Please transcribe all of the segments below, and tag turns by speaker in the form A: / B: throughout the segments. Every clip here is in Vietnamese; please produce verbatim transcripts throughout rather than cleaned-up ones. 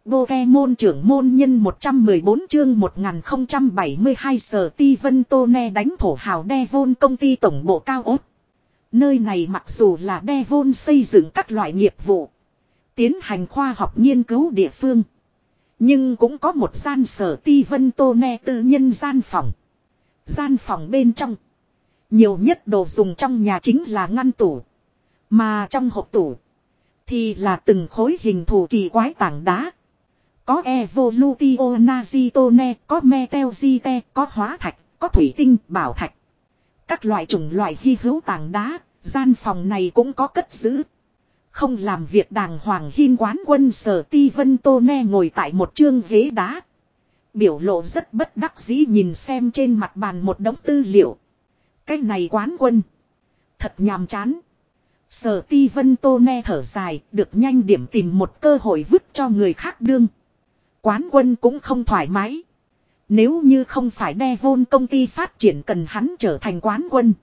A: Pokemon trưởng môn nhân một trăm mười bốn chương một nghìn không trăm bảy mươi hai Sở Ti Vân Tô Ne đánh thổ hào Devon công ty tổng bộ cao ốt. Nơi này mặc dù là Devon xây dựng các loại nghiệp vụ, tiến hành khoa học nghiên cứu địa phương, nhưng cũng có một gian Sở Ti Vân Tô Ne tư nhân gian phòng. Gian phòng bên trong, nhiều nhất đồ dùng trong nhà chính là ngăn tủ. Mà trong hộp tủ, thì là từng khối hình thù kỳ quái tảng đá. Có Evolutio Nazitone, có Meteorite, có hóa thạch, có thủy tinh, bảo thạch. Các loại chủng loại hy hữu tảng đá, gian phòng này cũng có cất giữ. Không làm việc đàng hoàng Hiên quán quân Sở Ti Vân Tô Ne ngồi tại một chương ghế đá. Biểu lộ rất bất đắc dĩ nhìn xem trên mặt bàn một đống tư liệu. Cái này quán quân. Thật nhàm chán. Sở Ti Vân Tô Ne thở dài, được nhanh điểm tìm một cơ hội vứt cho người khác đương. Quán quân cũng không thoải mái. Nếu như không phải Devon công ty phát triển cần hắn trở thành quán quân.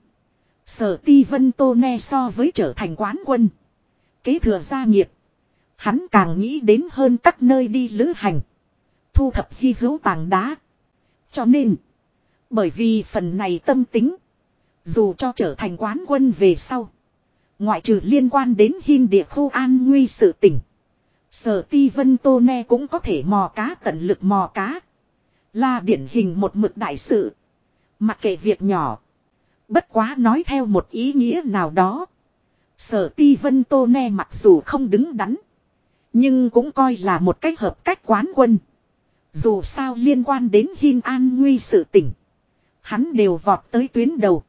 A: Sở Ti Vân Tô Ne so với trở thành quán quân, kế thừa gia nghiệp, hắn càng nghĩ đến hơn các nơi đi lữ hành, thu thập hy hữu tảng đá. Cho nên, bởi vì phần này tâm tính, dù cho trở thành quán quân về sau, ngoại trừ liên quan đến Hiên địa khu an nguy sự tỉnh, Sở Ti Vân Tô Ne cũng có thể mò cá tận lực mò cá. Là điển hình một mực đại sự. Mặc kệ việc nhỏ. Bất quá nói theo một ý nghĩa nào đó, Sở Ti Vân Tô Ne mặc dù không đứng đắn, nhưng cũng coi là một cách hợp cách quán quân. Dù sao liên quan đến Hiên an nguy sự tỉnh, hắn đều vọt tới tuyến đầu.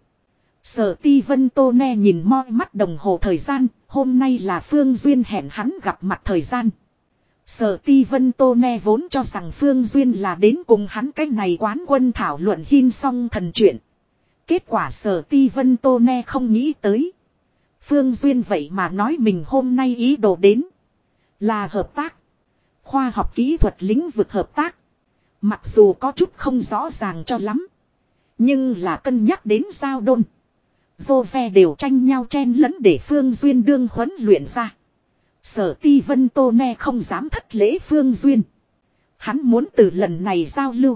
A: Sở Ti Vân Tô Ne nhìn moi mắt đồng hồ thời gian, hôm nay là Phương Duyên hẹn hắn gặp mặt thời gian. Sở Ti Vân Tô Ne vốn cho rằng Phương Duyên là đến cùng hắn cái này quán quân thảo luận Hiên song thần chuyện. Kết quả Sở Ti Vân Tô Ne không nghĩ tới, Phương Duyên vậy mà nói mình hôm nay ý đồ đến là hợp tác, khoa học kỹ thuật lĩnh vực hợp tác. Mặc dù có chút không rõ ràng cho lắm, nhưng là cân nhắc đến giao đôn, dô ve đều tranh nhau chen lẫn để Phương Duyên đương huấn luyện ra. Sở Ti Vân Tô Ne không dám thất lễ Phương Duyên. Hắn muốn từ lần này giao lưu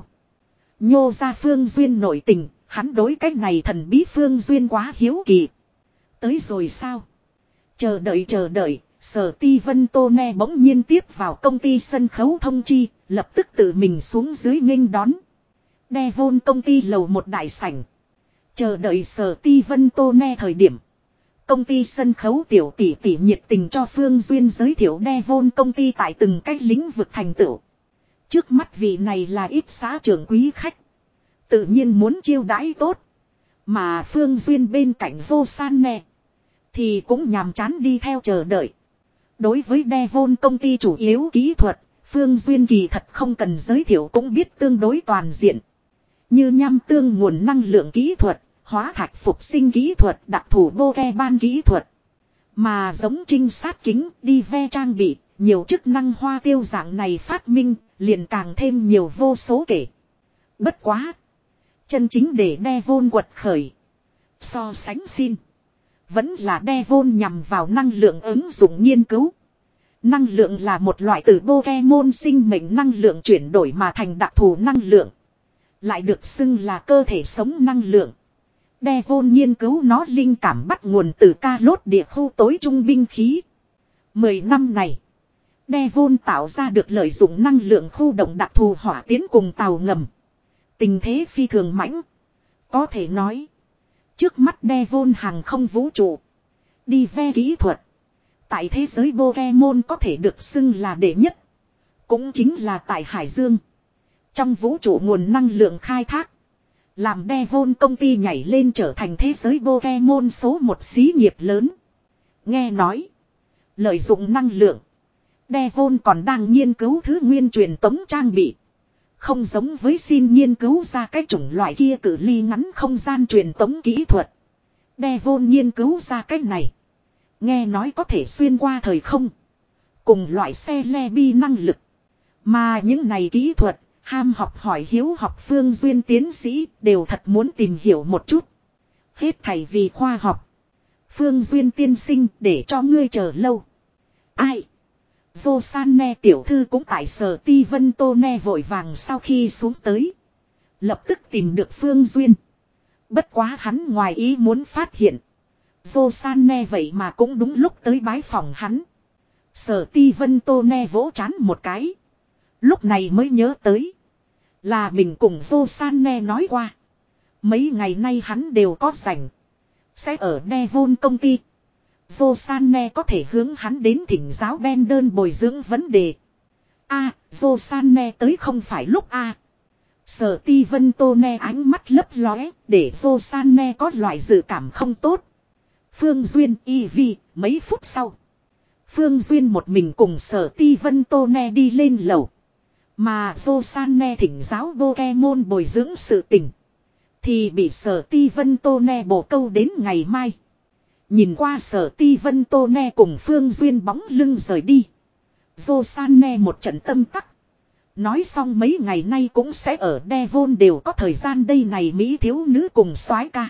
A: nhô ra Phương Duyên nội tình. Hắn đối cái này thần bí Phương Duyên quá hiếu kỳ. Tới rồi sao? Chờ đợi chờ đợi, Sở Ti Vân Tô Ne bỗng nhiên tiếp vào công ty sân khấu thông chi, lập tức tự mình xuống dưới nghênh đón. Devon công ty lầu một đại sảnh. Chờ đợi Sở Ti Vân Tô Ne thời điểm, công ty sân khấu tiểu tỷ tỷ nhiệt tình cho Phương Duyên giới thiệu Devon công ty tại từng cách lĩnh vực thành tựu. Trước mắt vị này là ít xã trưởng quý khách, tự nhiên muốn chiêu đãi tốt. Mà Phương Duyên bên cạnh Vô San nè, thì cũng nhàm chán đi theo chờ đợi. Đối với Devon công ty chủ yếu kỹ thuật, Phương Duyên kỳ thật không cần giới thiệu cũng biết tương đối toàn diện. Như nham tương nguồn năng lượng kỹ thuật, hóa thạch phục sinh kỹ thuật, đặc thù Pokemon kỹ thuật. Mà giống trinh sát kính, đi ve trang bị, nhiều chức năng hoa tiêu dạng này phát minh, liền càng thêm nhiều vô số kể. Bất quá, chân chính để Devon quật khởi, so sánh xin, vẫn là Devon nhằm vào năng lượng ứng dụng nghiên cứu. Năng lượng là một loại từ Pokemon sinh mệnh năng lượng chuyển đổi mà thành đặc thù năng lượng, lại được xưng là cơ thể sống năng lượng. Devon nghiên cứu nó linh cảm bắt nguồn từ ca lốt địa khu tối trung binh khí. Mười năm này, Devon tạo ra được lợi dụng năng lượng khu động đặc thù hỏa tiến cùng tàu ngầm. Tình thế phi thường mãnh. Có thể nói, trước mắt Devon hàng không vũ trụ, đi ve kỹ thuật, tại thế giới Pokemon có thể được xưng là đệ nhất. Cũng chính là tại Hải Dương, trong vũ trụ nguồn năng lượng khai thác, làm Devon công ty nhảy lên trở thành thế giới Pokemon số một xí nghiệp lớn. Nghe nói, lợi dụng năng lượng, Devon còn đang nghiên cứu thứ nguyên truyền tống trang bị. Không giống với xin nghiên cứu ra cái chủng loại kia cự ly ngắn không gian truyền tống kỹ thuật, Devon nghiên cứu ra cái này, nghe nói có thể xuyên qua thời không, cùng loại xe le bi năng lực. Mà những này kỹ thuật, ham học hỏi hiếu học Phương Duyên tiến sĩ đều thật muốn tìm hiểu một chút. Hết thảy vì khoa học. Phương Duyên tiên sinh để cho ngươi chờ lâu. Ai? Rosanne tiểu thư cũng tại sở ti vân tô ne vội vàng sau khi xuống tới. Lập tức tìm được Phương Duyên. Bất quá hắn ngoài ý muốn phát hiện. Rosanne vậy mà cũng đúng lúc tới bái phòng hắn. Sở ti vân tô ne vỗ chán một cái. Lúc này mới nhớ tới. Là mình cùng Rosanne nói qua. Mấy ngày nay hắn đều có rảnh. Sẽ ở Devon công ty. Rosanne có thể hướng hắn đến thỉnh giáo Ben đơn bồi dưỡng vấn đề. A, à, Rosanne tới không phải lúc A. À. Sở ti vân tô ne ánh mắt lấp lóe. Để Rosanne có loại dự cảm không tốt. Phương Duyên y vi mấy phút sau. Phương Duyên một mình cùng sở ti vân tô ne đi lên lầu. Mà Rosanne thỉnh giáo Pokemon bồi dưỡng sự tình. Thì bị sở ti vân tô ne bổ câu đến ngày mai. Nhìn qua sở ti vân tô ne cùng Phương Duyên bóng lưng rời đi. Rosanne một trận tâm tắc. Nói xong mấy ngày nay cũng sẽ ở Devon đều có thời gian đây này Mỹ thiếu nữ cùng soái ca.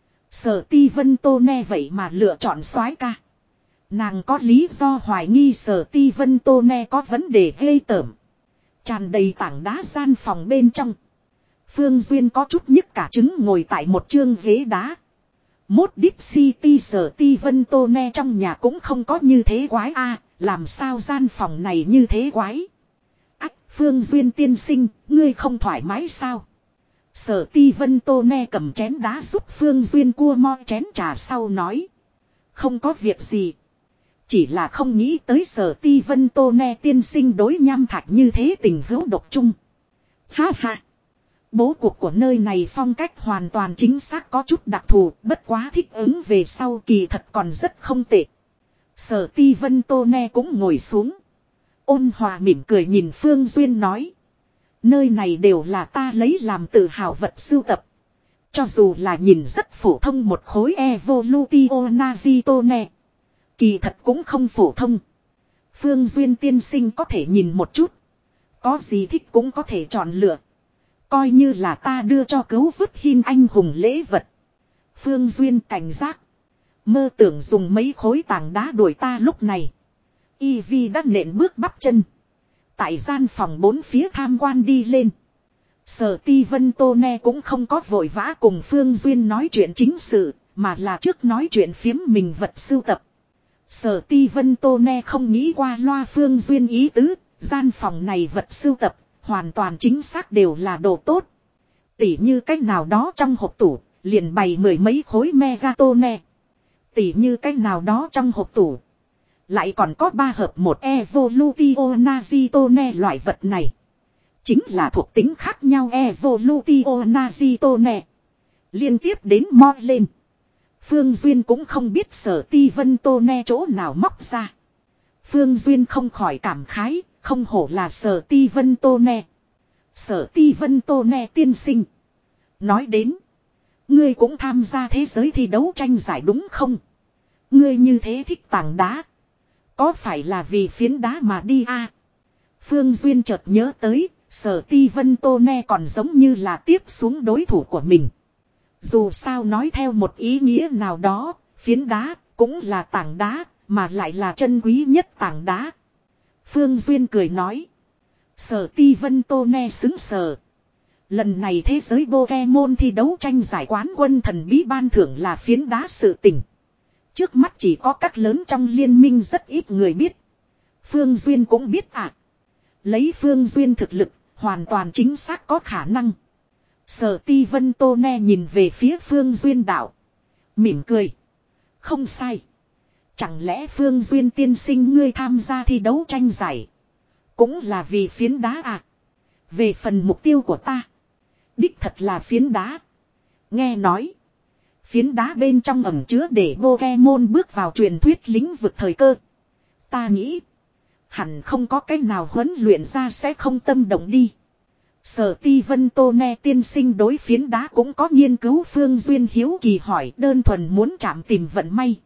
A: Sở ti vân tô ne vậy mà lựa chọn soái ca. Nàng có lý do hoài nghi sở ti vân tô ne có vấn đề ghê tởm. Tràn đầy tảng đá gian phòng bên trong. Phương Duyên có chút nhức cả trứng ngồi tại một chương ghế đá. Mốt Deep City sở ti vân tô ne trong nhà cũng không có như thế quái a, làm sao gian phòng này như thế quái. Ách, Phương Duyên tiên sinh, ngươi không thoải mái sao? Sở ti vân tô ne cầm chén đá giúp Phương Duyên cua mo chén trà sau nói. Không có việc gì. Chỉ là không nghĩ tới sở ti vân tô ne tiên sinh đối nham thạch như thế tình hữu độc chung. Ha ha. Bố cục của nơi này phong cách hoàn toàn chính xác có chút đặc thù, bất quá thích ứng về sau kỳ thật còn rất không tệ. Sở ti vân tô ne cũng ngồi xuống. Ôn hòa mỉm cười nhìn Phương Duyên nói. Nơi này đều là ta lấy làm tự hào vật sưu tập. Cho dù là nhìn rất phổ thông một khối Evolutio Nazitone. Kỳ thật cũng không phổ thông. Phương Duyên tiên sinh có thể nhìn một chút. Có gì thích cũng có thể chọn lựa. Coi như là ta đưa cho cứu vớt hin anh hùng lễ vật. Phương Duyên cảnh giác. Mơ tưởng dùng mấy khối tảng đá đuổi ta lúc này. Y Vi đã nện bước bắp chân. Tại gian phòng bốn phía tham quan đi lên. Sở ti vân tô ne cũng không có vội vã cùng Phương Duyên nói chuyện chính sự. Mà là trước nói chuyện phiếm mình vật sưu tập. Sở ti vân tô ne không nghĩ qua loa Phương Duyên ý tứ. Gian phòng này vật sưu tập. Hoàn toàn chính xác đều là đồ tốt. Tỉ như cách nào đó trong hộp tủ. Liền bày mười mấy khối megatone. Tỉ như cách nào đó trong hộp tủ. Lại còn có ba hợp một Evolutio Nazitone loại vật này. Chính là thuộc tính khác nhau Evolutio Nazitone. Liên tiếp đến mo lên. Phương Duyên cũng không biết sở ti vân tô ne chỗ nào móc ra. Phương Duyên không khỏi cảm khái. Không hổ là sở ti vân tô ne. Sở ti vân tô ne tiên sinh. Nói đến. Ngươi cũng tham gia thế giới thi đấu tranh giải đúng không? Ngươi như thế thích tảng đá. Có phải là vì phiến đá mà đi a? À? Phương Duyên chợt nhớ tới. Sở ti vân tô ne còn giống như là tiếp xuống đối thủ của mình. Dù sao nói theo một ý nghĩa nào đó. Phiến đá cũng là tảng đá. Mà lại là chân quý nhất tảng đá. Phương Duyên cười nói. Sở ti vân tô ne xứng sờ. Lần này thế giới Pokemon thi đấu tranh giải quán quân thần bí ban thưởng là phiến đá sự tình. Trước mắt chỉ có các lớn trong liên minh rất ít người biết. Phương Duyên cũng biết à. Lấy Phương Duyên thực lực, hoàn toàn chính xác có khả năng. Sở ti vân tô ne nhìn về phía Phương Duyên đạo. Mỉm cười. Không sai. Chẳng lẽ Phương Duyên tiên sinh ngươi tham gia thi đấu tranh giải. Cũng là vì phiến đá à. Về phần mục tiêu của ta. Đích thật là phiến đá. Nghe nói. Phiến đá bên trong ẩn chứa để Pokemon bước vào truyền thuyết lĩnh vực thời cơ. Ta nghĩ. Hẳn không có cách nào huấn luyện ra sẽ không tâm động đi. Sở ti vân tô ne tiên sinh đối phiến đá cũng có nghiên cứu. Phương Duyên hiếu kỳ hỏi đơn thuần muốn chạm tìm vận may.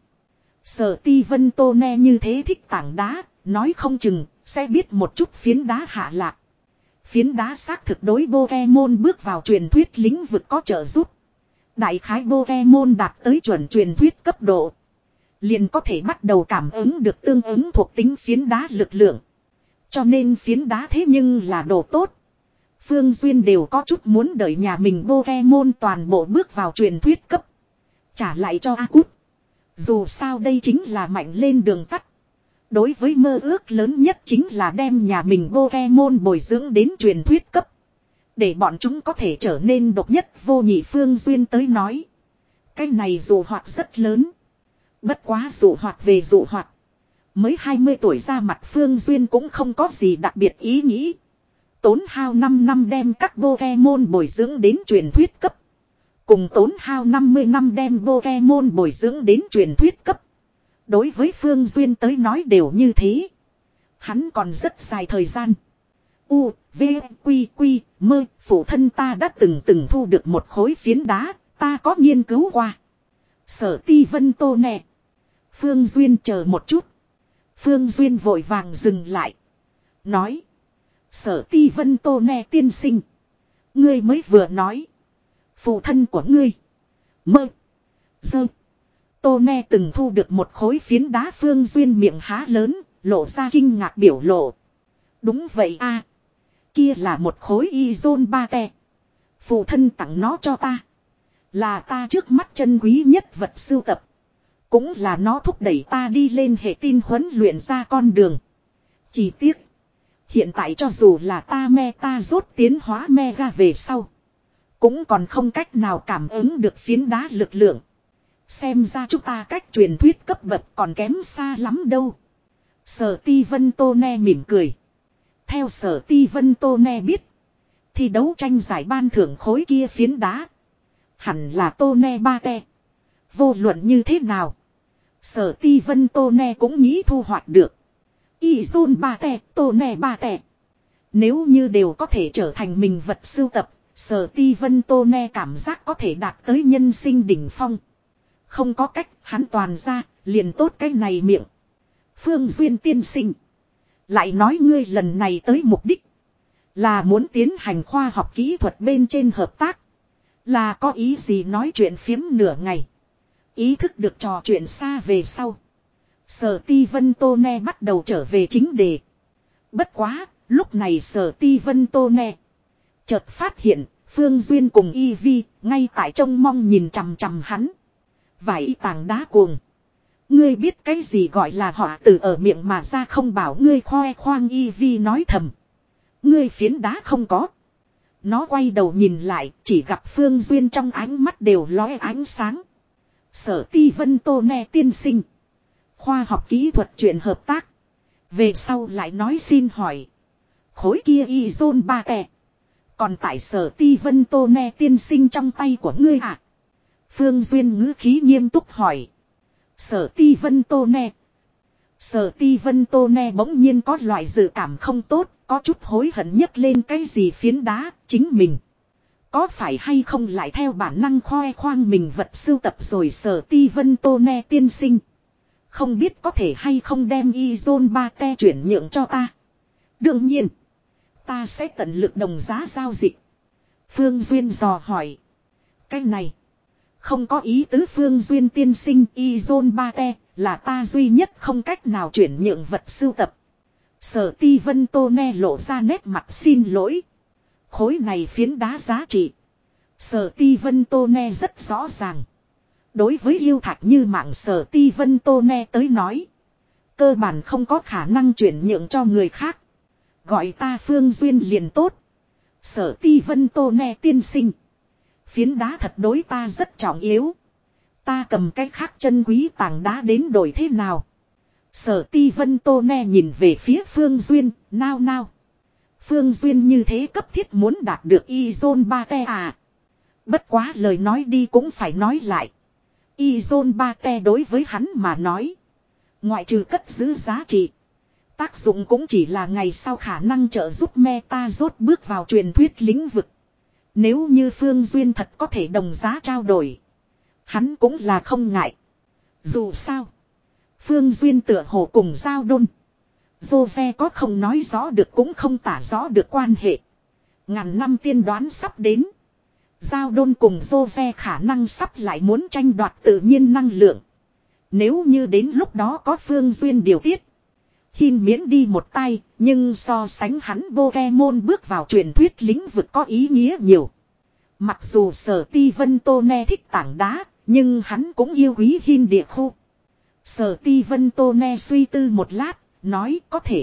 A: Sở ti vân tô ne như thế thích tảng đá. Nói không chừng sẽ biết một chút phiến đá hạ lạc. Phiến đá xác thực đối Pokemon bước vào truyền thuyết lĩnh vực có trợ giúp. Đại khái Pokemon đạt tới chuẩn truyền thuyết cấp độ. Liền có thể bắt đầu cảm ứng được tương ứng thuộc tính phiến đá lực lượng. Cho nên phiến đá thế nhưng là đồ tốt. Phương Duyên đều có chút muốn đợi nhà mình Pokemon toàn bộ bước vào truyền thuyết cấp. Trả lại cho A Cút. Dù sao đây chính là mạnh lên đường tắt. Đối với mơ ước lớn nhất chính là đem nhà mình Pokemon bồi dưỡng đến truyền thuyết cấp. Để bọn chúng có thể trở nên độc nhất vô nhị. Phương Duyên tới nói. Cái này dụ hoạt rất lớn. Bất quá dụ hoạt về dụ hoạt. Mới hai mươi tuổi ra mặt Phương Duyên cũng không có gì đặc biệt ý nghĩ. Tốn hao năm năm đem các Pokemon bồi dưỡng đến truyền thuyết cấp. Cùng tốn hao năm mươi năm đem Pokemon bồi dưỡng đến truyền thuyết cấp. Đối với Phương Duyên tới nói đều như thế. Hắn còn rất dài thời gian. U, V, Quy, Quy, mơ, phụ thân ta đã từng từng thu được một khối phiến đá, ta có nghiên cứu qua. Sở Ti Vân Tô nè. Phương Duyên chờ một chút. Phương Duyên vội vàng dừng lại. Nói. Sở Ti Vân Tô nè tiên sinh. Ngươi mới vừa nói. Phụ thân của ngươi. Mơ. Dơ. Tô nè từng thu được một khối phiến đá. Phương Duyên miệng há lớn. Lộ ra kinh ngạc biểu lộ. Đúng vậy a, kia là một khối Izon ba te. Phụ thân tặng nó cho ta. Là ta trước mắt chân quý nhất vật sưu tập. Cũng là nó thúc đẩy ta đi lên hệ tin huấn luyện ra con đường. Chỉ tiếc. Hiện tại cho dù là ta me ta rốt tiến hóa mega về sau. Cũng còn không cách nào cảm ứng được phiến đá lực lượng. Xem ra chúng ta cách truyền thuyết cấp bậc còn kém xa lắm đâu. Sở Ti Vân Tô ne mỉm cười. Theo Sở Ti Vân Tô ne biết. Thì đấu tranh giải ban thưởng khối kia phiến đá. Hẳn là Tô ne ba te. Vô luận như thế nào. Sở Ti Vân Tô ne cũng nghĩ thu hoạch được. Izon ba te, Tô ne ba te. Nếu như đều có thể trở thành mình vật sưu tập. Sở Ti Vân Tô ne cảm giác có thể đạt tới nhân sinh đỉnh phong. Không có cách hắn toàn ra liền tốt cái này miệng. Phương Duyên tiên sinh. Lại nói ngươi lần này tới mục đích. Là muốn tiến hành khoa học kỹ thuật bên trên hợp tác. Là có ý gì nói chuyện phiếm nửa ngày. Ý thức được trò chuyện xa về sau. Sở Ti Vân Tô ne bắt đầu trở về chính đề. Bất quá, lúc này Sở Ti Vân Tô ne chợt phát hiện, Phương Duyên cùng Y Vi, ngay tại trông mong nhìn chằm chằm hắn. Vải tảng đá cuồng. Ngươi biết cái gì gọi là họa từ ở miệng mà ra không bảo ngươi khoe khoang. Y Vi nói thầm. Ngươi phiến đá không có. Nó quay đầu nhìn lại, chỉ gặp Phương Duyên trong ánh mắt đều lóe ánh sáng. Sở Ti Vân Tô ne tiên sinh. Khoa học kỹ thuật chuyện hợp tác. Về sau lại nói xin hỏi. Khối kia Izon ba tè. Còn tại Sở Ti Vân Tô ne tiên sinh trong tay của ngươi à? Phương Duyên ngữ khí nghiêm túc hỏi. Sở Ti Vân Tô ne. Sở Ti Vân Tô ne bỗng nhiên có loại dự cảm không tốt. Có chút hối hận nhấc lên cái gì phiến đá. Chính mình. Có phải hay không lại theo bản năng khoe khoang mình vật sưu tập rồi. Sở Ti Vân Tô ne tiên sinh. Không biết có thể hay không đem Izon ba te chuyển nhượng cho ta. Đương nhiên. Ta sẽ tận lực đồng giá giao dịch. Phương Duyên dò hỏi. Cái này. Không có ý tứ. Phương Duyên tiên sinh. Izon ba te là ta duy nhất không cách nào chuyển nhượng vật sưu tập. Sở Ti Vân Tô ne lộ ra nét mặt xin lỗi. Khối này phiến đá giá trị. Sở Ti Vân Tô ne rất rõ ràng. Đối với yêu thạch như mạng Sở Ti Vân Tô ne tới nói. Cơ bản không có khả năng chuyển nhượng cho người khác. Gọi ta Phương Duyên liền tốt. Sở Ti Vân Tô ne tiên sinh. Phiến đá thật đối ta rất trọng yếu. Ta cầm cái khác chân quý tảng đá đến đổi thế nào. Sở Ti Vân Tô ne nhìn về phía Phương Duyên, nao nao. Phương Duyên như thế cấp thiết muốn đạt được Izon ba te à. Bất quá lời nói đi cũng phải nói lại. Izon ba te đối với hắn mà nói. Ngoại trừ cất giữ giá trị. Tác dụng cũng chỉ là ngày sau khả năng trợ giúp meta rốt bước vào truyền thuyết lĩnh vực. Nếu như Phương Duyên thật có thể đồng giá trao đổi. Hắn cũng là không ngại. Dù sao. Phương Duyên tựa hồ cùng giao đôn. Jose có không nói rõ được cũng không tả rõ được quan hệ. Ngàn năm tiên đoán sắp đến. Giao đôn cùng Jose khả năng sắp lại muốn tranh đoạt tự nhiên năng lượng. Nếu như đến lúc đó có Phương Duyên điều tiết. Hin miễn đi một tay, nhưng so sánh hắn Pokemon bước vào truyền thuyết lĩnh vực có ý nghĩa nhiều. Mặc dù Sở Ti Vân Tô Ne thích tảng đá, nhưng hắn cũng yêu quý Hin địa khu. Sở Ti Vân Tô Ne suy tư một lát, nói có thể.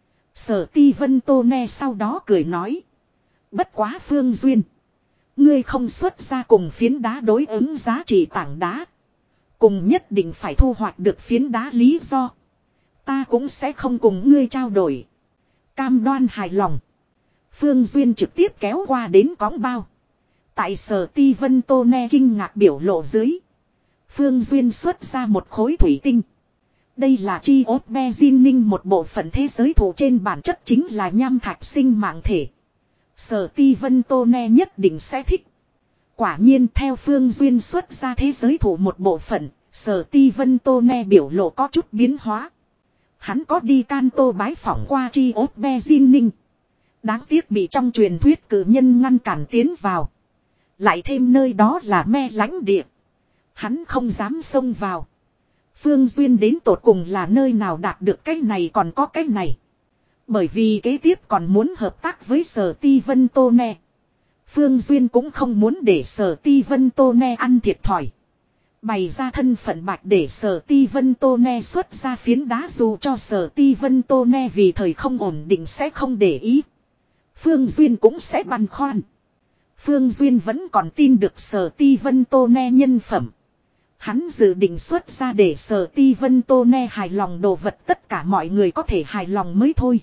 A: Sở Ti Vân Tô Ne sau đó cười nói. Bất quá Phương Duyên. Ngươi không xuất ra cùng phiến đá đối ứng giá trị tảng đá. Cùng nhất định phải thu hoạch được phiến đá lý do. Ta cũng sẽ không cùng ngươi trao đổi. Cam đoan hài lòng. Phương Duyên trực tiếp kéo qua đến cõng bao. Tại Sở Ti Vân Tô Ne kinh ngạc biểu lộ dưới. Phương Duyên xuất ra một khối thủy tinh. Đây là chi ốt Beijing một bộ phận thế giới thủ trên bản chất chính là nham thạch sinh mạng thể. Sở Ti Vân Tô Ne nhất định sẽ thích. Quả nhiên theo Phương Duyên xuất ra thế giới thủ một bộ phận, Sở Ti Vân Tô Ne biểu lộ có chút biến hóa. Hắn có đi Kanto bái phỏng qua chi ốt Beijing. Đáng tiếc bị trong truyền thuyết cử nhân ngăn cản tiến vào. Lại thêm nơi đó là me lãnh địa. Hắn không dám xông vào. Phương Duyên đến tột cùng là nơi nào đạt được cái này còn có cái này. Bởi vì kế tiếp còn muốn hợp tác với Sở Ti Vân Tô Ne. Phương Duyên cũng không muốn để Sở Ti Vân Tô Ne ăn thiệt thòi. Bày ra thân phận bạch để Sở Ti Vân Tô Ne xuất ra phiến đá dù cho Sở Ti Vân Tô Ne vì thời không ổn định sẽ không để ý. Phương Duyên cũng sẽ băn khoăn. Phương Duyên vẫn còn tin được Sở Ti Vân Tô Ne nhân phẩm. Hắn dự định xuất ra để Sở Ti Vân Tô Ne hài lòng đồ vật tất cả mọi người có thể hài lòng mới thôi.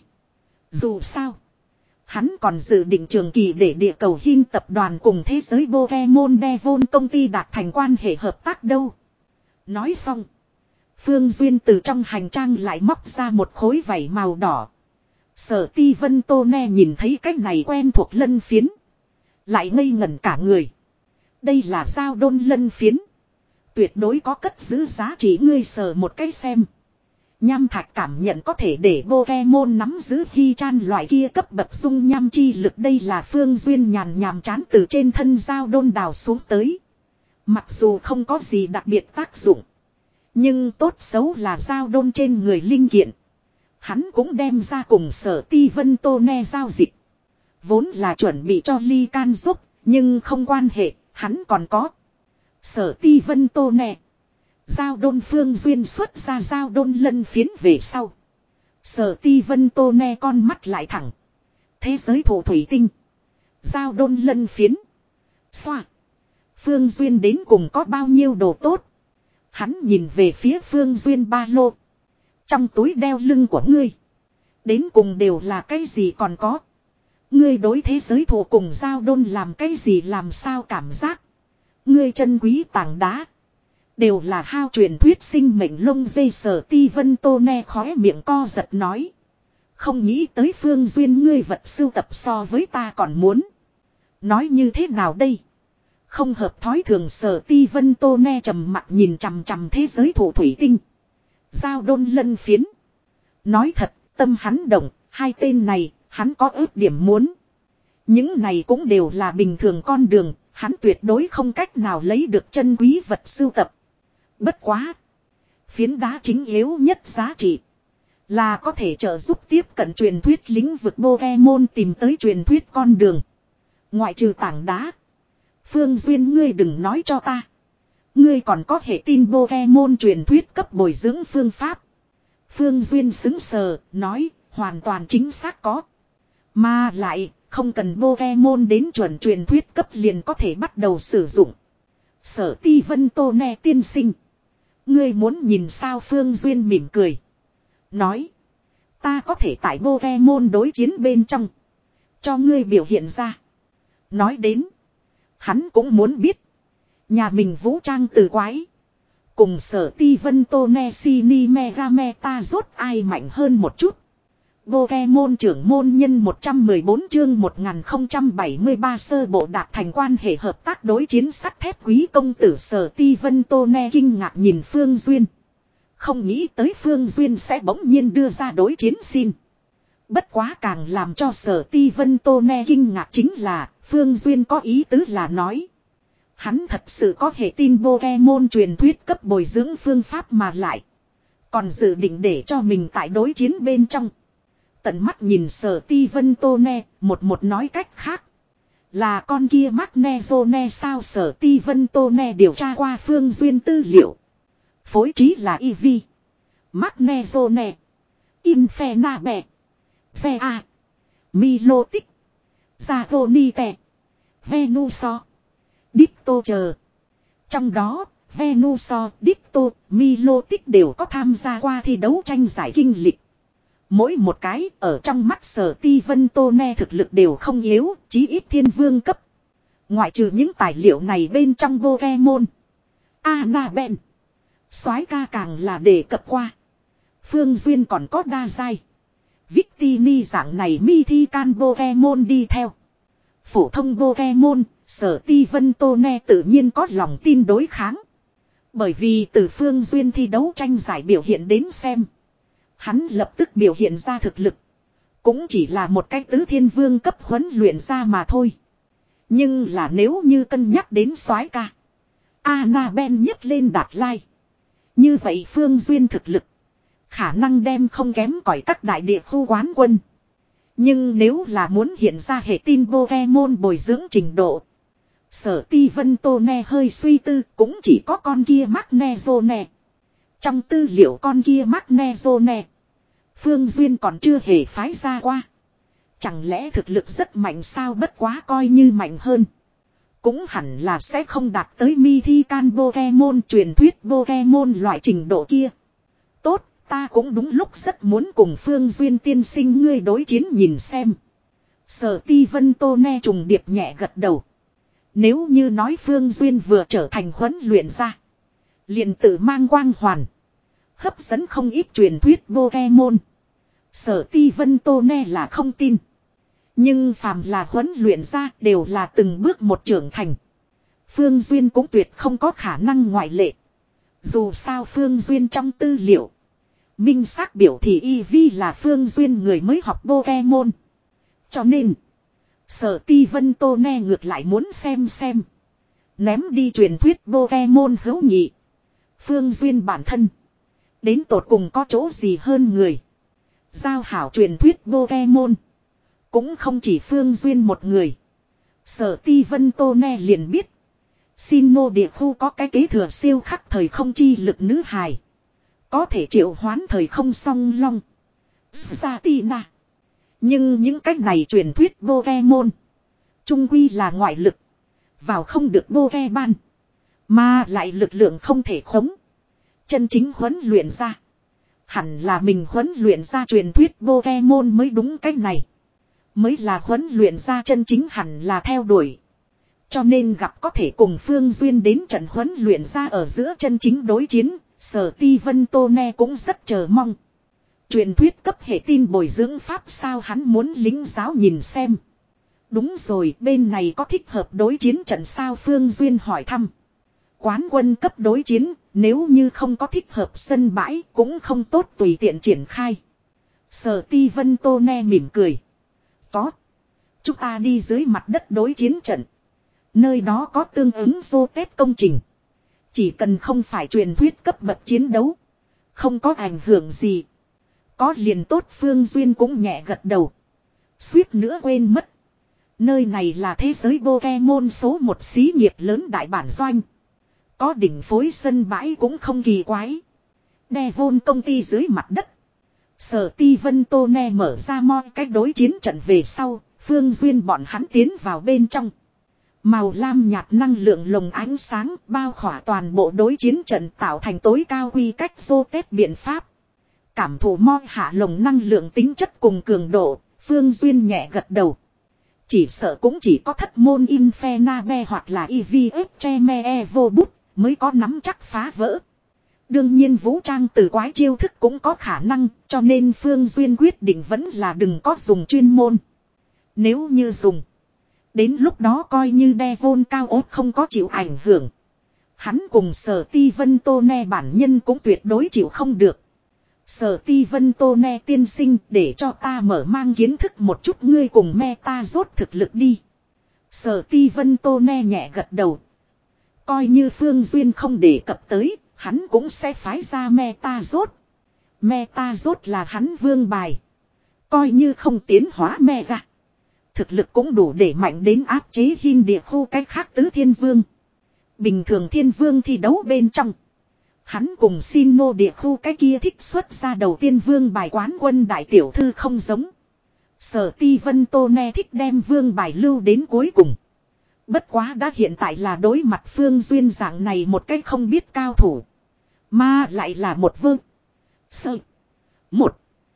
A: Dù sao. Hắn còn dự định trường kỳ để địa cầu Hin tập đoàn cùng thế giới Pokemon Devon công ty đạt thành quan hệ hợp tác đâu. Nói xong. Phương Duyên từ trong hành trang lại móc ra một khối vảy màu đỏ. Sở Ti Vân Tô Ne nhìn thấy cách này quen thuộc lân phiến. Lại ngây ngẩn cả người. Đây là sao đôn lân phiến. Tuyệt đối có cất giữ giá trị ngươi sờ một cái xem. Nham thạch cảm nhận có thể để Pokemon nắm giữ hy chan loại kia cấp bậc dung nham chi lực. Đây là Phương Duyên nhàn nhàm chán từ trên thân dao đôn đào xuống tới. Mặc dù không có gì đặc biệt tác dụng. Nhưng tốt xấu là dao đôn trên người linh kiện. Hắn cũng đem ra cùng Sở Ti Vân Tô Ne giao dịch. Vốn là chuẩn bị cho ly can giúp. Nhưng không quan hệ, hắn còn có. Sở Ti Vân Tô Ne. Giao đôn Phương Duyên xuất ra giao đôn lân phiến về sau. Sở Ti Vân Tô Ne con mắt lại thẳng. Thế giới thủ thủy tinh. Giao đôn lân phiến. Xoa. Phương Duyên đến cùng có bao nhiêu đồ tốt. Hắn nhìn về phía Phương Duyên ba lô. Trong túi đeo lưng của ngươi. Đến cùng đều là cái gì còn có. Ngươi đối thế giới thủ cùng giao đôn làm cái gì làm sao cảm giác. Ngươi chân quý tảng đá. Đều là hao truyền thuyết sinh mệnh lông dây. Sở Ti Vân Tô Ne khóe miệng co giật nói. Không nghĩ tới Phương Duyên ngươi vật sưu tập so với ta còn muốn. Nói như thế nào đây? Không hợp thói thường. Sở Ti Vân Tô Ne trầm mặt nhìn chằm chằm thế giới thủ thủy tinh. Giao đôn lân phiến. Nói thật, tâm hắn động, hai tên này, hắn có ước điểm muốn. Những này cũng đều là bình thường con đường, hắn tuyệt đối không cách nào lấy được chân quý vật sưu tập. Bất quá. Phiến đá chính yếu nhất giá trị. Là có thể trợ giúp tiếp cận truyền thuyết lĩnh vực Pokemon tìm tới truyền thuyết con đường. Ngoại trừ tảng đá. Phương Duyên ngươi đừng nói cho ta. Ngươi còn có hệ tin Pokemon truyền thuyết cấp bồi dưỡng phương pháp. Phương Duyên xứng sờ, nói, hoàn toàn chính xác có. Mà lại, không cần Pokemon đến chuẩn truyền thuyết cấp liền có thể bắt đầu sử dụng. Sở Ti Vân Tô Ne tiên sinh. Ngươi muốn nhìn sao? Phương Duyên mỉm cười. Nói. Ta có thể tại Pokemon đối chiến bên trong. Cho ngươi biểu hiện ra. Nói đến. Hắn cũng muốn biết. Nhà mình vũ trang từ quái. Cùng Sở Ti Vân Tô Ne Shini Mega Meta rốt ai mạnh hơn một chút. Pokemon trưởng môn nhân một trăm mười bốn chương một nghìn không trăm bảy mươi ba sơ bộ đạt thành quan hệ hợp tác đối chiến sắt thép quý công tử. Sở Ti Vân Tô Ne kinh ngạc nhìn Phương Duyên. Không nghĩ tới Phương Duyên sẽ bỗng nhiên đưa ra đối chiến xin. Bất quá càng làm cho Sở Ti Vân Tô Ne kinh ngạc chính là Phương Duyên có ý tứ là nói. Hắn thật sự có hệ tin Pokemon truyền thuyết cấp bồi dưỡng phương pháp mà lại. Còn dự định để cho mình tại đối chiến bên trong. Tận mắt nhìn Sở Ti Vân Tô Ne, một một nói cách khác. Là con kia Magnezone sao Sở Ti Vân Tô Ne điều tra qua Phương Duyên tư liệu. Phối trí là e vê. Magnezone. Infenabe. Xe A. Milotic. Zagonite. Venuso. Dicto chờ. Trong đó, Venuso, Dicto, Milotic đều có tham gia qua thi đấu tranh giải kinh lịch. Mỗi một cái ở trong mắt Sở Ti Vân Tô Ne thực lực đều không yếu, chí ít thiên vương cấp. Ngoại trừ những tài liệu này bên trong Pokemon. Annabelle. Soái ca càng là đề cập qua. Phương Duyên còn có đa giai. Victini dạng này Mythical Pokemon đi theo. Phổ thông Pokemon, Sở Ti Vân Tô Ne tự nhiên có lòng tin đối kháng. Bởi vì từ Phương Duyên thi đấu tranh giải biểu hiện đến xem. Hắn lập tức biểu hiện ra thực lực. Cũng chỉ là một cái tứ thiên vương cấp huấn luyện ra mà thôi. Nhưng là nếu như cân nhắc đến soái ca. Annabelle nhấc lên đạt lai. Như vậy Phương Duyên thực lực. Khả năng đem không kém cỏi các đại địa khu quán quân. Nhưng nếu là muốn hiện ra hệ tin Pokemon bồi dưỡng trình độ. Sở Ti Vân Tô Ne hơi suy tư cũng chỉ có con kia Magnezone. Trong tư liệu con kia Magnezone. Phương Duyên còn chưa hề phái ra qua. Chẳng lẽ thực lực rất mạnh sao bất quá coi như mạnh hơn. Cũng hẳn là sẽ không đạt tới Mythical Pokemon truyền thuyết Pokemon loại trình độ kia. Tốt, ta cũng đúng lúc rất muốn cùng Phương Duyên tiên sinh ngươi đối chiến nhìn xem. Sở Ti Vân Tô Ne trùng điệp nhẹ gật đầu. Nếu như nói Phương Duyên vừa trở thành huấn luyện ra. Liền tự mang quang hoàn. Hấp dẫn không ít truyền thuyết Pokemon. Sở Ti Vân Tô Ne là không tin. Nhưng phàm là huấn luyện ra đều là từng bước một trưởng thành. Phương Duyên cũng tuyệt không có khả năng ngoại lệ. Dù sao Phương Duyên trong tư liệu. Minh xác biểu thị e vê là Phương Duyên người mới học Pokemon. Cho nên. Sở Ti Vân Tô Ne ngược lại muốn xem xem. Ném đi truyền thuyết Pokemon hữu nhị. Phương Duyên bản thân. Đến tột cùng có chỗ gì hơn người. Giao hảo truyền thuyết Pokemon. Cũng không chỉ Phương Duyên một người. Sở Ti Vân Tô Ne liền biết. Sinnoh địa khu có cái kế thừa siêu khắc thời không chi lực nữ hài. Có thể triệu hoán thời không song long. Satina. Nhưng những cách này truyền thuyết Pokemon. Trung quy là ngoại lực. Vào không được Pokemon. Mà lại lực lượng không thể khống. Chân chính huấn luyện ra. Hẳn là mình huấn luyện ra truyền thuyết Pokemon mới đúng cách này. Mới là huấn luyện ra chân chính hẳn là theo đuổi. Cho nên gặp có thể cùng Phương Duyên đến trận huấn luyện ra ở giữa chân chính đối chiến. Sở Ti Vân Tô Ne cũng rất chờ mong. Truyền thuyết cấp hệ tin bồi dưỡng pháp sao hắn muốn lính giáo nhìn xem. Đúng rồi, bên này có thích hợp đối chiến trận sao Phương Duyên hỏi thăm. Quán quân cấp đối chiến, nếu như không có thích hợp sân bãi cũng không tốt tùy tiện triển khai. Sở Ti Vân Tô Ne mỉm cười. Có. Chúng ta đi dưới mặt đất đối chiến trận. Nơi đó có tương ứng vô tết công trình. Chỉ cần không phải truyền thuyết cấp bậc chiến đấu. Không có ảnh hưởng gì. Có liền tốt Phương Duyên cũng nhẹ gật đầu. Suýt nữa quên mất. Nơi này là thế giới Pokemon số một xí nghiệp lớn đại bản doanh. Có đỉnh phối sân bãi cũng không kỳ quái. Devon công ty dưới mặt đất. Sở Ti Vân Tô Ne mở ra mọi cách đối chiến trận về sau. Phương Duyên bọn hắn tiến vào bên trong. Màu lam nhạt năng lượng lồng ánh sáng bao khỏa toàn bộ đối chiến trận tạo thành tối cao quy cách vô tết biện pháp. Cảm thụ moi hạ lồng năng lượng tính chất cùng cường độ, Phương Duyên nhẹ gật đầu. Chỉ sợ cũng chỉ có thất môn Infenabe hoặc là e vê ép Cheme Evo Bút mới có nắm chắc phá vỡ. Đương nhiên vũ trang từ quái chiêu thức cũng có khả năng, cho nên Phương Duyên quyết định vẫn là đừng có dùng chuyên môn. Nếu như dùng, đến lúc đó coi như Devon cao ốt không có chịu ảnh hưởng. Hắn cùng Sở Ti Vân Tô Ne bản nhân cũng tuyệt đối chịu không được. Sở Ti Vân Tô Ne tiên sinh để cho ta mở mang kiến thức một chút ngươi cùng meta rốt thực lực đi. Sở Ti Vân Tô Ne nhẹ gật đầu. Coi như Phương Duyên không đề cập tới, hắn cũng sẽ phái ra meta rốt. Meta rốt là hắn vương bài. Coi như không tiến hóa Mega. Thực lực cũng đủ để mạnh đến áp chế hin địa khu cách khác tứ thiên vương. Bình thường thiên vương thi đấu bên trong. Hắn cùng Sinnoh địa khu cái kia thích xuất ra đầu tiên vương bài quán quân đại tiểu thư không giống. Sở Ti Vân Tô Ne thích đem vương bài lưu đến cuối cùng. Bất quá đã hiện tại là đối mặt Phương Duyên dạng này một cái không biết cao thủ. Mà lại là một vương. Sợ. Một.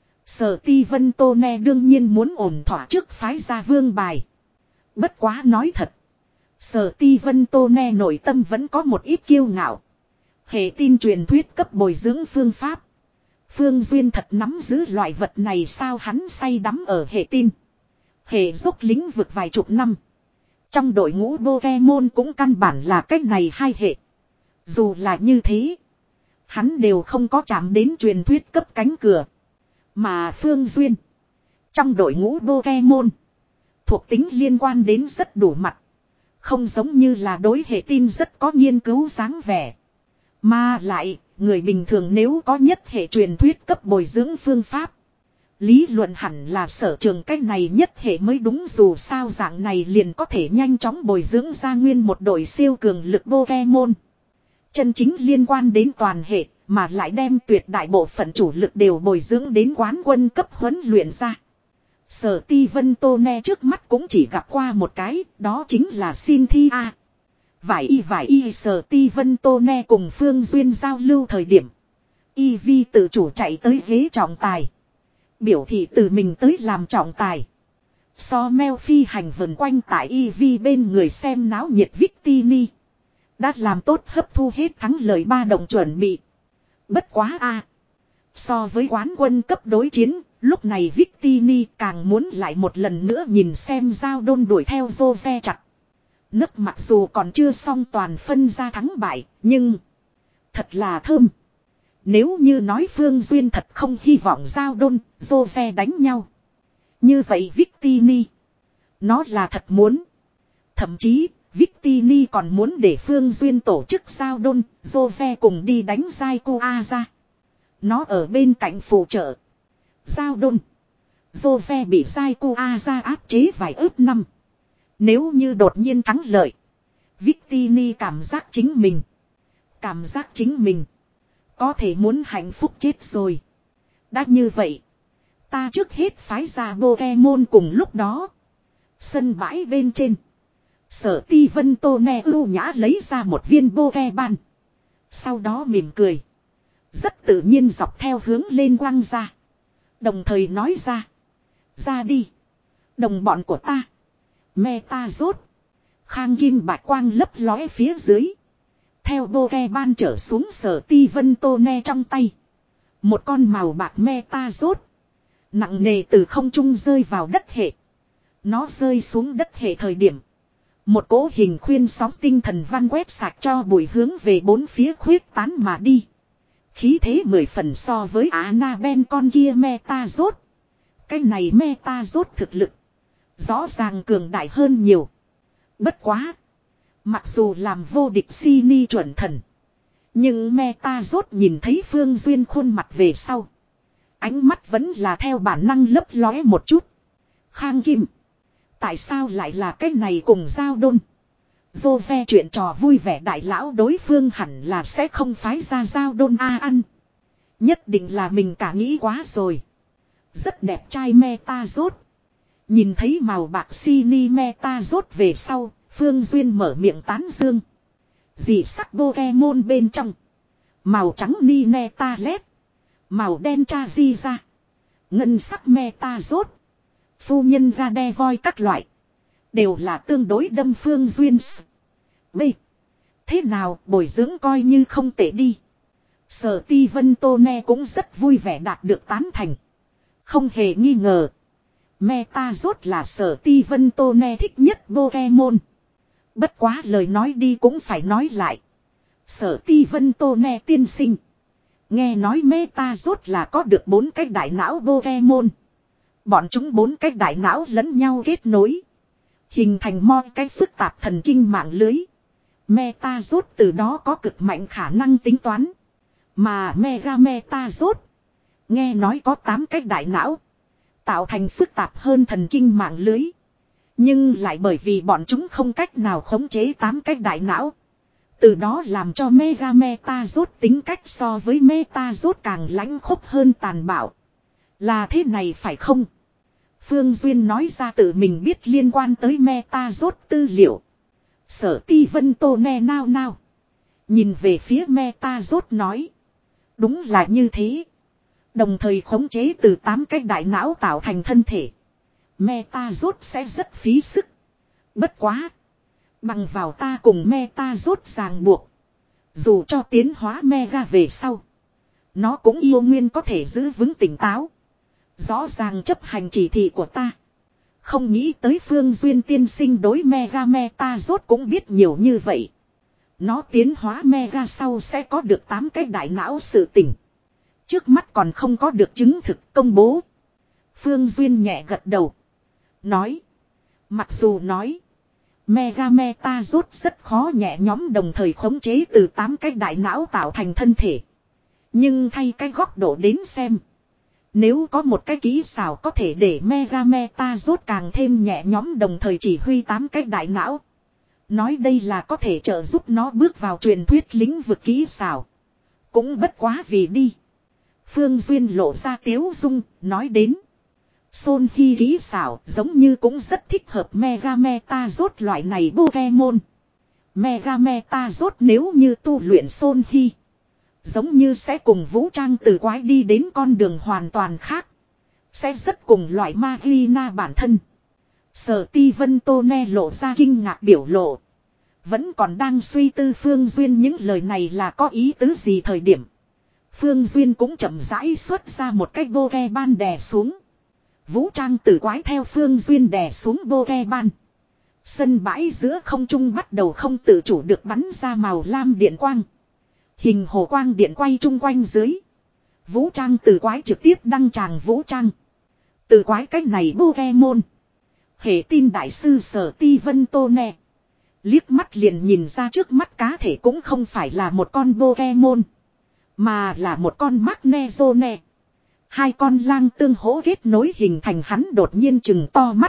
A: Sở Ti Vân Tô Ne đương nhiên muốn ổn thỏa trước phái ra vương bài. Bất quá nói thật. Sở Ti Vân Tô Ne nội tâm vẫn có một ít kiêu ngạo. Hệ tin truyền thuyết cấp bồi dưỡng phương pháp. Phương Duyên thật nắm giữ loại vật này sao hắn say đắm ở hệ tin. Hệ dốc lĩnh vực vài chục năm. Trong đội ngũ Pokemon cũng căn bản là cách này hai hệ. Dù là như thế. Hắn đều không có chạm đến truyền thuyết cấp cánh cửa. Mà Phương Duyên. Trong đội ngũ Pokemon. Thuộc tính liên quan đến rất đủ mặt. Không giống như là đối hệ tin rất có nghiên cứu dáng vẻ. Mà lại, người bình thường nếu có nhất hệ truyền thuyết cấp bồi dưỡng phương pháp. Lý luận hẳn là sở trường cách này nhất hệ mới đúng dù sao dạng này liền có thể nhanh chóng bồi dưỡng ra nguyên một đội siêu cường lực Pokemon. Chân chính liên quan đến toàn hệ mà lại đem tuyệt đại bộ phận chủ lực đều bồi dưỡng đến quán quân cấp huấn luyện ra. Sở Ti Vân Tô Ne trước mắt cũng chỉ gặp qua một cái, đó chính là Cynthia. Vải y vải y Sở Ti Vân Tô Ne cùng Phương Duyên giao lưu thời điểm. Y Vi tự chủ chạy tới ghế trọng tài. Biểu thị từ mình tới làm trọng tài. So Mel phi hành vần quanh tại Y Vi bên người xem náo nhiệt Victini. Đã làm tốt hấp thu hết thắng lợi ba đồng chuẩn bị. Bất quá a so với quán quân cấp đối chiến, lúc này Victini càng muốn lại một lần nữa nhìn xem giao đôn đuổi theo Jose chặt. Nấc mặc dù còn chưa xong toàn phân ra thắng bại, nhưng thật là thơm. Nếu như nói Phương Duyên thật không hy vọng giao đôn, Jose đánh nhau. Như vậy Victini, nó là thật muốn. Thậm chí, Victini còn muốn để Phương Duyên tổ chức giao đôn, Jose cùng đi đánh Raikou ra. Nó ở bên cạnh phụ trợ. Giao đôn. Jose bị Raikou ra áp chế vài ước năm. Nếu như đột nhiên thắng lợi. Victini cảm giác chính mình. Cảm giác chính mình. Có thể muốn hạnh phúc chết rồi. Đã như vậy. Ta trước hết phái ra Pokemon cùng lúc đó. Sân bãi bên trên. Sở Ti Vân Tô Ne ưu nhã lấy ra một viên Pokeball. Sau đó mỉm cười. Rất tự nhiên dọc theo hướng lên quăng ra. Đồng thời nói ra. Ra đi. Đồng bọn của ta. Meta rốt. Khang kim bạch quang lấp lóe phía dưới. Theo Pokeball trở xuống Sở Ti Vân Tô Ne trong tay. Một con màu bạc Meta rốt. Nặng nề từ không trung rơi vào đất hệ. Nó rơi xuống đất hệ thời điểm. Một cỗ hình khuyên sóng tinh thần văn quét sạch cho bụi hướng về bốn phía khuyết tán mà đi. Khí thế mười phần so với Annabelle con kia Meta rốt. Cái này Meta rốt thực lực. Rõ ràng cường đại hơn nhiều. Bất quá. Mặc dù làm vô địch Sini chuẩn thần. Nhưng Meta rốt nhìn thấy Phương Duyên khuôn mặt về sau. Ánh mắt vẫn là theo bản năng lấp lóe một chút. Khang Kim. Tại sao lại là cái này cùng giao đôn? Jose chuyện trò vui vẻ đại lão đối phương hẳn là sẽ không phái ra giao đôn a ăn. Nhất định là mình cả nghĩ quá rồi. Rất đẹp trai Meta rốt. Nhìn thấy màu bạc Sini Meta rốt về sau, Phương Duyên mở miệng tán dương. Dị sắc Pokemon bên trong. Màu trắng Nineta led. Màu đen Charizard. Ngân sắc Meta rốt. Phu nhân ra đe voi các loại. Đều là tương đối đâm Phương Duyên. B. Thế nào bồi dưỡng coi như không tệ đi. Sở Ti Vân Tô Ne cũng rất vui vẻ đạt được tán thành. Không hề nghi ngờ. Meta rốt là Sở Ti Vân Tô Ne thích nhất Pokemon. Bất quá lời nói đi cũng phải nói lại. Sở Ti Vân Tô Ne tiên sinh. Nghe nói Meta rốt là có được bốn cái đại não Pokemon. Bọn chúng bốn cái đại não lẫn nhau kết nối. Hình thành mo cái phức tạp thần kinh mạng lưới. Meta rốt từ đó có cực mạnh khả năng tính toán. Mà Mega Meta rốt. Nghe nói có tám cái đại não. Tạo thành phức tạp hơn thần kinh mạng lưới. Nhưng lại bởi vì bọn chúng không cách nào khống chế tám cái đại não. Từ đó làm cho Mega Metazord tính cách so với Metazord càng lãnh khốc hơn tàn bạo. Là thế này phải không? Phương Duyên nói ra tự mình biết liên quan tới Metazord tư liệu. Sở Ti Vân Tô ne nao nao. Nhìn về phía Metazord nói. Đúng là như thế. Đồng thời khống chế từ tám cái đại não tạo thành thân thể. Metazord sẽ rất phí sức. Bất quá. Bằng vào ta cùng Metazord ràng buộc. Dù cho tiến hóa Mega về sau. Nó cũng yêu nguyên có thể giữ vững tỉnh táo. Rõ ràng chấp hành chỉ thị của ta. Không nghĩ tới Phương Duyên tiên sinh đối Mega Metazord cũng biết nhiều như vậy. Nó tiến hóa Mega sau sẽ có được tám cái đại não sự tỉnh. Trước mắt còn không có được chứng thực công bố. Phương Duyên nhẹ gật đầu. Nói. Mặc dù nói. Mega Metazord rất khó nhẹ nhóm đồng thời khống chế từ tám cái đại não tạo thành thân thể. Nhưng thay cái góc độ đến xem. Nếu có một cái kỹ xảo có thể để Mega Metazord càng thêm nhẹ nhóm đồng thời chỉ huy tám cái đại não. Nói đây là có thể trợ giúp nó bước vào truyền thuyết lĩnh vực kỹ xảo. Cũng bất quá vì đi. Phương Duyên lộ ra tiếu dung, nói đến. Son Hy kỹ xảo giống như cũng rất thích hợp Mega Metazord loại này Pokemon. Mega Metazord nếu như tu luyện Son Hy. Giống như sẽ cùng vũ trang từ quái đi đến con đường hoàn toàn khác. Sẽ rất cùng loại Magina bản thân. Sở Ti Vân Tô ne lộ ra kinh ngạc biểu lộ. Vẫn còn đang suy tư Phương Duyên những lời này là có ý tứ gì thời điểm. Phương Duyên cũng chậm rãi xuất ra một cái Pokemon đè xuống. Vũ trang tử quái theo Phương Duyên đè xuống Pokemon. Sân bãi giữa không trung bắt đầu không tự chủ được bắn ra màu lam điện quang. Hình hồ quang điện quay chung quanh dưới. Vũ trang tử quái trực tiếp đăng tràng vũ trang. Tử quái cách này Pokemon. Hệ tin đại sư Sở Ti Vân Tô ne. Liếc mắt liền nhìn ra trước mắt cá thể cũng không phải là một con Pokemon. Mà là một con Magnezone. Hai con lang tương hỗ kết nối hình thành hắn đột nhiên chừng to mắt.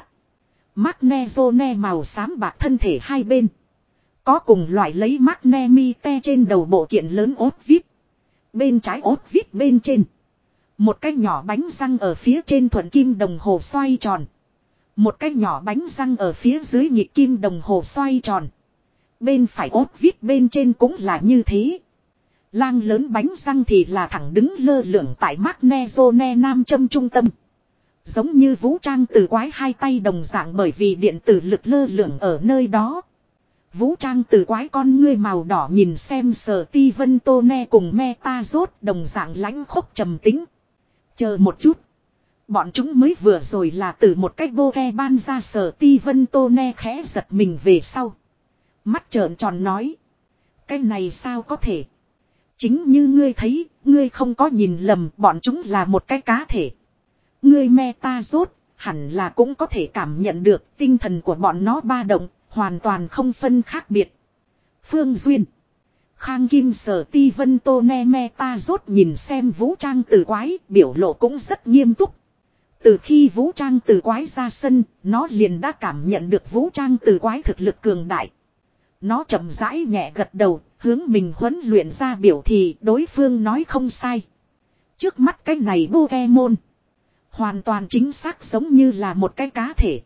A: Magnezone màu xám bạc thân thể hai bên. Có cùng loại lấy Magnemite trên đầu bộ kiện lớn ốt vít. Bên trái ốt vít bên trên. Một cái nhỏ bánh răng ở phía trên thuận kim đồng hồ xoay tròn. Một cái nhỏ bánh răng ở phía dưới nhịp kim đồng hồ xoay tròn. Bên phải ốt vít bên trên cũng là như thế. Lang lớn bánh răng thì là thẳng đứng lơ lửng tại Magnezone nam châm trung tâm. Giống như vũ trang từ quái hai tay đồng dạng bởi vì điện tử lực lơ lửng ở nơi đó. Vũ trang từ quái con ngươi màu đỏ nhìn xem Sở Ti Vân Tô ne cùng Metazord đồng dạng lãnh khốc trầm tính. Chờ một chút. Bọn chúng mới vừa rồi là từ một cách Pokemon ra. Sở Ti Vân Tô ne khẽ giật mình về sau. Mắt trợn tròn nói. Cái này sao có thể. Chính như ngươi thấy, ngươi không có nhìn lầm, bọn chúng là một cái cá thể. Ngươi Metazord hẳn là cũng có thể cảm nhận được tinh thần của bọn nó ba động, hoàn toàn không phân khác biệt. Phương Duyên. Khang Kim Sở Ti Vân Tô ne Metazord nhìn xem vũ trang từ quái, biểu lộ cũng rất nghiêm túc. Từ khi vũ trang từ quái ra sân, nó liền đã cảm nhận được vũ trang từ quái thực lực cường đại. Nó chậm rãi nhẹ gật đầu, hướng mình huấn luyện ra biểu thị đối phương nói không sai. Trước mắt cái này Pokemon. Hoàn toàn chính xác giống như là một cái cá thể.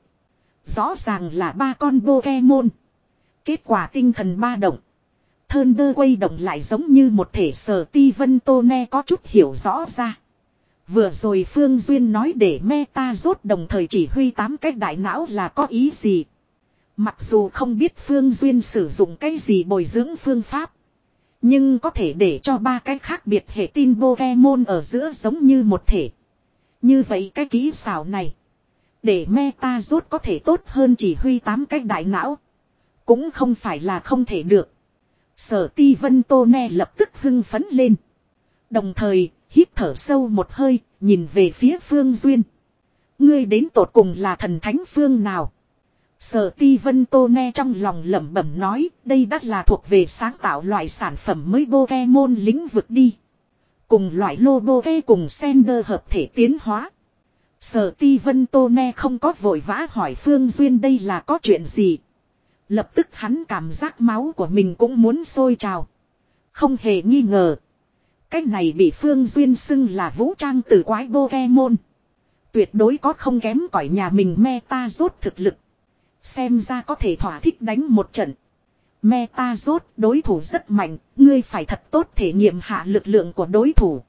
A: Rõ ràng là ba con Pokemon. Kết quả tinh thần ba động. Thunder quay động lại giống như một thể. Sở Ti Vân Tô ne có chút hiểu rõ ra. Vừa rồi Phương Duyên nói để Metazord đồng thời chỉ huy tám cái đại não là có ý gì. Mặc dù không biết Phương Duyên sử dụng cái gì bồi dưỡng phương pháp. Nhưng có thể để cho ba cái khác biệt hệ tin Pokemon ở giữa giống như một thể. Như vậy cái kỹ xảo này. Để Metazord có thể tốt hơn chỉ huy tám cái đại não. Cũng không phải là không thể được. Sở Ti Vân Tô ne lập tức hưng phấn lên. Đồng thời hít thở sâu một hơi. Nhìn về phía Phương Duyên. Ngươi đến tột cùng là thần thánh phương nào? Sở Ti Vân Tô ne trong lòng lẩm bẩm nói. Đây đắt là thuộc về sáng tạo loại sản phẩm mới Pokemon lĩnh vực đi. Cùng loại lobo ve cùng Sender hợp thể tiến hóa. Sở Ti Vân Tô Ne không có vội vã hỏi Phương Duyên đây là có chuyện gì. Lập tức hắn cảm giác máu của mình cũng muốn sôi trào. Không hề nghi ngờ. Cái này bị Phương Duyên xưng là vũ trang tử quái Pokemon. Tuyệt đối có không kém cỏi nhà mình meta rốt thực lực. Xem ra có thể thỏa thích đánh một trận. Meta rốt đối thủ rất mạnh, ngươi phải thật tốt thể nghiệm hạ lực lượng của đối thủ.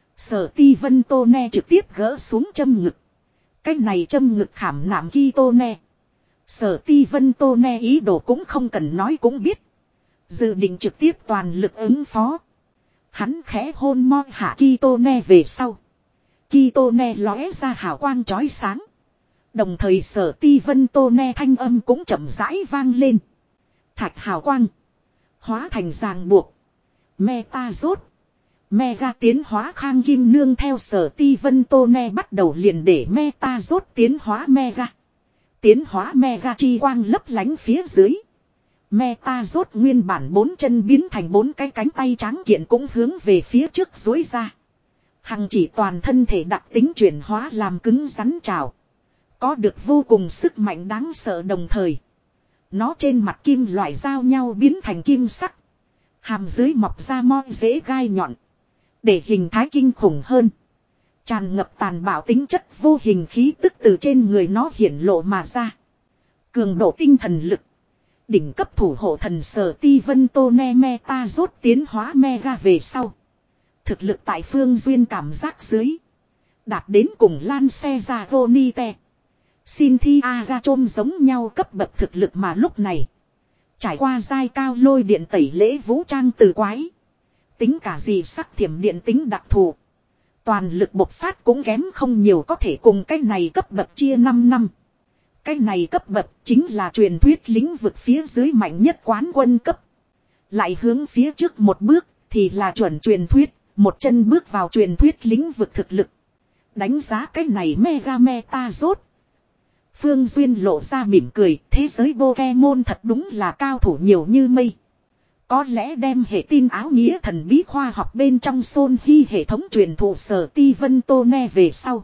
A: Sở Ti Vân Tô Ne trực tiếp gỡ xuống châm ngực. Cái này châm ngực khảm nạm ghi Tô Ne. Sở Ti Vân Tô Ne ý đồ cũng không cần nói cũng biết. Dự định trực tiếp toàn lực ứng phó. Hắn khẽ hôn môi hạ Tô Ne về sau. Tô Ne lóe ra hào quang chói sáng. Đồng thời Sở Ti Vân Tô Ne thanh âm cũng chậm rãi vang lên. Thạch hào quang. Hóa thành ràng buộc. Meta rốt. Mega tiến hóa Khang Kim Nương theo Sở Ti Vân Tô Ne bắt đầu liền để Meta rốt tiến hóa Mega. Tiến hóa Mega chi quang lấp lánh phía dưới. Meta rốt nguyên bản bốn chân biến thành bốn cái cánh tay trắng kiện cũng hướng về phía trước duỗi ra. Hằng chỉ toàn thân thể đặc tính chuyển hóa làm cứng rắn trào. Có được vô cùng sức mạnh đáng sợ đồng thời. Nó trên mặt kim loại giao nhau biến thành kim sắc. Hàm dưới mọc ra moi dễ gai nhọn. Để hình thái kinh khủng hơn. Tràn ngập tàn bạo tính chất vô hình khí tức từ trên người nó hiển lộ mà ra. Cường độ tinh thần lực. Đỉnh cấp thủ hộ thần Sở Ti Vân Tô Ne Meta rốt tiến hóa Mega về sau. Thực lực tại Phương Duyên cảm giác dưới. Đạt đến cùng Lan xe ra Gonite. Xin thi aga trôm giống nhau cấp bậc thực lực mà lúc này. Trải qua giai cao lôi điện tẩy lễ vũ trang từ quái. Tính cả gì sắc thiểm điện tính đặc thù. Toàn lực bộc phát cũng kém không nhiều có thể cùng cái này cấp bậc chia năm năm. Cái này cấp bậc chính là truyền thuyết lĩnh vực phía dưới mạnh nhất quán quân cấp. Lại hướng phía trước một bước thì là chuẩn truyền thuyết. Một chân bước vào truyền thuyết lĩnh vực thực lực. Đánh giá cái này mega meta rốt. Phương Duyên lộ ra mỉm cười. Thế giới Pokemon thật đúng là cao thủ nhiều như mây. Có lẽ đem hệ tin áo nghĩa thần bí khoa học bên trong Sôn Hy hệ thống truyền thụ Sở Ti Vân Tô Ne về sau.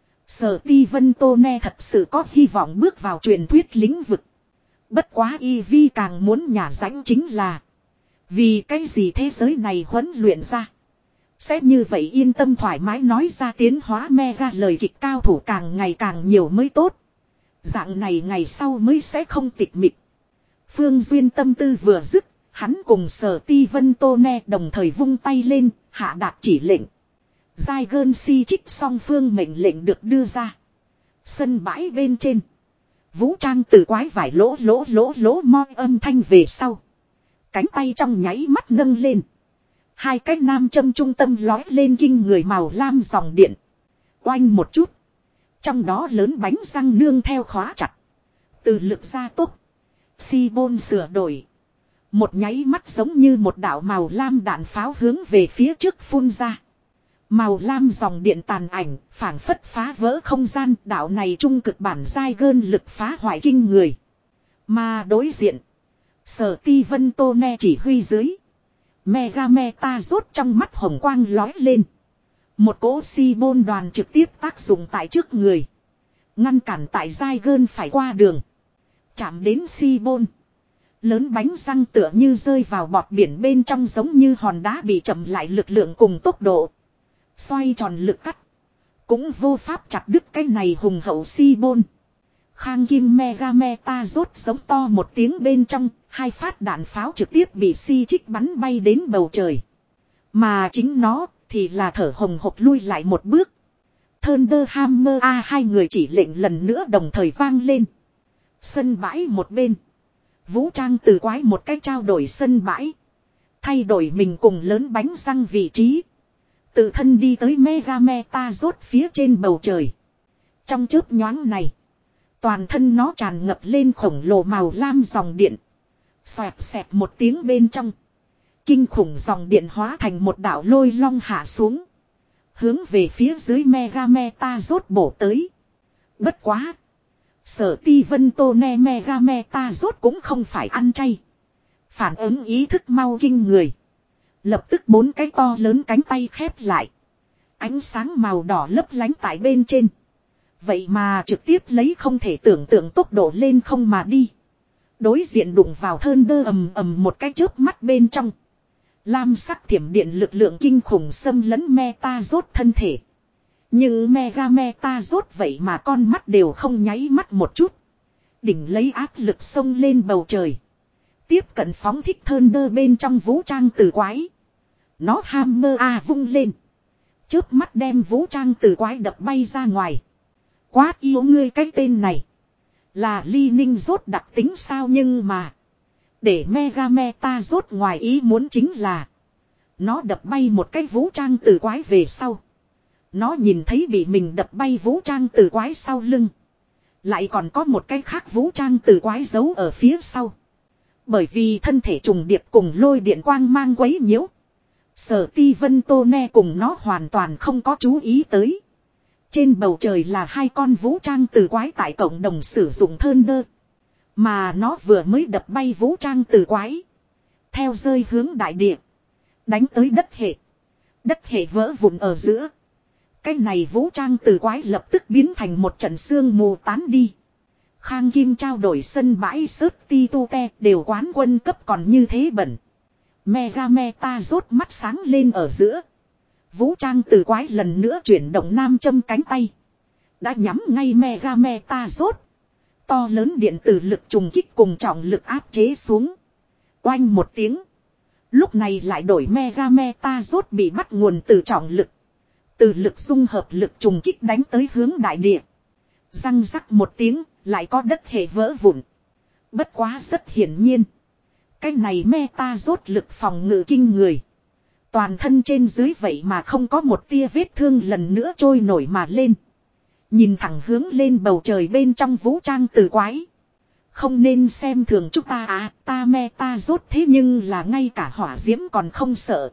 A: Sở Ti Vân Tô Ne thật sự có hy vọng bước vào truyền thuyết lĩnh vực. Bất quá y vi càng muốn nhả rãnh chính là. Vì cái gì thế giới này huấn luyện ra. Sẽ như vậy yên tâm thoải mái nói ra tiến hóa mega lời kịch cao thủ càng ngày càng nhiều mới tốt. Dạng này ngày sau mới sẽ không tịch mịch. Phương Duyên tâm tư vừa dứt. Hắn cùng Sở Ti Vân Tô Ne đồng thời vung tay lên, hạ đạt chỉ lệnh. Giai gơn si trích song phương mệnh lệnh được đưa ra. Sân bãi bên trên. Vũ trang từ quái vải lỗ lỗ lỗ lỗ moi âm thanh về sau. Cánh tay trong nháy mắt nâng lên. Hai cái nam châm trung tâm lói lên kinh người màu lam dòng điện. Oanh một chút. Trong đó lớn bánh răng nương theo khóa chặt. Từ lực gia tốc. Si bôn sửa đổi. Một nháy mắt giống như một đạo màu lam đạn pháo hướng về phía trước phun ra. Màu lam dòng điện tàn ảnh, phảng phất phá vỡ không gian, đạo này trung cực bản giai gơn lực phá hoại kinh người. Mà đối diện, Sở Ti Vân Tô Ne chỉ huy dưới. Mega Meta rốt trong mắt hồng quang lói lên. Một cỗ si bôn đoàn trực tiếp tác dụng tại trước người. Ngăn cản tại giai gơn phải qua đường. Chạm đến si bôn. Lớn bánh răng tựa như rơi vào bọt biển bên trong giống như hòn đá bị chậm lại lực lượng cùng tốc độ. Xoay tròn lực cắt. Cũng vô pháp chặt đứt cái này hùng hậu si bôn. Khang Kim Mega Meta rốt giống to một tiếng bên trong. Hai phát đạn pháo trực tiếp bị si trích bắn bay đến bầu trời. Mà chính nó thì là thở hồng hộc lui lại một bước. Thunder Hammer A hai người chỉ lệnh lần nữa đồng thời vang lên. Sân bãi một bên. Vũ trang từ quái một cách trao đổi sân bãi. Thay đổi mình cùng lớn bánh răng vị trí. Tự thân đi tới Mega Meta rốt phía trên bầu trời. Trong chớp nhoáng này. Toàn thân nó tràn ngập lên khổng lồ màu lam dòng điện. Xoẹt xẹt một tiếng bên trong. Kinh khủng dòng điện hóa thành một đạo lôi long hạ xuống. Hướng về phía dưới Mega Meta rốt bổ tới. Bất quá. Sở Ti Vân Tô Ne Mega Meta rốt cũng không phải ăn chay. Phản ứng ý thức mau kinh người. Lập tức bốn cái to lớn cánh tay khép lại. Ánh sáng màu đỏ lấp lánh tại bên trên. Vậy mà trực tiếp lấy không thể tưởng tượng tốc độ lên không mà đi. Đối diện đụng vào thơn đơ ầm ầm một cái chớp mắt bên trong. Lam sắc thiểm điện lực lượng kinh khủng xâm lấn Meta rốt thân thể. Nhưng Mega Meta rốt vậy mà con mắt đều không nháy mắt một chút. Đỉnh lấy áp lực xông lên bầu trời. Tiếp cận phóng thích thơn đơ bên trong vũ trang tử quái. Nó hammer a vung lên. Chớp mắt đem vũ trang tử quái đập bay ra ngoài. Quát yêu ngươi cái tên này. Là ly ninh rốt đặc tính sao nhưng mà. Để Mega Meta rốt ngoài ý muốn chính là. Nó đập bay một cái vũ trang tử quái về sau. Nó nhìn thấy bị mình đập bay vũ trang tử quái sau lưng. Lại còn có một cái khác vũ trang tử quái giấu ở phía sau. Bởi vì thân thể trùng điệp cùng lôi điện quang mang quấy nhiễu. Sở Ti Vân Tô Ne cùng nó hoàn toàn không có chú ý tới. Trên bầu trời là hai con vũ trang tử quái tại cộng đồng sử dụng thơn đơ. Mà nó vừa mới đập bay vũ trang tử quái. Theo rơi hướng đại địa. Đánh tới đất hệ. Đất hệ vỡ vụn ở giữa. Cái này vũ trang tử quái lập tức biến thành một trận sương mù tán đi. Khang Kim trao đổi sân bãi sớt ti tu te đều quán quân cấp còn như thế bẩn. Mega Meta rốt mắt sáng lên ở giữa. Vũ trang tử quái lần nữa chuyển động nam châm cánh tay. Đã nhắm ngay Mega Meta rốt. To lớn điện tử lực trùng kích cùng trọng lực áp chế xuống. Oanh một tiếng. Lúc này lại đổi Mega Meta rốt bị bắt nguồn từ trọng lực. Từ lực dung hợp lực trùng kích đánh tới hướng đại địa. Răng rắc một tiếng, lại có đất hệ vỡ vụn. Bất quá rất hiển nhiên. Cái này Meta rốt lực phòng ngự kinh người. Toàn thân trên dưới vậy mà không có một tia vết thương lần nữa trôi nổi mà lên. Nhìn thẳng hướng lên bầu trời bên trong vũ trang tử quái. Không nên xem thường chúng ta à, ta Meta rốt thế nhưng là ngay cả hỏa diễm còn không sợ.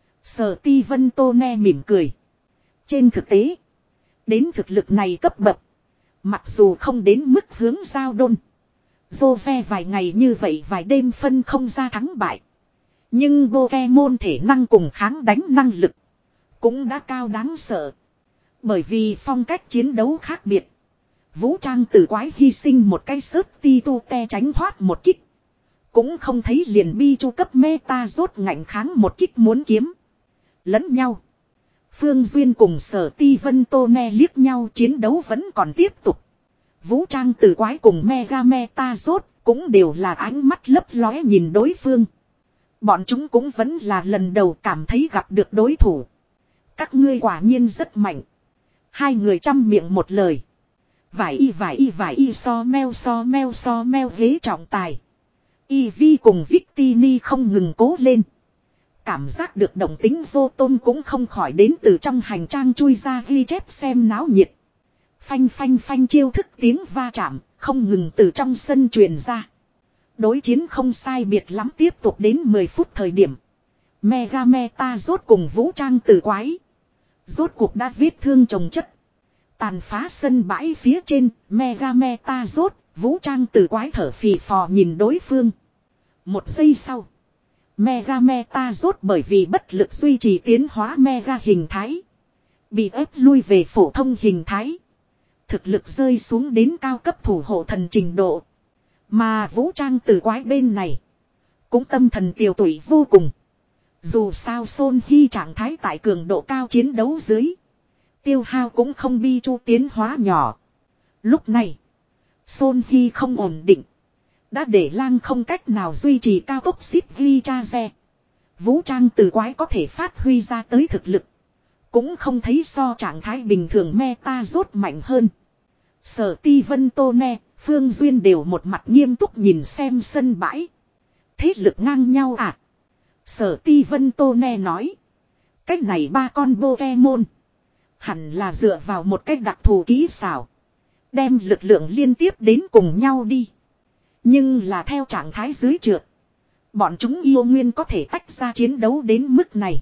A: Sở Ti Vân Tô Ne mỉm cười. Trên thực tế, đến thực lực này cấp bậc. Mặc dù không đến mức hướng giao đôn. Dô ve vài ngày như vậy vài đêm phân không ra thắng bại. Nhưng Pokemon thể năng cùng kháng đánh năng lực. Cũng đã cao đáng sợ. Bởi vì phong cách chiến đấu khác biệt. Vũ trang tử quái hy sinh một cái sớt ti tu te tránh thoát một kích. Cũng không thấy liền bi chu cấp Meta rốt ngạnh kháng một kích muốn kiếm. Lẫn nhau. Phương Duyên cùng Sở Ti Vân Tô Ne liếc nhau chiến đấu vẫn còn tiếp tục. Vũ trang tử quái cùng Mega Meta rốt cũng đều là ánh mắt lấp lóe nhìn đối phương. Bọn chúng cũng vẫn là lần đầu cảm thấy gặp được đối thủ. Các ngươi quả nhiên rất mạnh. Hai người chăm miệng một lời. Vải y vải y vải y so meo so meo so meo ghế trọng tài. Y Vi cùng Victini không ngừng cố lên. Cảm giác được động tính vô tôn cũng không khỏi đến từ trong hành trang chui ra ghi chép xem náo nhiệt. Phanh phanh phanh chiêu thức tiếng va chạm, không ngừng từ trong sân truyền ra. Đối chiến không sai biệt lắm tiếp tục đến mười phút thời điểm. Mega Meta rốt cùng vũ trang tử quái. Rốt cuộc đã vết thương chồng chất. Tàn phá sân bãi phía trên, Mega Meta rốt, vũ trang tử quái thở phì phò nhìn đối phương. Một giây sau. Mega Meta rốt bởi vì bất lực duy trì tiến hóa Mega hình thái. Bị ép lui về phổ thông hình thái. Thực lực rơi xuống đến cao cấp thủ hộ thần trình độ. Mà vũ trang tử quái bên này. Cũng tâm thần tiều tụy vô cùng. Dù sao Son Hy trạng thái tại cường độ cao chiến đấu dưới. Tiêu hao cũng không bi chu tiến hóa nhỏ. Lúc này. Son Hy không ổn định. Đã để lang không cách nào duy trì cao tốc ship ghi cha xe. Vũ trang tử quái có thể phát huy ra tới thực lực. Cũng không thấy so trạng thái bình thường Meta rốt mạnh hơn. Sở Ti Vân Tô Ne, Phương Duyên đều một mặt nghiêm túc nhìn xem sân bãi. Thế lực ngang nhau à? Sở Ti Vân Tô Ne nói. Cách này ba con Pokemon. Hẳn là dựa vào một cách đặc thù kỹ xảo. Đem lực lượng liên tiếp đến cùng nhau đi. Nhưng là theo trạng thái dưới trượt. Bọn chúng yêu nguyên có thể tách ra chiến đấu đến mức này.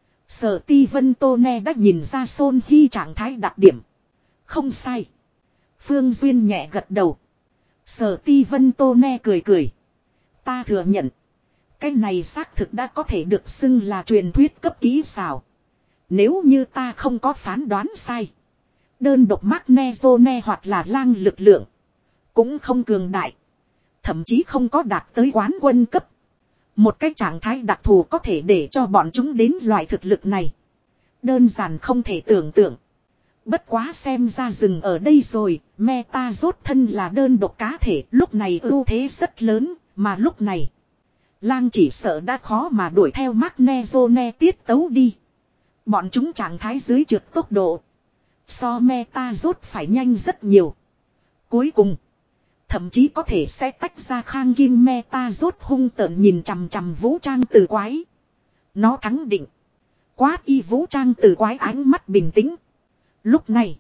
A: Sở Ti Vân Tô Ne đã nhìn ra Son Hy trạng thái đặc điểm. Không sai. Phương Duyên nhẹ gật đầu. Sở Ti Vân Tô Ne cười cười. Ta thừa nhận. Cái này xác thực đã có thể được xưng là truyền thuyết cấp kỹ xảo. Nếu như ta không có phán đoán sai. Đơn độc Magnezone hoặc là lang lực lượng. Cũng không cường đại. Thậm chí không có đạt tới quán quân cấp. Một cái trạng thái đặc thù có thể để cho bọn chúng đến loại thực lực này. Đơn giản không thể tưởng tượng. Bất quá xem ra dừng ở đây rồi. Meta rốt thân là đơn độc cá thể. Lúc này ưu thế rất lớn. Mà lúc này. Lang chỉ sợ đã khó mà đuổi theo Magnezone tiết tấu đi. Bọn chúng trạng thái dưới trượt tốc độ. So meta rốt phải nhanh rất nhiều. Cuối cùng. Thậm chí có thể sẽ tách ra khang kim meta rốt hung tợn nhìn chằm chằm vũ trang từ quái. Nó thắng định. Quát y vũ trang từ quái ánh mắt bình tĩnh. Lúc này.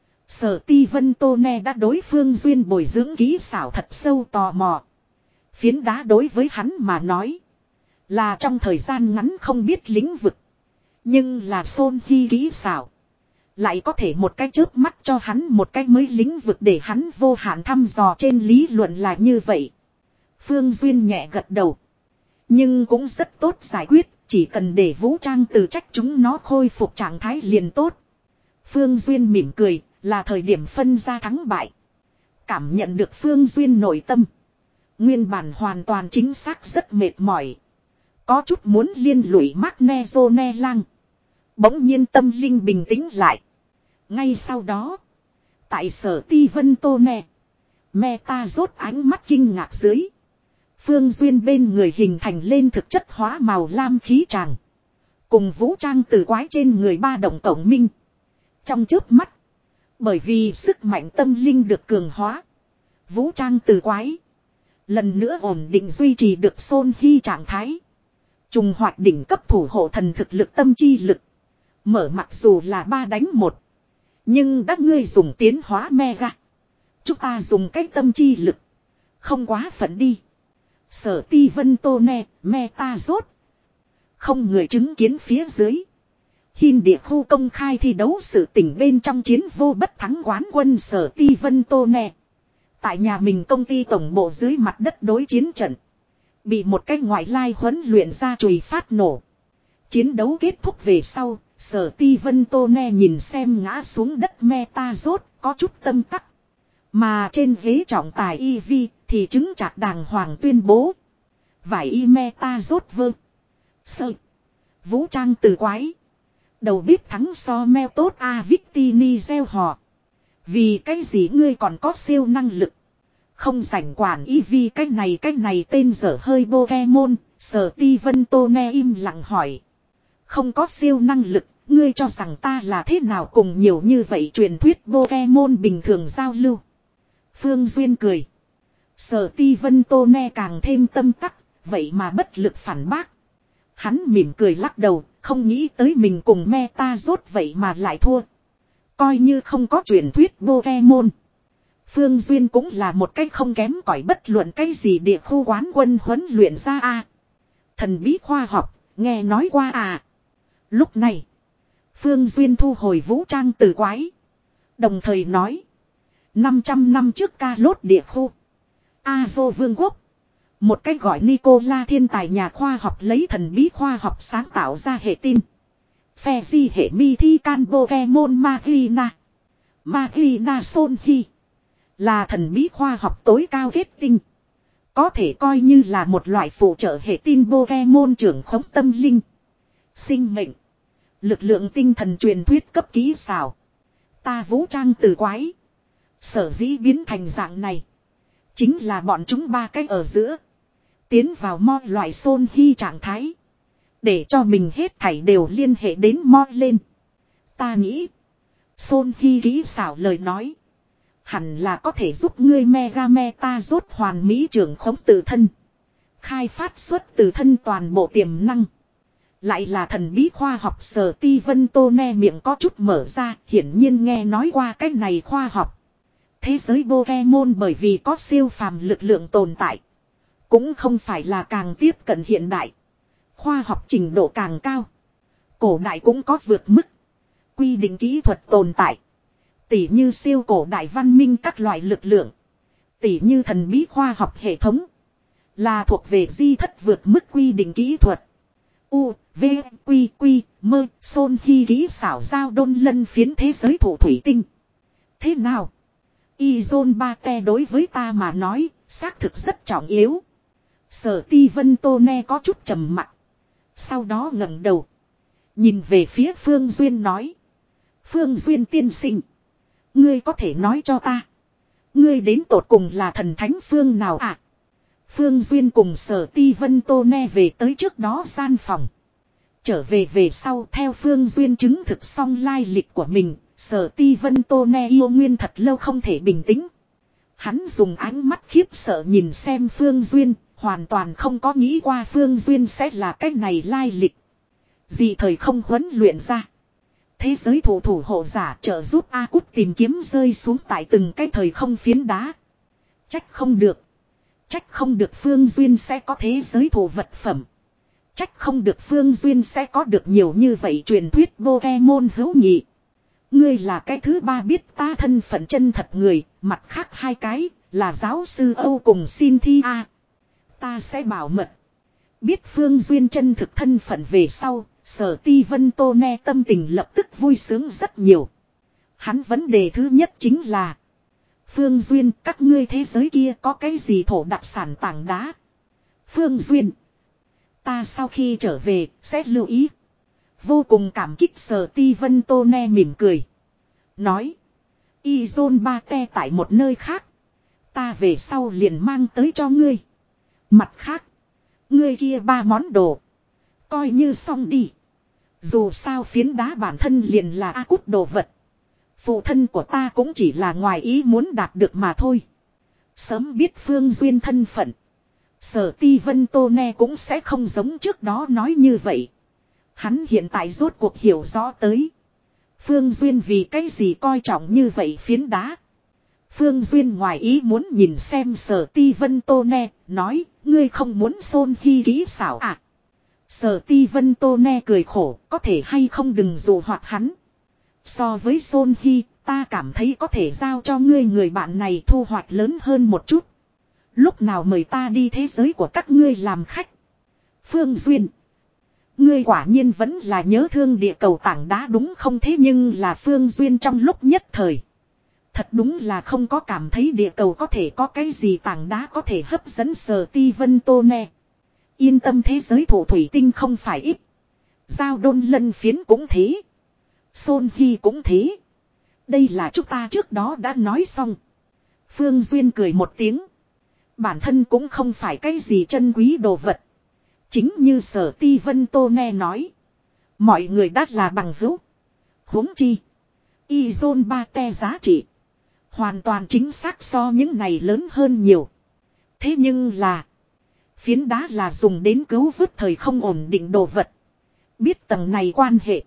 A: Sở ti vân tô ne đã đối phương duyên bồi dưỡng kỹ xảo thật sâu tò mò. Phiến đá đối với hắn mà nói. Là trong thời gian ngắn không biết lĩnh vực. Nhưng là Son Hy kỹ xảo. Lại có thể một cái chớp mắt cho hắn một cái mới lĩnh vực để hắn vô hạn thăm dò trên lý luận là như vậy. Phương Duyên nhẹ gật đầu. Nhưng cũng rất tốt giải quyết. Chỉ cần để vũ trang từ trách chúng nó khôi phục trạng thái liền tốt. Phương Duyên mỉm cười là thời điểm phân ra thắng bại. Cảm nhận được Phương Duyên nội tâm. Nguyên bản hoàn toàn chính xác rất mệt mỏi. Có chút muốn liên lụy Magnezone lang. Bỗng nhiên tâm linh bình tĩnh lại. Ngay sau đó. Tại sở ti vân tô nè. Meta rốt ánh mắt kinh ngạc dưới. Phương Duyên bên người hình thành lên thực chất hóa màu lam khí tràng. Cùng vũ trang từ quái trên người ba động cộng minh. Trong chớp mắt. Bởi vì sức mạnh tâm linh được cường hóa. Vũ trang từ quái. Lần nữa ổn định duy trì được Son Hy trạng thái. Trùng hoạt đỉnh cấp thủ hộ thần thực lực tâm chi lực. Mở mặc dù là ba đánh một. Nhưng đã ngươi dùng tiến hóa mega. Chúng ta dùng cái tâm chi lực. Không quá phận đi. Sở ti vân tô nè, meta rốt. Không người chứng kiến phía dưới. Hiên địa khu công khai thi đấu sự tỉnh bên trong chiến vô bất thắng quán quân sở ti vân tô nè. Tại nhà mình công ty tổng bộ dưới mặt đất đối chiến trận. Bị một cái ngoại lai huấn luyện ra chùy phát nổ. Chiến đấu kết thúc về sau, sở ti vân tô ne nhìn xem ngã xuống đất meta rốt, có chút tâm tắc. Mà trên ghế trọng tài e vê thì chứng chặt đàng hoàng tuyên bố. Vải y meta rốt vơ. Sợ. Vũ trang từ quái. Đầu bếp thắng so meo tốt a Victini gieo hò. Vì cái gì ngươi còn có siêu năng lực. Không rảnh quản y vi cái này cái này tên dở hơi Pokemon, sở ti vân tô ne im lặng hỏi. Không có siêu năng lực, ngươi cho rằng ta là thế nào cùng nhiều như vậy truyền thuyết Pokemon bình thường giao lưu. Phương Duyên cười. Sở ti vân tô ne càng thêm tâm tắc, vậy mà bất lực phản bác. Hắn mỉm cười lắc đầu, không nghĩ tới mình cùng meta rốt vậy mà lại thua. Coi như không có truyền thuyết Pokemon. Phương Duyên cũng là một cái không kém cỏi bất luận cái gì địa khu quán quân huấn luyện ra a. Thần bí khoa học, nghe nói qua à. Lúc này, Phương Duyên thu hồi vũ trang từ quái. Đồng thời nói, năm trăm năm trước ca lốt địa khu. Azo Vương quốc. Một cái gọi Nicola thiên tài nhà khoa học lấy thần bí khoa học sáng tạo ra hệ tin. Phe di hệ mi thi can Pokemon Magina. Magina Son Hy. Là thần bí khoa học tối cao kết tinh. Có thể coi như là một loại phụ trợ hệ tin Pokemon trưởng khống tâm linh. Sinh mệnh. Lực lượng tinh thần truyền thuyết cấp kỹ xảo. Ta vũ trang từ quái. Sở dĩ biến thành dạng này. Chính là bọn chúng ba cái ở giữa. Tiến vào mo loại Son Hy trạng thái. Để cho mình hết thảy đều liên hệ đến mo lên. Ta nghĩ. Son Hy kỹ xảo lời nói. Hẳn là có thể giúp ngươi mega meta rốt hoàn mỹ trưởng khống tự thân. Khai phát xuất tự thân toàn bộ tiềm năng. Lại là thần bí khoa học sở ti vân tô ne miệng có chút mở ra. Hiển nhiên nghe nói qua cái này khoa học. Thế giới Pokemon bởi vì có siêu phàm lực lượng tồn tại. Cũng không phải là càng tiếp cận hiện đại. Khoa học trình độ càng cao. Cổ đại cũng có vượt mức. Quy định kỹ thuật tồn tại. Tỉ như siêu cổ đại văn minh các loại lực lượng. Tỉ như thần bí khoa học hệ thống. Là thuộc về di thất vượt mức quy định kỹ thuật. U, V, Quy, Quy, Mơ, Sôn Hy kỹ xảo giao đôn lân phiến thế giới thủ thủy tinh. Thế nào? Izon Bate đối với ta mà nói, xác thực rất trọng yếu. Sở Ti Vân Tô Ne có chút trầm mặc. Sau đó ngẩng đầu. Nhìn về phía Phương Duyên nói. Phương Duyên tiên sinh. Ngươi có thể nói cho ta. Ngươi đến tột cùng là thần thánh phương nào à? Phương Duyên cùng Sở Ti Vân Tô Ne về tới trước đó gian phòng. Trở về về sau theo Phương Duyên chứng thực xong lai lịch của mình. Sở Ti Vân Tô Ne yêu nguyên thật lâu không thể bình tĩnh. Hắn dùng ánh mắt khiếp sợ nhìn xem Phương Duyên. Hoàn toàn không có nghĩ qua Phương Duyên sẽ là cái này lai lịch. Gì thời không huấn luyện ra. Thế giới thủ thủ hộ giả trợ giúp A Cút tìm kiếm rơi xuống tại từng cái thời không phiến đá. Trách không được. Trách không được Phương Duyên sẽ có thế giới thủ vật phẩm. Trách không được Phương Duyên sẽ có được nhiều như vậy truyền thuyết Pokemon hữu nghị. Ngươi là cái thứ ba biết ta thân phận chân thật người, mặt khác hai cái là giáo sư Âu cùng Cynthia. Ta sẽ bảo mật. Biết Phương Duyên chân thực thân phận về sau, Sở Ti Vân Tô Ne tâm tình lập tức vui sướng rất nhiều. Hắn vấn đề thứ nhất chính là Phương Duyên, các ngươi thế giới kia có cái gì thổ đặc sản tảng đá? Phương Duyên, ta sau khi trở về sẽ lưu ý. Vô cùng cảm kích Sở Ti Vân Tô Ne mỉm cười. Nói, Izon Bate tại một nơi khác. Ta về sau liền mang tới cho ngươi. Mặt khác, ngươi kia ba món đồ. Coi như xong đi. Dù sao phiến đá bản thân liền là A Cút đồ vật. Phụ thân của ta cũng chỉ là ngoài ý muốn đạt được mà thôi. Sớm biết Phương Duyên thân phận. Sở Ti Vân Tô Ne cũng sẽ không giống trước đó nói như vậy. Hắn hiện tại rốt cuộc hiểu rõ tới. Phương Duyên vì cái gì coi trọng như vậy phiến đá. Phương Duyên ngoài ý muốn nhìn xem Sở Ti Vân Tô Ne, nói, ngươi không muốn Sôn Hy kỹ xảo à. Sở Ti Vân Tô Ne cười khổ, có thể hay không đừng dụ hoặc hắn. So với Sôn Hy, ta cảm thấy có thể giao cho ngươi người bạn này thu hoạch lớn hơn một chút. Lúc nào mời ta đi thế giới của các ngươi làm khách. Phương Duyên, ngươi quả nhiên vẫn là nhớ thương địa cầu tảng đá đúng không? Thế nhưng là Phương Duyên trong lúc nhất thời. Thật đúng là không có cảm thấy địa cầu có thể có cái gì tảng đá có thể hấp dẫn Sở Ti Vân Tô Ne. Yên tâm, thế giới thủ thủy tinh không phải ít. Giao đôn lân phiến cũng thế. Sôn Hy cũng thế. Đây là chúng ta trước đó đã nói xong. Phương Duyên cười một tiếng. Bản thân cũng không phải cái gì chân quý đồ vật. Chính như Sở Ti Vân Tô Ne nói. Mọi người đã là bằng hữu. Huống chi. Izon Bate giá trị. Hoàn toàn chính xác so những này lớn hơn nhiều. Thế nhưng là. Phiến đá là dùng đến cứu vớt thời không ổn định đồ vật. Biết tầng này quan hệ.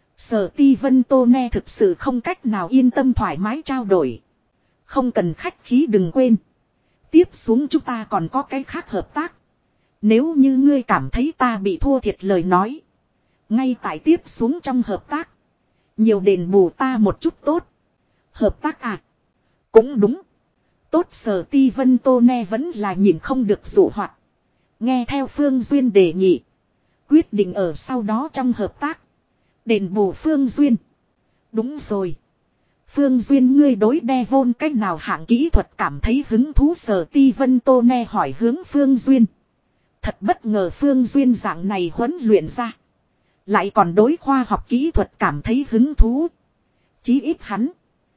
A: Sở Ti Vân Tô Ne thực sự không cách nào yên tâm thoải mái trao đổi. Không cần khách khí đừng quên. Tiếp xuống chúng ta còn có cái khác hợp tác. Nếu như ngươi cảm thấy ta bị thua thiệt lời nói. Ngay tại tiếp xuống trong hợp tác. Nhiều đền bù ta một chút tốt. Hợp tác à? Cũng đúng. Tốt. Sở Ti Vân Tô Ne vẫn là nhìn không được dụ hoạt. Nghe theo Phương Duyên đề nghị. Quyết định ở sau đó trong hợp tác. Đền bù Phương Duyên. Đúng rồi. Phương Duyên, ngươi đối Devon cách nào hạng kỹ thuật cảm thấy hứng thú? Sở Ti Vân Tô Ne hỏi hướng Phương Duyên. Thật bất ngờ Phương Duyên dạng này huấn luyện ra. Lại còn đối khoa học kỹ thuật cảm thấy hứng thú. Chí ít hắn.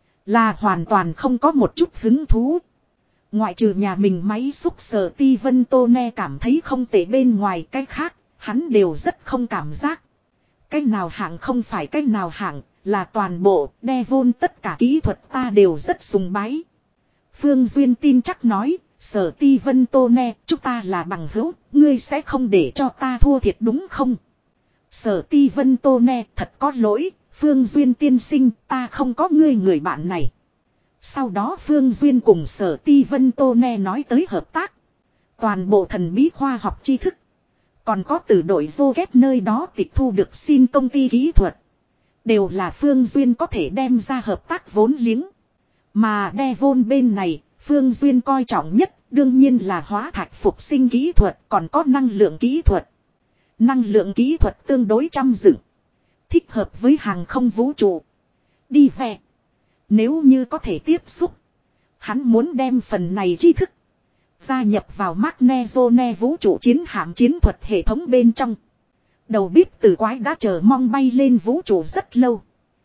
A: Là hoàn toàn không có một chút hứng thú. Ngoại trừ nhà mình máy xúc Sở Ti Vân Tô Ne cảm thấy không tệ bên ngoài cái khác. Hắn đều rất không cảm giác. Cái nào hạng không phải cái nào hạng. Là toàn bộ Devon tất cả kỹ thuật ta đều rất sùng bái. Phương Duyên tin chắc nói. Sở Ti Vân Tô Ne, chúng ta là bằng hữu, ngươi sẽ không để cho ta thua thiệt đúng không? Sở Ti Vân Tô Ne, thật có lỗi, Phương Duyên tiên sinh, ta không có ngươi người bạn này. Sau đó Phương Duyên cùng Sở Ti Vân Tô Ne nói tới hợp tác. Toàn bộ thần bí khoa học tri thức. Còn có từ đội vô ghét nơi đó tịch thu được xin công ty kỹ thuật. Đều là Phương Duyên có thể đem ra hợp tác vốn liếng. Mà Devon bên này, Phương Duyên coi trọng nhất Đương nhiên là hóa thạch phục sinh kỹ thuật, còn có năng lượng kỹ thuật. Năng lượng kỹ thuật tương đối trăm dựng. Thích hợp với hàng không vũ trụ. Đi về. Nếu như có thể tiếp xúc. Hắn muốn đem phần này tri thức gia nhập vào Magnezone vũ trụ chiến hạm chiến thuật hệ thống bên trong. Đầu bếp tử quái đã chờ mong bay lên vũ trụ rất lâu.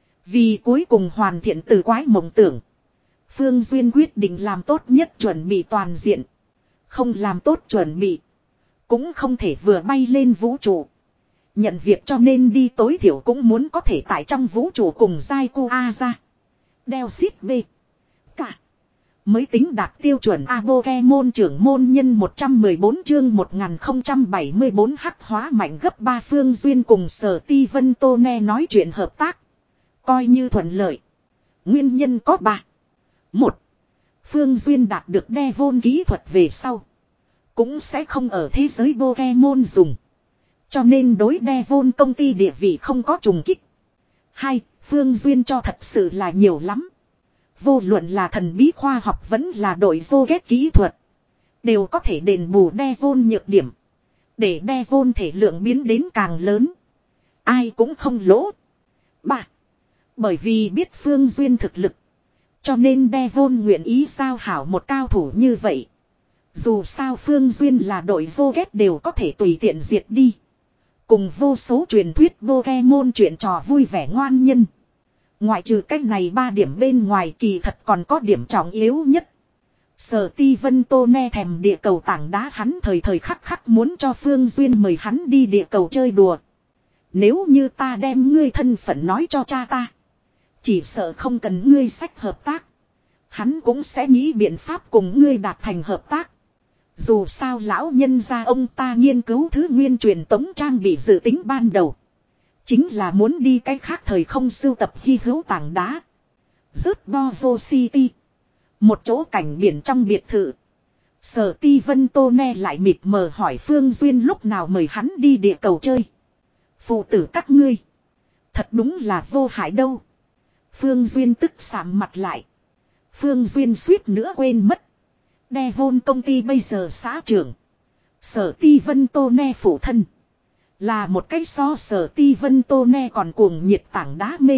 A: Vì cuối cùng hoàn thiện tử quái mộng tưởng. Phương Duyên quyết định làm tốt nhất chuẩn bị toàn diện. Không làm tốt chuẩn bị. Cũng không thể vừa bay lên vũ trụ. Nhận việc cho nên đi tối thiểu cũng muốn có thể tại trong vũ trụ cùng Zaiku A ra. Đeo xít B. Cả. Mới tính đạt tiêu chuẩn A Pokemon trưởng môn nhân một trăm mười bốn chương một nghìn không trăm bảy mươi bốn hắc hóa mạnh gấp ba. Phương Duyên cùng Sở Ti Vân Tô Ne nói chuyện hợp tác. Coi như thuận lợi. Nguyên nhân có ba. Một. Phương Duyên đạt được Devon kỹ thuật về sau. Cũng sẽ không ở thế giới Pokemon dùng. Cho nên đối Devon công ty địa vị không có trùng kích. Hai. Phương Duyên cho thật sự là nhiều lắm. Vô luận là thần bí khoa học vẫn là đội rocket kỹ thuật. Đều có thể đền bù Devon nhược điểm. Để Devon thể lượng biến đến càng lớn. Ai cũng không lỗ. Ba. Bởi vì biết Phương Duyên thực lực. Cho nên Devon nguyện ý giao hảo một cao thủ như vậy. Dù sao Phương Duyên là đội rocket đều có thể tùy tiện diệt đi. Cùng vô số truyền thuyết Pokemon chuyện trò vui vẻ ngoan nhân. Ngoại trừ cách này ba điểm bên ngoài kỳ thật còn có điểm trọng yếu nhất. Sở Ti Vân Tô Ne thèm địa cầu tảng đá, hắn thời thời khắc khắc muốn cho Phương Duyên mời hắn đi địa cầu chơi đùa. Nếu như ta đem ngươi thân phận nói cho cha ta. Chỉ sợ không cần ngươi sách hợp tác. Hắn cũng sẽ nghĩ biện pháp cùng ngươi đạt thành hợp tác. Dù sao lão nhân gia ông ta nghiên cứu thứ nguyên truyền tống trang bị dự tính ban đầu. Chính là muốn đi cách khác thời không sưu tập hy hữu tảng đá. Rớt Bovo City. Một chỗ cảnh biển trong biệt thự. Sở Ti Vân Tô Ne lại mịt mờ hỏi Phương Duyên lúc nào mời hắn đi địa cầu chơi. Phụ tử các ngươi. Thật đúng là vô hại đâu. Phương Duyên tức sạm mặt lại. Phương Duyên suýt nữa quên mất. Devon công ty bây giờ xã trưởng. Sở Ti Vân Tô Ne phụ thân. Là một cái so Sở Ti Vân Tô Ne còn cuồng nhiệt tảng đá mê.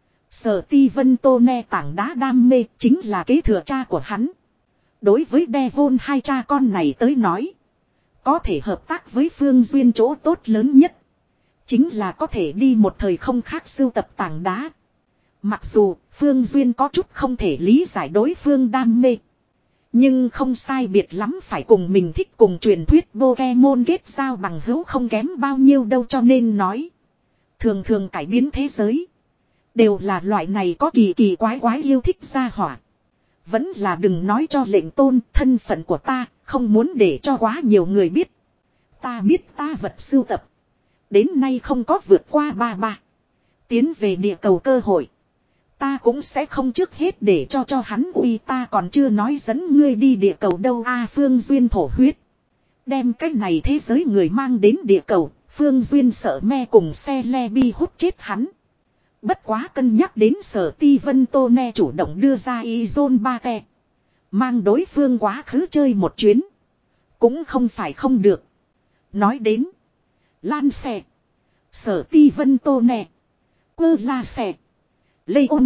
A: Sở Ti Vân Tô Ne tảng đá đam mê chính là kế thừa cha của hắn. Đối với Devon hai cha con này tới nói. Có thể hợp tác với Phương Duyên chỗ tốt lớn nhất. Chính là có thể đi một thời không khác sưu tập tảng đá. Mặc dù Phương Duyên có chút không thể lý giải đối phương đam mê. Nhưng không sai biệt lắm phải cùng mình thích cùng truyền thuyết Pokemon kết giao bằng hữu không kém bao nhiêu đâu, cho nên nói. Thường thường cải biến thế giới. Đều là loại này có kỳ kỳ quái quái yêu thích gia hỏa. Vẫn là đừng nói cho lệnh tôn, thân phận của ta, không muốn để cho quá nhiều người biết. Ta biết ta vật sưu tập. Đến nay không có vượt qua ba ba. Tiến về địa cầu cơ hội. Ta cũng sẽ không trước hết để cho cho hắn uy, ta còn chưa nói dẫn ngươi đi địa cầu đâu a. Phương Duyên thổ huyết. Đem cái này thế giới người mang đến địa cầu, Phương Duyên sợ me cùng xe le bi hút chết hắn. Bất quá cân nhắc đến Sở Ti Vân Tô Ne chủ động đưa ra Izon ba te. Mang đối phương quá khứ chơi một chuyến. Cũng không phải không được. Nói đến Lan xe, Sở Ti Vân Tô Ne, Quơ La xe, Leon,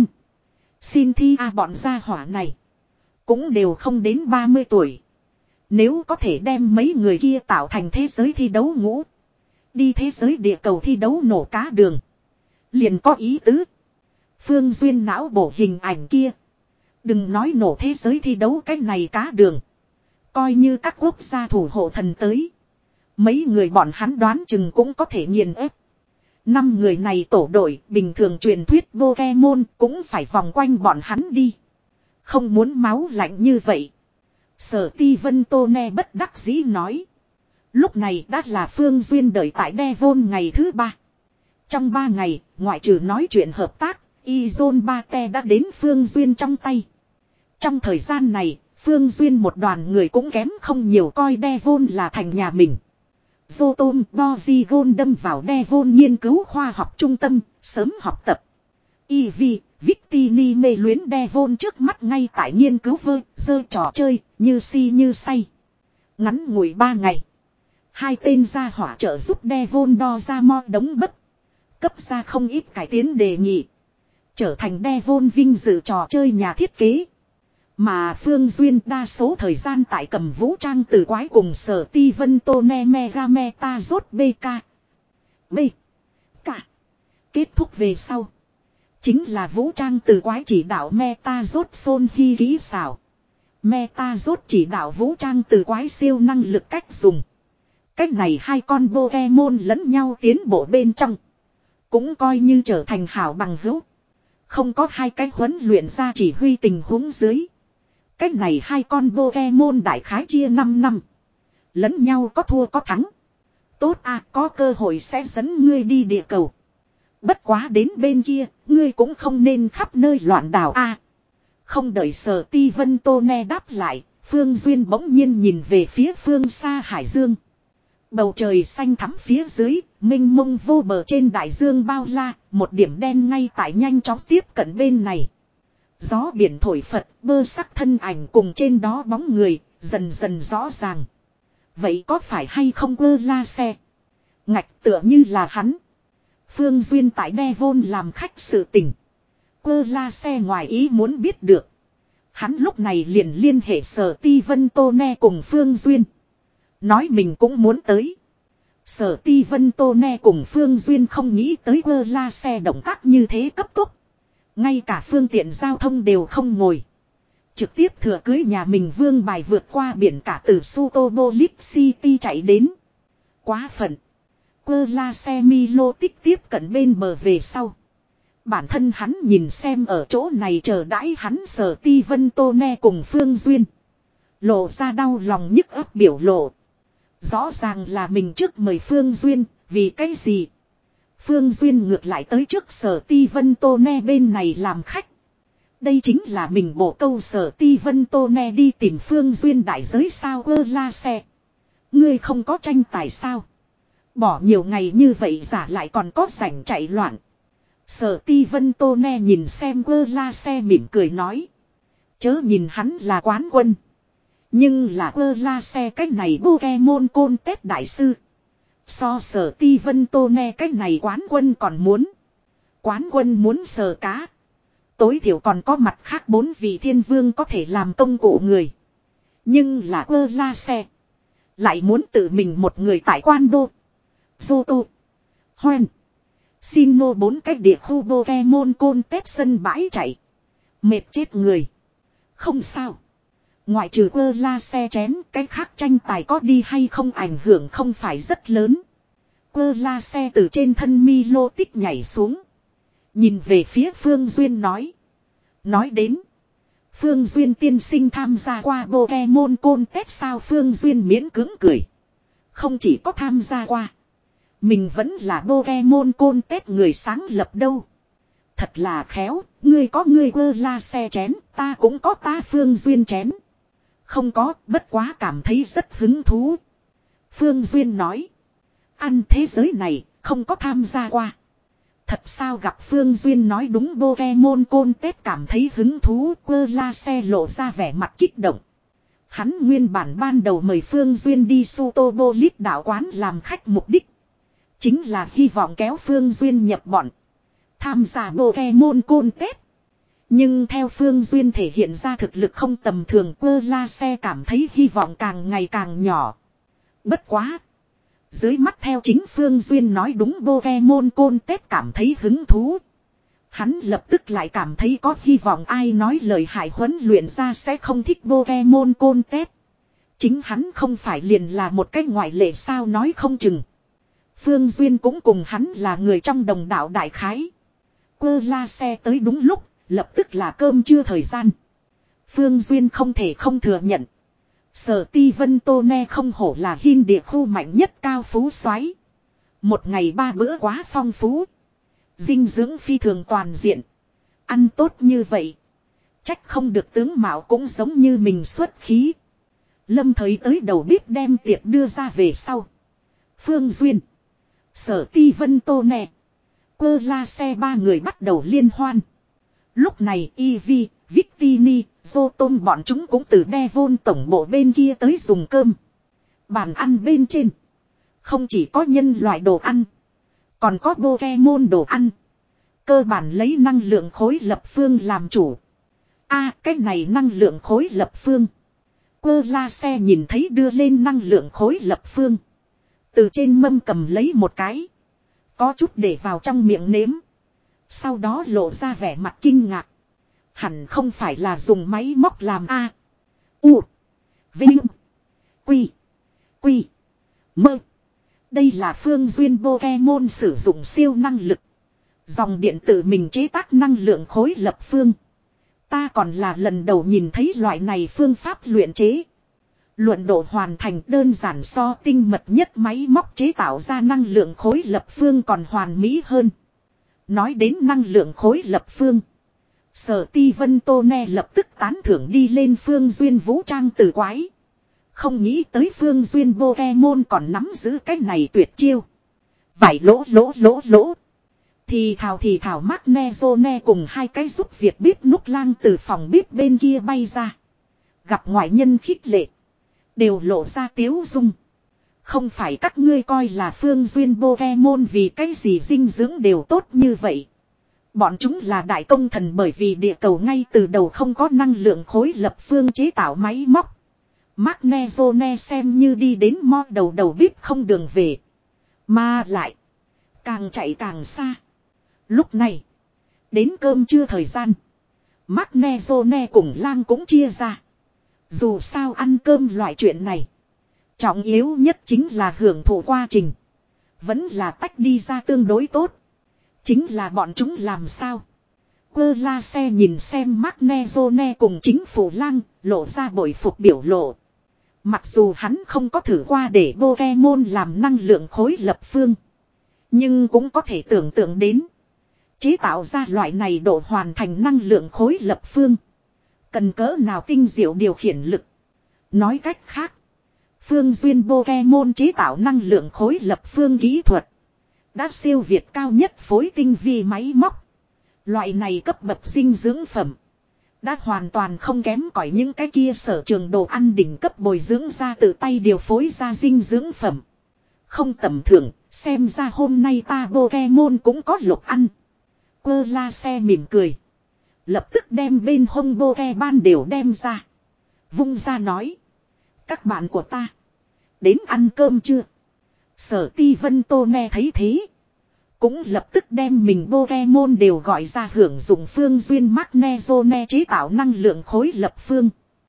A: Cynthia bọn gia hỏa này. Cũng đều không đến ba mươi tuổi. Nếu có thể đem mấy người kia tạo thành thế giới thi đấu ngũ. Đi thế giới địa cầu thi đấu nổ cá đường. Liền có ý tứ. Phương Duyên não bổ hình ảnh kia. Đừng nói nổ thế giới thi đấu cái này cá đường. Coi như các quốc gia thủ hộ thần tới. Mấy người bọn hắn đoán chừng cũng có thể nghiền ép. Năm người này tổ đội bình thường truyền thuyết Pokemon cũng phải vòng quanh bọn hắn đi. Không muốn máu lạnh như vậy. Sở Ti Vân Tô Ne bất đắc dĩ nói. Lúc này đã là Phương Duyên đợi tại Devon ngày thứ ba. Trong ba ngày, ngoại trừ nói chuyện hợp tác, Izon ba te đã đến Phương Duyên trong tay. Trong thời gian này, Phương Duyên một đoàn người cũng kém không nhiều coi Devon là thành nhà mình. Zotom Bozigon đâm vào Devon nghiên cứu khoa học trung tâm, sớm học tập. Eevee, Victini mê luyến Devon trước mắt ngay tại nghiên cứu vơ, dơ trò chơi, như si như say. Ngắn ngủi ba ngày. Hai tên gia hỏa trợ giúp Devon đo ra mo đống bất. Cấp ra không ít cải tiến đề nghị. Trở thành Devon vinh dự trò chơi nhà thiết kế. Mà Phương Duyên đa số thời gian tại cầm vũ trang từ quái cùng sở ti vân tô ne mega meta rốt bê ca. B. K. Kết thúc về sau. Chính là vũ trang từ quái chỉ đạo meta rốt xôn hy kỹ xảo. Meta rốt chỉ đạo vũ trang từ quái siêu năng lực cách dùng. Cách này hai con Pokemon lẫn nhau tiến bộ bên trong. Cũng coi như trở thành hảo bằng hữu. Không có hai cái huấn luyện ra chỉ huy tình huống dưới. Cách này hai con Pokemon đại khái chia năm năm. Lẫn nhau có thua có thắng. Tốt à, có cơ hội sẽ dẫn ngươi đi địa cầu. Bất quá đến bên kia, ngươi cũng không nên khắp nơi loạn đảo a. À, không đợi Sở Ti Vân Tô Ne đáp lại, Phương Duyên bỗng nhiên nhìn về phía phương xa hải dương. Bầu trời xanh thắm phía dưới, mênh mông vô bờ trên đại dương bao la, một điểm đen ngay tại nhanh chóng tiếp cận bên này. Gió biển thổi phật, bơ sắc thân ảnh cùng trên đó bóng người, dần dần rõ ràng. Vậy có phải hay không ơ la xe? Ngạch tựa như là hắn. Phương Duyên tại Devon làm khách sự tình. Ơ la xe ngoài ý muốn biết được. Hắn lúc này liền liên hệ Sở Ti Vân Tô Ne cùng Phương Duyên. Nói mình cũng muốn tới. Sở Ti Vân Tô Ne cùng Phương Duyên không nghĩ tới ơ la xe động tác như thế cấp tốc. Ngay cả phương tiện giao thông đều không ngồi. Trực tiếp thừa cưới nhà mình vương bài vượt qua biển cả từ Sutobolis City chạy đến. Quá phận. Ơ la xe Milo tích tiếp cận bên bờ về sau. Bản thân hắn nhìn xem ở chỗ này chờ đãi hắn Sở Ti Vân Tô Ne cùng Phương Duyên. Lộ ra đau lòng nhức ấp biểu lộ. Rõ ràng là mình trước mời Phương Duyên, vì cái gì? Phương Duyên ngược lại tới trước Sở Ti Vân Tô Ne bên này làm khách. Đây chính là mình bổ câu Sở Ti Vân Tô Ne đi tìm Phương Duyên đại giới sao ơ la xe. Ngươi không có tranh tài sao? Bỏ nhiều ngày như vậy giả lại còn có rảnh chạy loạn. Sở Ti Vân Tô Ne nhìn xem ơ la xe mỉm cười nói. Chớ nhìn hắn là quán quân. Nhưng là ơ la xe cách này Pokemon côn tết đại sư. So Sở Ti Vân Tô Ne cách này quán quân còn muốn. Quán quân muốn sờ cá. Tối thiểu còn có mặt khác bốn vị thiên vương có thể làm công cụ người. Nhưng là ơ la xe. Lại muốn tự mình một người tại quan đô. Zoto. Hoen. Sinnoh bốn cách địa khu Pokemon côn tép sân bãi chạy. Mệt chết người. Không sao. Ngoại trừ ơ la xe chén, cái khác tranh tài có đi hay không ảnh hưởng không phải rất lớn. Ơ la xe từ trên thân Milo tích nhảy xuống. Nhìn về phía Phương Duyên nói. Nói đến. Phương Duyên tiên sinh tham gia qua Pokemon côn tép sao Phương Duyên miễn cứng cười. Không chỉ có tham gia qua. Mình vẫn là Pokemon côn tép người sáng lập đâu. Thật là khéo, ngươi có ngươi ơ la xe chén, ta cũng có ta Phương Duyên chén. Không có, bất quá cảm thấy rất hứng thú. Phương Duyên nói. Ăn thế giới này, không có tham gia qua. Thật sao gặp Phương Duyên nói đúng Pokemon côn tết cảm thấy hứng thú, ơ la xe lộ ra vẻ mặt kích động. Hắn nguyên bản ban đầu mời Phương Duyên đi Sutobolis đảo quán làm khách mục đích. Chính là hy vọng kéo Phương Duyên nhập bọn. Tham gia Pokemon côn tết. Nhưng theo Phương Duyên thể hiện ra thực lực không tầm thường ơ la xe cảm thấy hy vọng càng ngày càng nhỏ. Bất quá. Dưới mắt theo chính Phương Duyên nói đúng Pokemon côn tết cảm thấy hứng thú. Hắn lập tức lại cảm thấy có hy vọng ai nói lời hại huấn luyện ra sẽ không thích Pokemon côn tết. Chính hắn không phải liền là một cái ngoại lệ sao nói không chừng. Phương Duyên cũng cùng hắn là người trong đồng đạo đại khái. Ơ la xe tới đúng lúc. Lập tức là cơm trưa thời gian. Phương Duyên không thể không thừa nhận. Sở Ti Vân Tô Ne không hổ là hiên địa khu mạnh nhất cao phú soái. Một ngày ba bữa quá phong phú. Dinh dưỡng phi thường toàn diện. Ăn tốt như vậy. Trách không được tướng mạo cũng giống như mình xuất khí. Lâm thời tới đầu bếp đem tiệc đưa ra về sau. Phương Duyên. Sở Ti Vân Tô Ne. Ơ la xe ba người bắt đầu liên hoan. Lúc này Eevee, Victini, Zotom bọn chúng cũng từ Devon tổng bộ bên kia tới dùng cơm. Bàn ăn bên trên. Không chỉ có nhân loại đồ ăn. Còn có Pokemon đồ ăn. Cơ bản lấy năng lượng khối lập phương làm chủ. A, cái này năng lượng khối lập phương. Quơ la xe nhìn thấy đưa lên năng lượng khối lập phương. Từ trên mâm cầm lấy một cái. Có chút để vào trong miệng nếm. Sau đó lộ ra vẻ mặt kinh ngạc. Hẳn không phải là dùng máy móc làm A. U. Vinh. Quy. Quy. Mơ. Đây là phương duyên Pokemon sử dụng siêu năng lực. Dòng điện tử mình chế tác năng lượng khối lập phương. Ta còn là lần đầu nhìn thấy loại này phương pháp luyện chế. Luận độ hoàn thành đơn giản so tinh mật nhất máy móc chế tạo ra năng lượng khối lập phương còn hoàn mỹ hơn. Nói đến năng lượng khối lập phương. Sở Ti Vân Tô Ne lập tức tán thưởng đi lên phương duyên vũ trang tử quái. Không nghĩ tới phương duyên Pokemon còn nắm giữ cái này tuyệt chiêu. Vải lỗ lỗ lỗ lỗ. Thì thảo thì thảo Magnezone cùng hai cái giúp việc bếp núc lang từ phòng bếp bên kia bay ra. Gặp ngoại nhân khích lệ. Đều lộ ra tiếu dung. Không phải các ngươi coi là phương duyên Pokemon vì cái gì dinh dưỡng đều tốt như vậy. Bọn chúng là đại công thần bởi vì địa cầu ngay từ đầu không có năng lượng khối lập phương chế tạo máy móc. Magnezone xem như đi đến mo đầu đầu bếp không đường về. Mà lại. Càng chạy càng xa. Lúc này. Đến cơm trưa thời gian. Magnezone cùng lang cũng chia ra. Dù sao ăn cơm loại chuyện này. Trọng yếu nhất chính là hưởng thụ quá trình. Vẫn là tách đi ra tương đối tốt. Chính là bọn chúng làm sao. Quơ la xe nhìn xem Magnezone cùng chính phủ lang. Lộ ra bội phục biểu lộ. Mặc dù hắn không có thử qua để Pokemon làm năng lượng khối lập phương. Nhưng cũng có thể tưởng tượng đến. Chế tạo ra loại này độ hoàn thành năng lượng khối lập phương. Cần cỡ nào tinh diệu điều khiển lực. Nói cách khác. Phương duyên Pokemon chế tạo năng lượng khối lập phương kỹ thuật. Đã siêu việt cao nhất phối tinh vi máy móc. Loại này cấp bậc dinh dưỡng phẩm. Đã hoàn toàn không kém cỏi những cái kia sở trường đồ ăn đỉnh cấp bồi dưỡng ra tự tay điều phối ra dinh dưỡng phẩm. Không tầm thường, xem ra hôm nay ta Pokemon cũng có lộc ăn. Quơ la xe mỉm cười. Lập tức đem bên hông Pokemon đều đem ra. Vung ra nói. Các bạn của ta. Đến ăn cơm chưa? Sở Ti Vân Tô nghe thấy thế. Cũng lập tức đem mình Pokemon đều gọi ra hưởng dụng phương duyên Magnezone chế tạo năng lượng khối lập phương.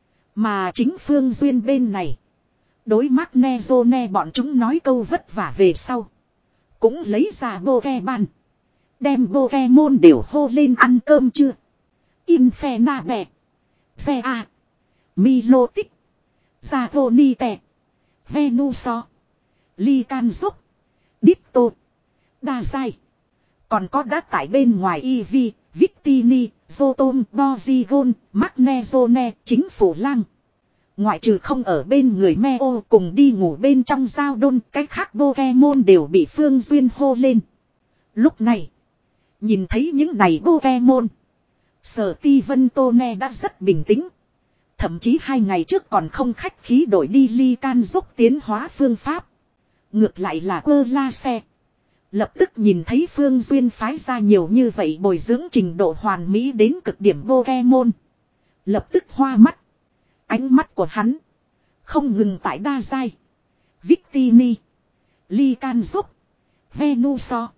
A: Mà chính phương duyên bên này. Đối Magnezone bọn chúng nói câu vất vả về sau. Cũng lấy ra Pokemon. Đem Pokemon đều hô lên ăn cơm chưa. Infernape. Zea. Milotic. Zagonite. Venusaur. Lycanroc. Ditto. Đa dai. Còn có đã tại bên ngoài Eevee, Victini, Zotom, Porygon, Magnezone, chính phủ lang. Ngoại trừ không ở bên người Meo cùng đi ngủ bên trong giao đôn, cái khác Pokemon đều bị phương duyên hô lên. Lúc này, nhìn thấy những này Pokemon, Sở Ti Vân Tô Ne đã rất bình tĩnh. Thậm chí hai ngày trước còn không khách khí đổi đi Lycanroc tiến hóa phương pháp. Ngược lại là Quơ la xe. Lập tức nhìn thấy phương duyên phái ra nhiều như vậy bồi dưỡng trình độ hoàn mỹ đến cực điểm Pokemon. Lập tức hoa mắt. Ánh mắt của hắn không ngừng tại đa giai, Victini, Lycanroc, Venusaur,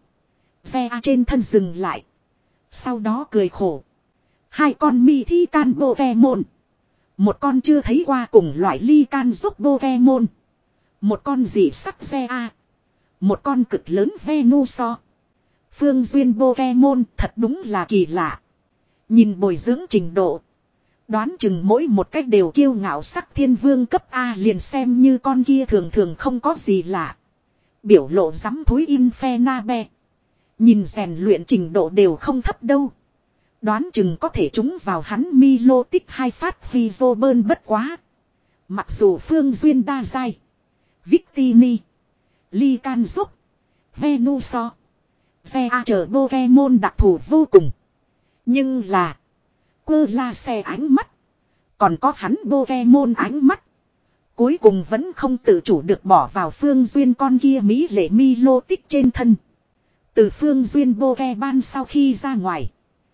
A: Zea trên thân dừng lại. Sau đó cười khổ. Hai con Mythican Pokemon. Một con chưa thấy qua cùng loại Lycanroc Pokemon. Một con dị sắc Zea. Một con cực lớn Venusaur. Phương duyên Pokemon thật đúng là kỳ lạ. Nhìn bồi dưỡng trình độ. Đoán chừng mỗi một cách đều kiêu ngạo sắc thiên vương cấp A liền xem như con kia thường thường không có gì lạ. Biểu lộ rắm thúi Infernape. Nhìn rèn luyện trình độ đều không thấp đâu. Đoán chừng có thể trúng vào hắn Milotic hai phát huy vô bơn bất quá. Mặc dù phương duyên đa giai, Victini, Lycanroc, Venusaur, Zea chờ Pokemon đặc thù vô cùng. Nhưng là. Quơ la xe ánh mắt. Còn có hắn Pokemon ánh mắt. Cuối cùng vẫn không tự chủ được bỏ vào Phương Duyên con kia mỹ lệ Milotic trên thân. Từ Phương Duyên Pokemon sau khi ra ngoài.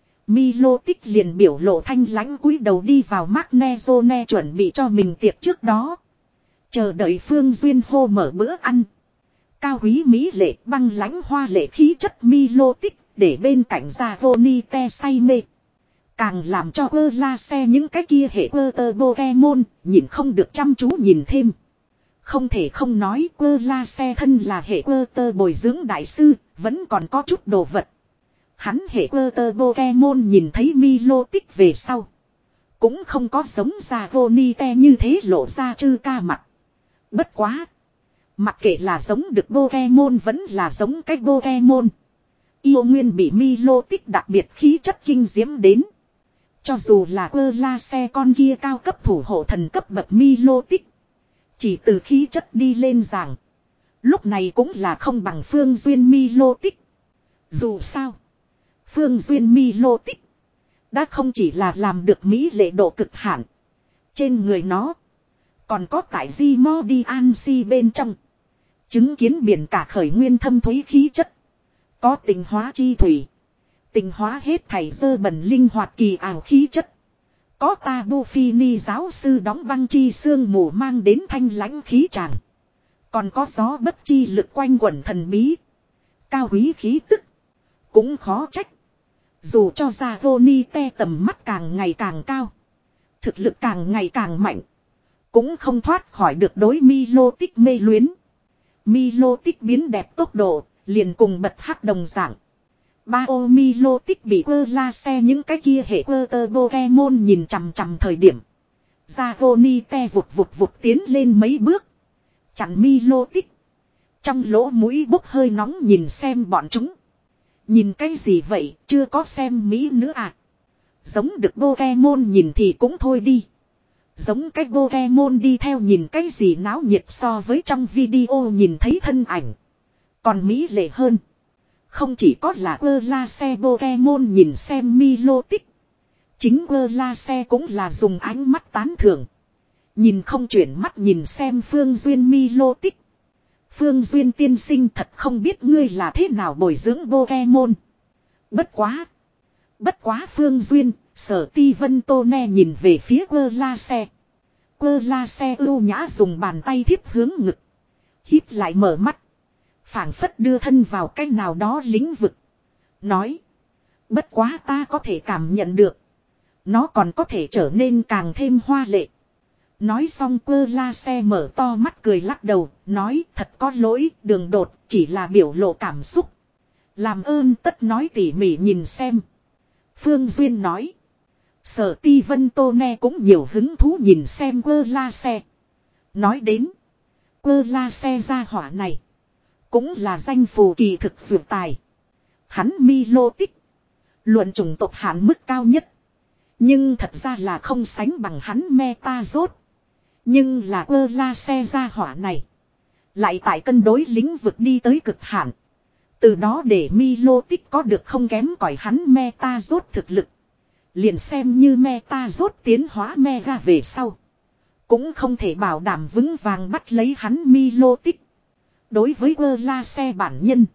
A: Milotic liền biểu lộ thanh lãnh cúi đầu đi vào Magnezone chuẩn bị cho mình tiệc trước đó. Chờ đợi Phương Duyên hô mở bữa ăn. Cao quý mỹ lệ băng lãnh hoa lệ khí chất Milotic để bên cạnh ra Vonite say mê. Càng làm cho ơ la xe những cái kia hệ ơ tơ Pokemon nhìn không được chăm chú nhìn thêm. Không thể không nói ơ la xe thân là hệ ơ tơ bồi dưỡng đại sư, vẫn còn có chút đồ vật. Hắn hệ ơ tơ Pokemon nhìn thấy Milotic về sau. Cũng không có giống ra Vonite như thế lộ ra chư ca mặt. Bất quá. Mặc kệ là giống được Pokemon vẫn là giống cách Pokemon. Yêu Nguyên bị Milotic đặc biệt khí chất kinh diễm đến. Cho dù là ơ la xe con kia cao cấp thủ hộ thần cấp bậc Milotic. Chỉ từ khí chất đi lên giảng. Lúc này cũng là không bằng Phương Duyên Milotic. Dù sao. Phương Duyên Milotic. Đã không chỉ là làm được mỹ lệ độ cực hạn. Trên người nó. Còn có tại di mo đi an si bên trong. Chứng kiến biển cả khởi nguyên thâm thúy khí chất. Có tình hóa chi thủy. Tình hóa hết thảy dơ bẩn linh hoạt kỳ ảo khí chất. Có Tabu Fini giáo sư đóng băng chi sương mù mang đến thanh lãnh khí tràng. Còn có gió bất chi lực quanh quẩn thần bí. Cao quý khí tức. Cũng khó trách. Dù cho ra Vonite tầm mắt càng ngày càng cao. Thực lực càng ngày càng mạnh. Cũng không thoát khỏi được đối Milotic mê luyến. Milotic biến đẹp tốc độ. Liền cùng bật hắc đồng dạng. Bao Milotic bị ơ la xe những cái kia hệ ơ tơ Pokemon nhìn chằm chằm thời điểm. Zagonite vụt vụt vụt tiến lên mấy bước. Chặn Milotic. Trong lỗ mũi bốc hơi nóng nhìn xem bọn chúng. Nhìn cái gì vậy, chưa có xem Mỹ nữa à. Giống được Pokemon nhìn thì cũng thôi đi. Giống cái Pokemon đi theo nhìn cái gì náo nhiệt so với trong video nhìn thấy thân ảnh. Còn Mỹ lệ hơn. Không chỉ có là ơ la xe Pokemon nhìn xem Milotic. Chính ơ la xe cũng là dùng ánh mắt tán thưởng. Nhìn không chuyển mắt nhìn xem Phương Duyên Milotic. Phương Duyên tiên sinh thật không biết ngươi là thế nào bồi dưỡng Pokemon. Bất quá. Bất quá Phương Duyên, Sở Ti Vân Tô Ne nhìn về phía ơ la xe. Ơ la xe ưu nhã dùng bàn tay thiếp hướng ngực. Hít lại mở mắt. Phảng phất đưa thân vào cách nào đó lĩnh vực. Nói. Bất quá ta có thể cảm nhận được. Nó còn có thể trở nên càng thêm hoa lệ. Nói xong ơ la xe mở to mắt cười lắc đầu. Nói thật có lỗi đường đột chỉ là biểu lộ cảm xúc. Làm ơn tất nói tỉ mỉ nhìn xem. Phương Duyên nói. Sở Ti Vân Tô Ne cũng nhiều hứng thú nhìn xem ơ la xe. Nói đến. Ơ la xe ra hỏa này. Cũng là danh phù kỳ thực vượt tài. Hắn Milotic. Luận chủng tộc hạn mức cao nhất. Nhưng thật ra là không sánh bằng hắn Metazord. Nhưng là ơ la xe ra hỏa này. Lại tại cân đối lĩnh vực đi tới cực hạn. Từ đó để Milotic có được không kém cỏi hắn Metazord thực lực. Liền xem như Metazord tiến hóa Mega về sau. Cũng không thể bảo đảm vững vàng bắt lấy hắn Milotic. Đối với ơ la xe bản nhân.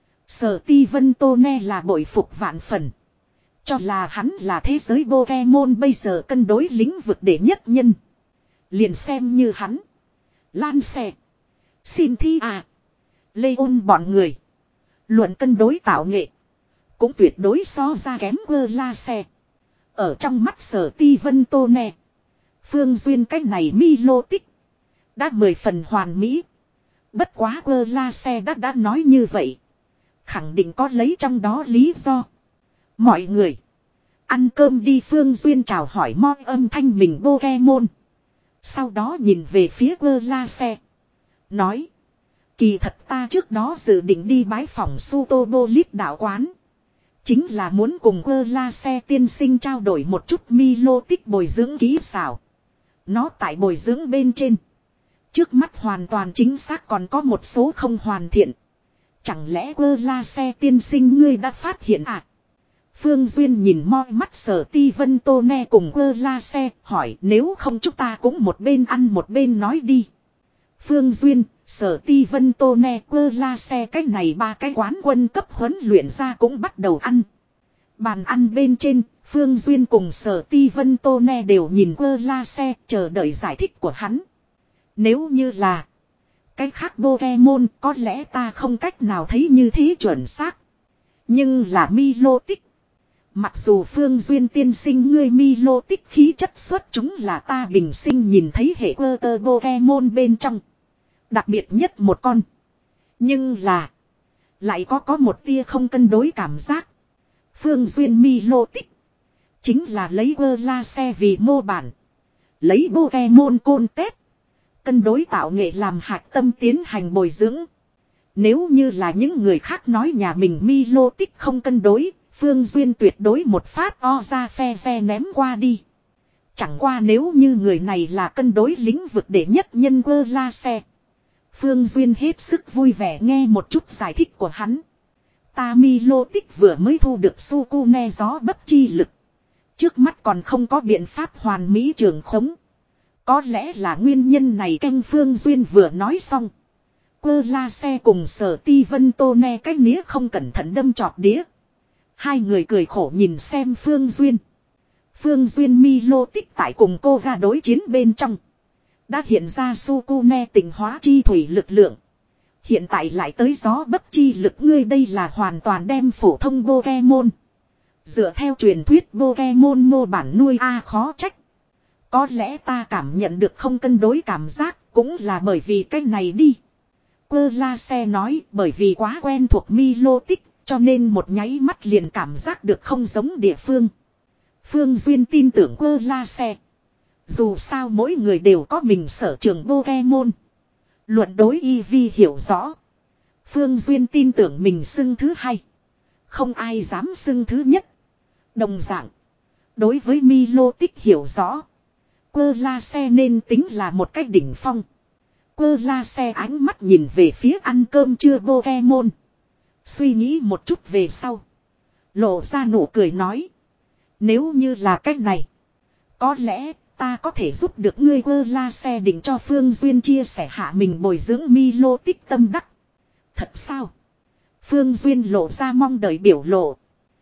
A: Sở Ti Vân Tô Ne là bội phục vạn phần. Cho là hắn là thế giới Pokemon bây giờ cân đối lĩnh vực để nhất nhân. Liền xem như hắn. Lan xe. Cynthia. Leon bọn người. Luận cân đối tạo nghệ. Cũng tuyệt đối so ra kém ơ la xe. Ở trong mắt Sở Ti Vân Tô Ne. Phương Duyên cách này Milotic. Đã mười phần hoàn mỹ. Bất quá ơ la xe đã đã nói như vậy. Khẳng định có lấy trong đó lý do. Mọi người. Ăn cơm đi Phương Duyên chào hỏi mo âm thanh mình Pokemon. Sau đó nhìn về phía ơ la xe. Nói. Kỳ thật ta trước đó dự định đi bái phòng Sutobolit đạo quán. Chính là muốn cùng ơ la xe tiên sinh trao đổi một chút Milotic bồi dưỡng kỹ xảo. Nó tại bồi dưỡng bên trên. Trước mắt hoàn toàn chính xác còn có một số không hoàn thiện. Chẳng lẽ ơ la xe tiên sinh ngươi đã phát hiện à? Phương Duyên nhìn moi mắt Sở Ti Vân Tô Ne cùng ơ la xe, hỏi nếu không chúng ta cũng một bên ăn một bên nói đi. Phương Duyên, Sở Ti Vân Tô Ne ơ la xe cách này ba cái quán quân cấp huấn luyện ra cũng bắt đầu ăn. Bàn ăn bên trên, Phương Duyên cùng Sở Ti Vân Tô Ne đều nhìn ơ la xe chờ đợi giải thích của hắn. Nếu như là cái khác Pokemon có lẽ ta không cách nào thấy như thế chuẩn xác. Nhưng là Milotic. Mặc dù Phương Duyên tiên sinh ngươi Milotic khí chất xuất chúng là ta bình sinh nhìn thấy hệ cơ tơ Pokemon bên trong. Đặc biệt nhất một con. Nhưng là lại có có một tia không cân đối cảm giác. Phương Duyên Milotic chính là lấy ơ la xe vì mô bản. Lấy Pokemon côn tét. Cân đối tạo nghệ làm hạch tâm tiến hành bồi dưỡng. Nếu như là những người khác nói nhà mình Milotic không cân đối, Phương Duyên tuyệt đối một phát o ra phe phe ném qua đi. Chẳng qua nếu như người này là cân đối lĩnh vực đệ nhất nhân ơ la xe. Phương Duyên hết sức vui vẻ nghe một chút giải thích của hắn. Ta Milotic vừa mới thu được Sukune gió bất chi lực. Trước mắt còn không có biện pháp hoàn mỹ trường khống. Có lẽ là nguyên nhân này canh Phương Duyên vừa nói xong. Ơ la xe cùng Sở Ti Vân Tô Ne cách nĩa không cẩn thận đâm trọt đĩa. Hai người cười khổ nhìn xem Phương Duyên. Phương Duyên Milotic tại cùng cô ga đối chiến bên trong. Đã hiện ra Sukune tình hóa chi thủy lực lượng. Hiện tại lại tới gió bất chi lực ngươi đây là hoàn toàn đem phổ thông Pokemon. Dựa theo truyền thuyết Pokemon mô bản nuôi A khó trách. Có lẽ ta cảm nhận được không cân đối cảm giác cũng là bởi vì cái này đi. Ơ la xe nói bởi vì quá quen thuộc Milotic cho nên một nháy mắt liền cảm giác được không giống địa phương. Phương Duyên tin tưởng ơ la xe. Dù sao mỗi người đều có mình sở trường Pokemon. Luận đối y vi hiểu rõ. Phương Duyên tin tưởng mình xưng thứ hai. Không ai dám xưng thứ nhất. Đồng dạng. Đối với Milotic hiểu rõ. Ơ la xe nên tính là một cách đỉnh phong. Ơ la xe ánh mắt nhìn về phía ăn cơm trưa Pokemon. Suy nghĩ một chút về sau. Lộ ra nụ cười nói. Nếu như là cách này. Có lẽ ta có thể giúp được ngươi. Ơ la xe định cho Phương Duyên chia sẻ hạ mình bồi dưỡng Milotic tâm đắc. Thật sao? Phương Duyên lộ ra mong đợi biểu lộ.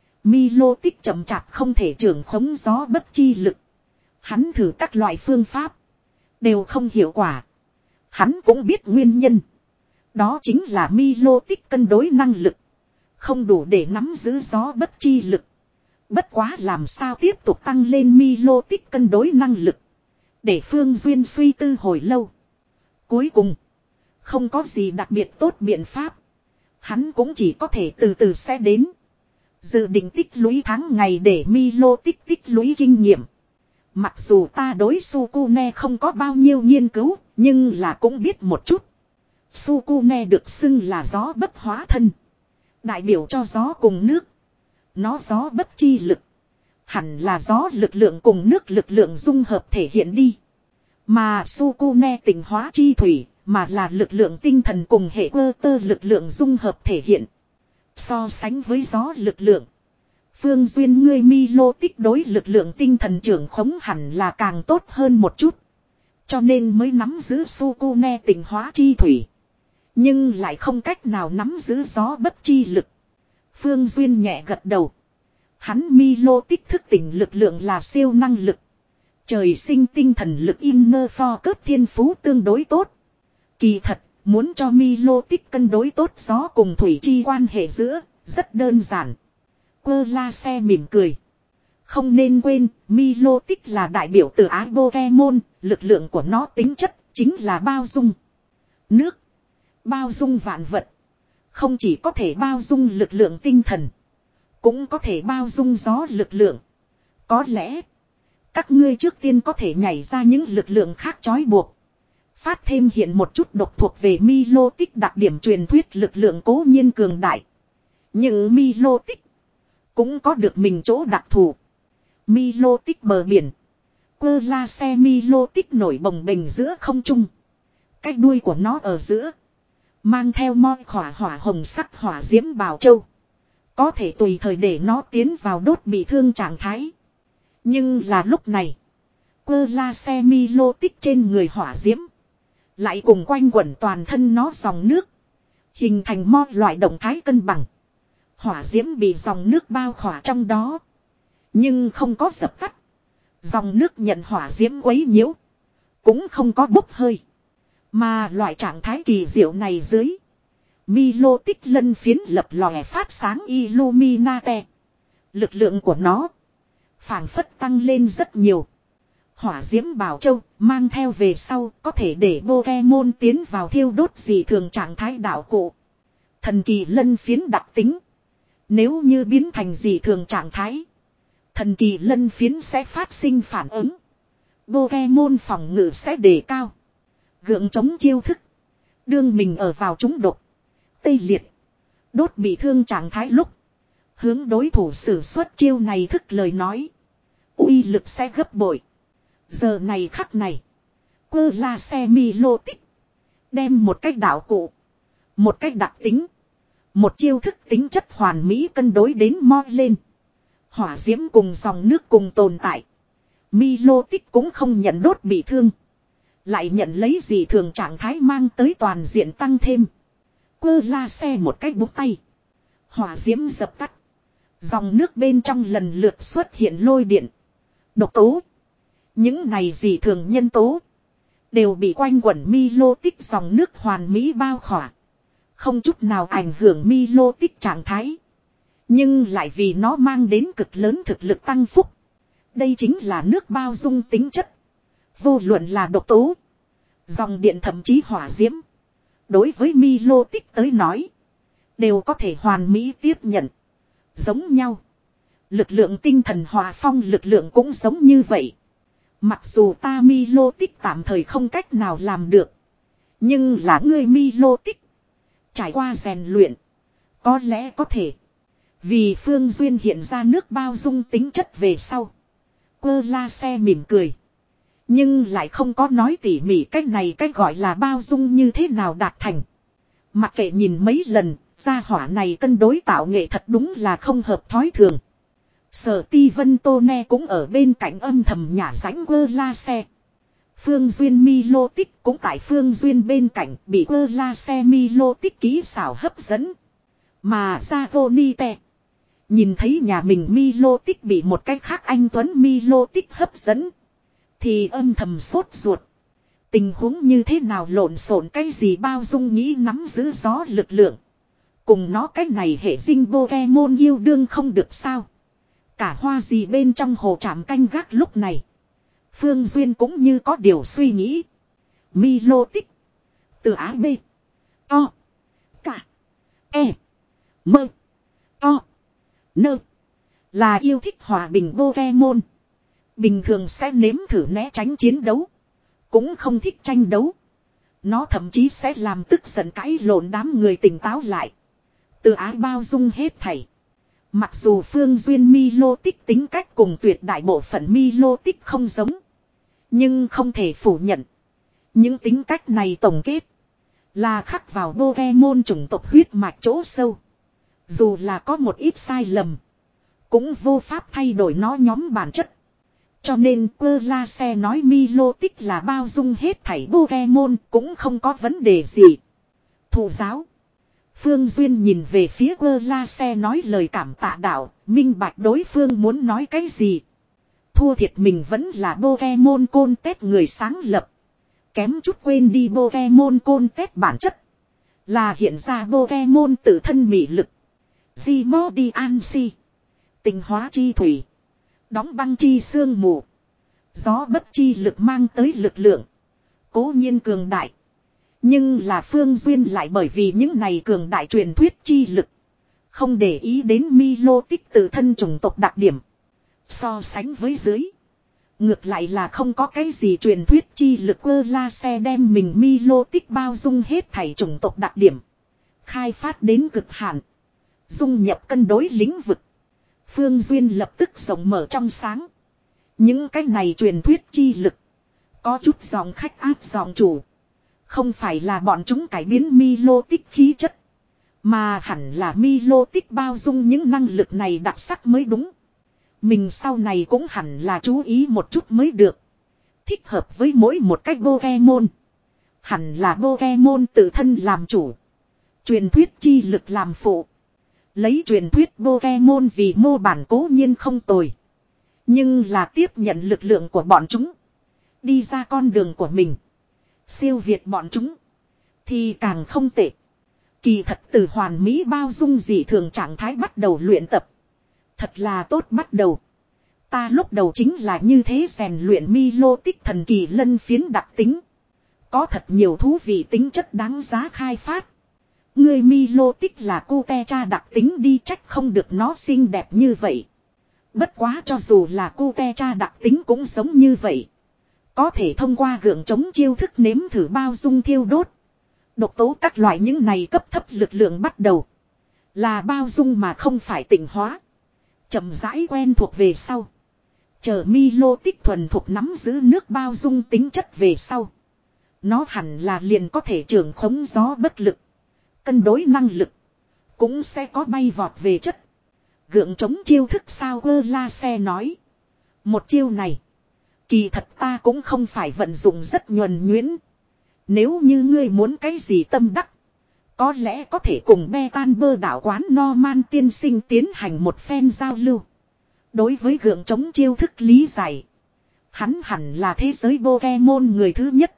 A: Milotic chậm chạp không thể trưởng khống gió bất chi lực. Hắn thử các loại phương pháp. Đều không hiệu quả. Hắn cũng biết nguyên nhân. Đó chính là Milotic cân đối năng lực. Không đủ để nắm giữ gió bất chi lực. Bất quá làm sao tiếp tục tăng lên Milotic cân đối năng lực. Để Phương Duyên suy tư hồi lâu. Cuối cùng. Không có gì đặc biệt tốt biện pháp. Hắn cũng chỉ có thể từ từ sẽ đến. Dự định tích lũy tháng ngày để Milotic tích lũy kinh nghiệm. Mặc dù ta đối Sukune không có bao nhiêu nghiên cứu, nhưng là cũng biết một chút. Sukune được xưng là gió bất hóa thân. Đại biểu cho gió cùng nước. Nó gió bất chi lực. Hẳn là gió lực lượng cùng nước lực lượng dung hợp thể hiện đi. Mà Sukune tình hóa chi thủy, mà là lực lượng tinh thần cùng hệ cơ tơ lực lượng dung hợp thể hiện. So sánh với gió lực lượng. Phương Duyên ngươi Milotic đối lực lượng tinh thần trưởng khống hẳn là càng tốt hơn một chút. Cho nên mới nắm giữ Sukune tình hóa chi thủy. Nhưng lại không cách nào nắm giữ gió bất chi lực. Phương Duyên nhẹ gật đầu. Hắn Milotic thức tỉnh lực lượng là siêu năng lực. Trời sinh tinh thần lực inner focus thiên phú tương đối tốt. Kỳ thật, muốn cho Milotic cân đối tốt gió cùng thủy chi quan hệ giữa, rất đơn giản. Ơ la xe mỉm cười. Không nên quên, Milotic là đại biểu từ ái Pokemon, lực lượng của nó tính chất chính là bao dung. Nước. Bao dung vạn vật. Không chỉ có thể bao dung lực lượng tinh thần. Cũng có thể bao dung gió lực lượng. Có lẽ, các ngươi trước tiên có thể nhảy ra những lực lượng khác trói buộc. Phát thêm hiện một chút độc thuộc về Milotic đặc điểm truyền thuyết lực lượng cố nhiên cường đại. Nhưng Milotic cũng có được mình chỗ đặc thù. Milotic bờ biển. Ơ la xe Milotic nổi bồng bềnh giữa không trung. Cái đuôi của nó ở giữa. Mang theo moi khỏa hỏa hồng sắc hỏa diễm bào châu. Có thể tùy thời để nó tiến vào đốt bị thương trạng thái. Nhưng là lúc này. Quơ la xe mi lô tích trên người hỏa diễm. Lại cùng quanh quẩn toàn thân nó dòng nước. Hình thành mo loại động thái cân bằng. Hỏa diễm bị dòng nước bao khỏa trong đó. Nhưng không có dập tắt. Dòng nước nhận hỏa diễm quấy nhiễu. Cũng không có bốc hơi. Mà loại trạng thái kỳ diệu này dưới. Mi lô tích lân phiến lập lòe phát sáng Illuminate. Lực lượng của nó. Phảng phất tăng lên rất nhiều. Hỏa diễm bảo châu mang theo về sau có thể để Pokemon tiến vào thiêu đốt dị thường trạng thái đạo cụ. Thần kỳ lân phiến đặc tính. Nếu như biến thành dị thường trạng thái. Thần kỳ lân phiến sẽ phát sinh phản ứng. Pokemon phòng ngự sẽ đề cao. Gượng chống chiêu thức. Đương mình ở vào trúng độc. Tê liệt. Đốt bị thương trạng thái lúc. Hướng đối thủ sử xuất chiêu này thức lời nói. Uy lực sẽ gấp bội. Giờ này khắc này. Quơ la xe mi lô tích. Đem một cách đạo cụ. Một cách đặc tính. Một chiêu thức tính chất hoàn mỹ cân đối đến mo lên. Hỏa diễm cùng dòng nước cùng tồn tại. Mi lô tích cũng không nhận đốt bị thương. Lại nhận lấy gì thường trạng thái mang tới toàn diện tăng thêm. Quơ la xe một cách búng tay. Hỏa diễm dập tắt. Dòng nước bên trong lần lượt xuất hiện lôi điện. Độc tố. Những này gì thường nhân tố. Đều bị quanh quẩn mi lô tích dòng nước hoàn mỹ bao khỏa. Không chút nào ảnh hưởng mi lô tích trạng thái. Nhưng lại vì nó mang đến cực lớn thực lực tăng phúc. Đây chính là nước bao dung tính chất. Vô luận là độc tố. Dòng điện thậm chí hỏa diễm. Đối với mi lô tích tới nói. Đều có thể hoàn mỹ tiếp nhận. Giống nhau. Lực lượng tinh thần hòa phong lực lượng cũng giống như vậy. Mặc dù ta mi lô tích tạm thời không cách nào làm được. Nhưng là ngươi mi lô tích. Trải qua rèn luyện. Có lẽ có thể. Vì Phương Duyên hiện ra nước bao dung tính chất về sau. Quơ la xe mỉm cười. Nhưng lại không có nói tỉ mỉ cách này cách gọi là bao dung như thế nào đạt thành. Mặc kệ nhìn mấy lần, gia hỏa này cân đối tạo nghệ thật đúng là không hợp thói thường. Sở Ti Vân Tô Ne cũng ở bên cạnh âm thầm nhả rãnh quơ la xe. Phương Duyên mi lô tích cũng tại Phương Duyên bên cạnh bị quơ la xe mi lô tích kỹ xảo hấp dẫn. Mà ra vô ni tè. Nhìn thấy nhà mình mi lô tích bị một cách khác anh Tuấn mi lô tích hấp dẫn. Thì âm thầm sốt ruột. Tình huống như thế nào lộn xộn cái gì bao dung nghĩ nắm giữ gió lực lượng. Cùng nó cái này hệ sinh Pokemon yêu đương không được sao. Cả hoa gì bên trong hồ trạm canh gác lúc này. Phương Duyên cũng như có điều suy nghĩ. Mi lô tích. Từ á B. To. Cả. E. Mơ. To. Nơ. Là yêu thích hòa bình Pokemon. Bình thường sẽ nếm thử né tránh chiến đấu. Cũng không thích tranh đấu. Nó thậm chí sẽ làm tức giận cãi lộn đám người tỉnh táo lại. Từ ái bao dung hết thảy. Mặc dù Phương Duyên mi lô tích tính cách cùng tuyệt đại bộ phận mi lô tích không giống. Nhưng không thể phủ nhận. Những tính cách này tổng kết. Là khắc vào Pokemon chủng tộc huyết mạch chỗ sâu. Dù là có một ít sai lầm. Cũng vô pháp thay đổi nó nhóm bản chất. Cho nên Quơ La Xe nói mi lô tích là bao dung hết thảy Pokemon cũng không có vấn đề gì. Thụ giáo. Phương Duyên nhìn về phía Quơ La Xe nói lời cảm tạ đạo, minh bạch đối phương muốn nói cái gì. Thua thiệt mình vẫn là Pokemon Côn Tết người sáng lập. Kém chút quên đi Pokemon Côn Tết bản chất. Là hiện ra Pokemon tự thân mị lực. Gmodiansi. Tình hóa chi thủy. Đóng băng chi sương mù. Gió bất chi lực mang tới lực lượng. Cố nhiên cường đại. Nhưng là Phương Duyên lại bởi vì những này cường đại truyền thuyết chi lực. Không để ý đến mi lô tích tự thân chủng tộc đặc điểm. So sánh với dưới. Ngược lại là không có cái gì truyền thuyết chi lực Quơ La Xe đem mình mi lô tích bao dung hết thảy chủng tộc đặc điểm. Khai phát đến cực hạn. Dung nhập cân đối lĩnh vực. Phương Duyên lập tức rộng mở trong sáng. Những cái này truyền thuyết chi lực. Có chút dòng khách áp dòng chủ. Không phải là bọn chúng cải biến mi lô tích khí chất. Mà hẳn là Milotic bao dung những năng lực này đặc sắc mới đúng. Mình sau này cũng hẳn là chú ý một chút mới được. Thích hợp với mỗi một cách Pokemon. Hẳn là Pokemon tự thân làm chủ. Truyền thuyết chi lực làm phụ. Lấy truyền thuyết Pokemon vì mô bản cố nhiên không tồi. Nhưng là tiếp nhận lực lượng của bọn chúng. Đi ra con đường của mình. Siêu việt bọn chúng. Thì càng không tệ. Kỳ thật từ hoàn mỹ bao dung dị thường trạng thái bắt đầu luyện tập. Thật là tốt bắt đầu. Ta lúc đầu chính là như thế rèn luyện Milotic thần kỳ lân phiến đặc tính. Có thật nhiều thú vị tính chất đáng giá khai phát. Người Milotic là Kutecha đặc tính đi trách không được nó xinh đẹp như vậy. Bất quá cho dù là Kutecha đặc tính cũng giống như vậy. Có thể thông qua gượng chống chiêu thức nếm thử bao dung thiêu đốt. Độc tố các loại những này cấp thấp lực lượng bắt đầu. Là bao dung mà không phải tịnh hóa. Chậm rãi quen thuộc về sau. Chờ Milotic thuần thuộc nắm giữ nước bao dung tính chất về sau. Nó hẳn là liền có thể trưởng khống gió bất lực. Cân đối năng lực. Cũng sẽ có bay vọt về chất. Gượng chống chiêu thức sao ơ la xe nói. Một chiêu này. Kỳ thật ta cũng không phải vận dụng rất nhuần nhuyễn. Nếu như ngươi muốn cái gì tâm đắc. Có lẽ có thể cùng Betan bơ đảo quán Norman tiên sinh tiến hành một phen giao lưu. Đối với gượng chống chiêu thức lý giải. Hắn hẳn là thế giới Pokemon người thứ nhất.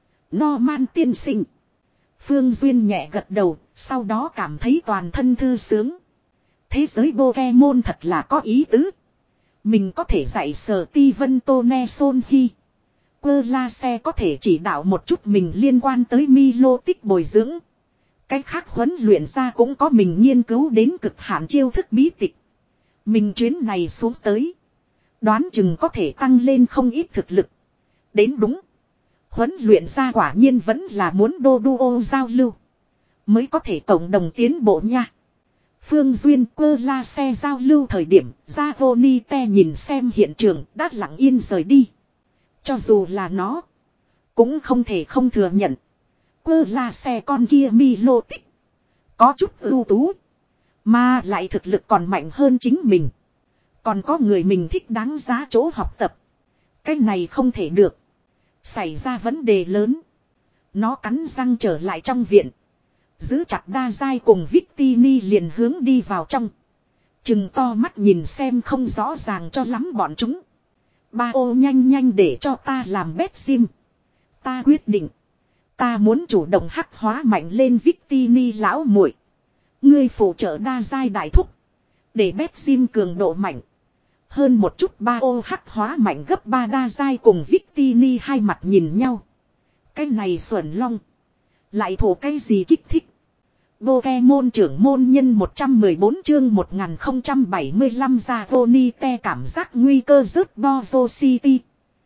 A: Norman tiên sinh. Phương Duyên nhẹ gật đầu, sau đó cảm thấy toàn thân thư sướng. Thế giới Pokemon thật là có ý tứ. Mình có thể dạy sở ti vân tô ne son hi. Quơ la xe có thể chỉ đạo một chút mình liên quan tới Milotic bồi dưỡng. Cái khác huấn luyện ra cũng có mình nghiên cứu đến cực hạn chiêu thức bí tịch. Mình chuyến này xuống tới. Đoán chừng có thể tăng lên không ít thực lực. Đến đúng. Huấn luyện ra quả nhiên vẫn là muốn đô đô giao lưu. Mới có thể cộng đồng tiến bộ nha. Phương Duyên quơ la xe giao lưu thời điểm. Zavonite nhìn xem hiện trường đã lặng yên rời đi. Cho dù là nó. Cũng không thể không thừa nhận. Quơ la xe con kia Milotic. Có chút ưu tú. Mà lại thực lực còn mạnh hơn chính mình. Còn có người mình thích đáng giá chỗ học tập. Cái này không thể được. Xảy ra vấn đề lớn. Nó cắn răng trở lại trong viện. Giữ chặt đa dai cùng Victini liền hướng đi vào trong. Chừng to mắt nhìn xem không rõ ràng cho lắm bọn chúng. Ba ô nhanh nhanh để cho ta làm bét sim. Ta quyết định. Ta muốn chủ động hắc hóa mạnh lên Victini lão muội. Ngươi phụ trợ đa giai đại thúc. Để bét sim cường độ mạnh. Hơn một chút ba ô hắc hóa mạnh gấp ba đa giai cùng Victini hai mặt nhìn nhau. Cái này xuẩn long. Lại thổ cái gì kích thích. Pokemon trưởng môn nhân một trăm mười bốn chương một nghìn không trăm bảy mươi lăm ra Vonite cảm giác nguy cơ rớt Bozo City.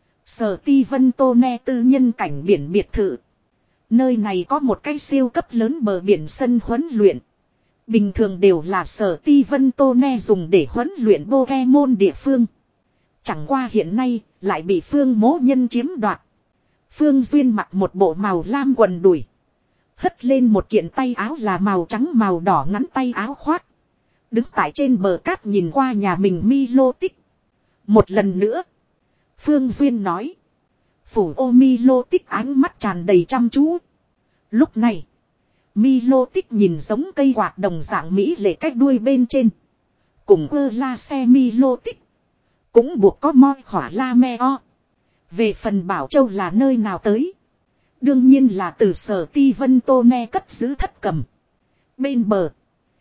A: Sở ti vân tô ne tư nhân cảnh biển biệt thự. Nơi này có một cái siêu cấp lớn bờ biển sân huấn luyện. Bình thường đều là sở ti vân tô ne dùng để huấn luyện Pokemon địa phương. Chẳng qua hiện nay lại bị Phương Mố Nhân chiếm đoạt. Phương Duyên mặc một bộ màu lam quần đùi. Hất lên một kiện tay áo là màu trắng màu đỏ ngắn tay áo khoác. Đứng tại trên bờ cát nhìn qua nhà mình Milotic. Một lần nữa. Phương Duyên nói. Phủ ô Milotic ánh mắt tràn đầy chăm chú. Lúc này. Milotic nhìn giống cây quạt đồng dạng mỹ lệ cách đuôi bên trên. Cùng ơ la xe Milotic. Cũng buộc có moi khỏa la me o. Về phần Bảo Châu là nơi nào tới. Đương nhiên là từ sở ti vân tô ne cất giữ thất cầm. Bên bờ.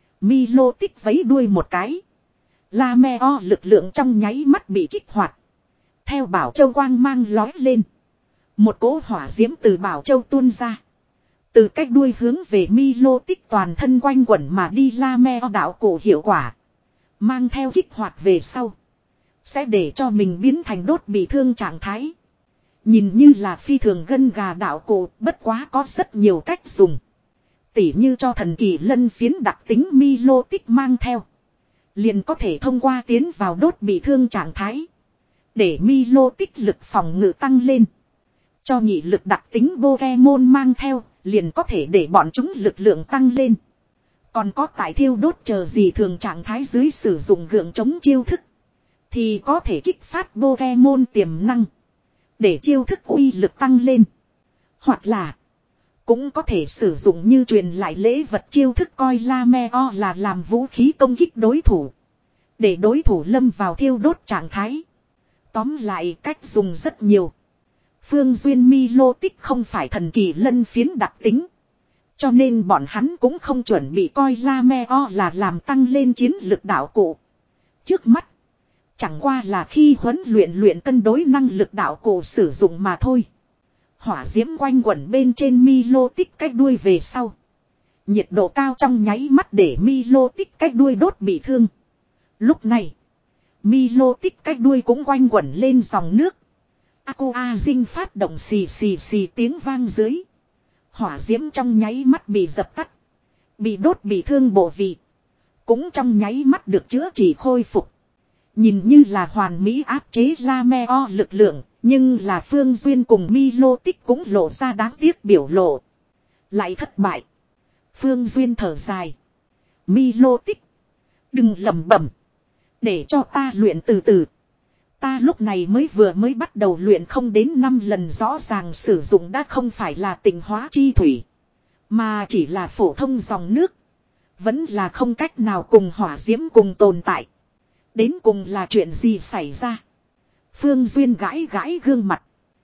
A: Milotic vấy đuôi một cái. La me o lực lượng trong nháy mắt bị kích hoạt. Theo Bảo Châu quang mang lói lên. Một cỗ hỏa diễm từ Bảo Châu tuôn ra. Từ cách đuôi hướng về Milotic toàn thân quanh quẩn mà đi la me o đạo cổ hiệu quả. Mang theo kích hoạt về sau. Sẽ để cho mình biến thành đốt bị thương trạng thái. Nhìn như là phi thường gân gà đạo cổ, bất quá có rất nhiều cách dùng. Tỉ như cho thần kỳ lân phiến đặc tính Milotic mang theo. Liền có thể thông qua tiến vào đốt bị thương trạng thái. Để Milotic lực phòng ngự tăng lên. Cho nhị lực đặc tính Pokemon mang theo, liền có thể để bọn chúng lực lượng tăng lên. Còn có tại thiêu đốt chờ gì thường trạng thái dưới sử dụng gượng chống chiêu thức. Thì có thể kích phát Pokemon tiềm năng. Để chiêu thức uy lực tăng lên. Hoặc là. Cũng có thể sử dụng như truyền lại lễ vật chiêu thức coi Lameo là làm vũ khí công kích đối thủ. Để đối thủ lâm vào thiêu đốt trạng thái. Tóm lại cách dùng rất nhiều. Phương Duyên Milotic không phải thần kỳ lân phiến đặc tính. Cho nên bọn hắn cũng không chuẩn bị coi Lameo là làm tăng lên chiến lực đạo cụ. Trước mắt. Chẳng qua là khi huấn luyện luyện cân đối năng lực đạo cụ sử dụng mà thôi. Hỏa diễm quanh quẩn bên trên Milotic cách đuôi về sau. Nhiệt độ cao trong nháy mắt để Milotic cách đuôi đốt bị thương. Lúc này. Milotic cách đuôi cũng quanh quẩn lên dòng nước. Aqua Dinh phát động xì xì xì tiếng vang dưới. Hỏa diễm trong nháy mắt bị dập tắt. Bị đốt bị thương bộ vị. Cũng trong nháy mắt được chữa trị khôi phục. Nhìn như là hoàn mỹ áp chế Lameo lực lượng. Nhưng là Phương Duyên cùng Milotic cũng lộ ra đáng tiếc biểu lộ. Lại thất bại. Phương Duyên thở dài. Milotic. Đừng lẩm bẩm. Để cho ta luyện từ từ. Ta lúc này mới vừa mới bắt đầu luyện không đến năm lần rõ ràng sử dụng đã không phải là tịnh hóa chi thủy. Mà chỉ là phổ thông dòng nước. Vẫn là không cách nào cùng hỏa diễm cùng tồn tại. Đến cùng là chuyện gì xảy ra? Phương Duyên gãi gãi gương mặt.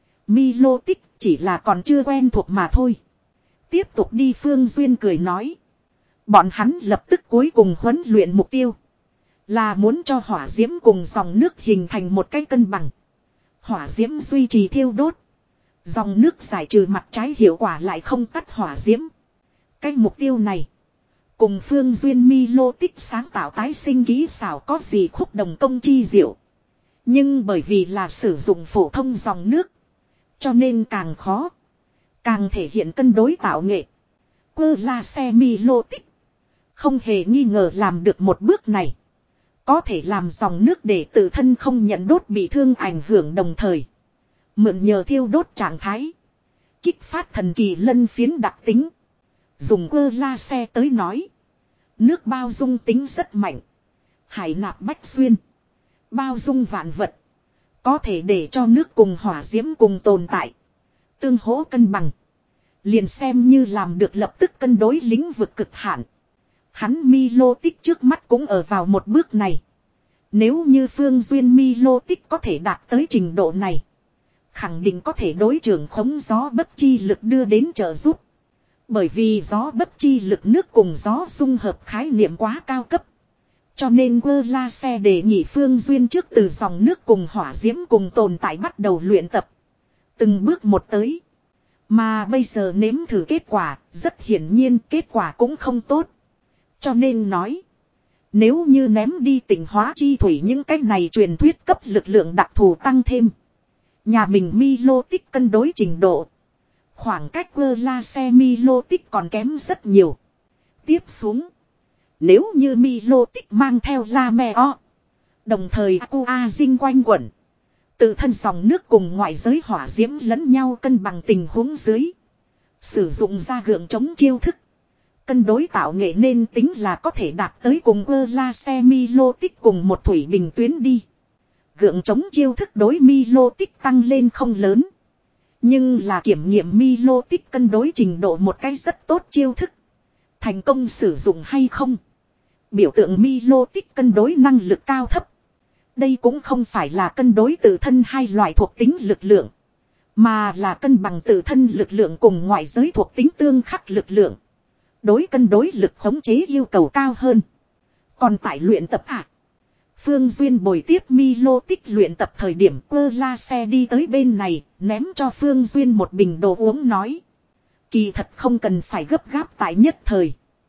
A: Milotic chỉ là còn chưa quen thuộc mà thôi. Tiếp tục đi Phương Duyên cười nói. Bọn hắn lập tức cuối cùng huấn luyện mục tiêu. Là muốn cho hỏa diễm cùng dòng nước hình thành một cái cân bằng. Hỏa diễm duy trì thiêu đốt. Dòng nước giải trừ mặt trái hiệu quả lại không tắt hỏa diễm. Cái mục tiêu này. Cùng Phương Duyên Milotic sáng tạo tái sinh kỹ xảo có gì khúc đồng công chi diệu. Nhưng bởi vì là sử dụng phổ thông dòng nước. Cho nên càng khó. Càng thể hiện cân đối tạo nghệ. Quơ la xe Milotic. Không hề nghi ngờ làm được một bước này. Có thể làm dòng nước để tự thân không nhận đốt bị thương ảnh hưởng đồng thời. Mượn nhờ thiêu đốt trạng thái. Kích phát thần kỳ lân phiến đặc tính. Dùng quơ la xe tới nói. Nước bao dung tính rất mạnh. Hải nạp bách xuyên. Bao dung vạn vật. Có thể để cho nước cùng hỏa diễm cùng tồn tại. Tương hỗ cân bằng. Liền xem như làm được lập tức cân đối lĩnh vực cực hạn. Hắn Milotic trước mắt cũng ở vào một bước này. Nếu như Phương Duyên Milotic có thể đạt tới trình độ này. Khẳng định có thể đối trưởng khống gió bất chi lực đưa đến trợ giúp. Bởi vì gió bất chi lực nước cùng gió dung hợp khái niệm quá cao cấp. Cho nên Quơ La Xe đề nghị Phương Duyên trước từ dòng nước cùng hỏa diễm cùng tồn tại bắt đầu luyện tập. Từng bước một tới. Mà bây giờ nếm thử kết quả, rất hiển nhiên kết quả cũng không tốt. Cho nên nói. Nếu như ném đi tịnh hóa chi thủy những cái này truyền thuyết cấp lực lượng đặc thù tăng thêm. Nhà mình Milotic cân đối trình độ. Khoảng cách Quơ La Xe Milotic còn kém rất nhiều. Tiếp xuống. Nếu như Milotic mang theo Lameo. Đồng thời Aqua Dinh quanh quẩn. Tự thân dòng nước cùng ngoại giới hỏa diễm lẫn nhau cân bằng tình huống dưới. Sử dụng ra gượng chống chiêu thức. Cân đối tạo nghệ nên tính là có thể đạt tới cùng Quơ La Xe Milotic cùng một thủy bình tuyến đi. Gượng chống chiêu thức đối Milotic tăng lên không lớn. Nhưng là kiểm nghiệm Milotic cân đối trình độ một cái rất tốt chiêu thức. Thành công sử dụng hay không? Biểu tượng Milotic cân đối năng lực cao thấp. Đây cũng không phải là cân đối tự thân hai loại thuộc tính lực lượng. Mà là cân bằng tự thân lực lượng cùng ngoại giới thuộc tính tương khắc lực lượng. Đối cân đối lực khống chế yêu cầu cao hơn. Còn tại luyện tập ạ. À, Phương Duyên bồi tiếp Milotic luyện tập thời điểm Quơ La Xe đi tới bên này, ném cho Phương Duyên một bình đồ uống nói. Kỳ thật không cần phải gấp gáp tại nhất thời.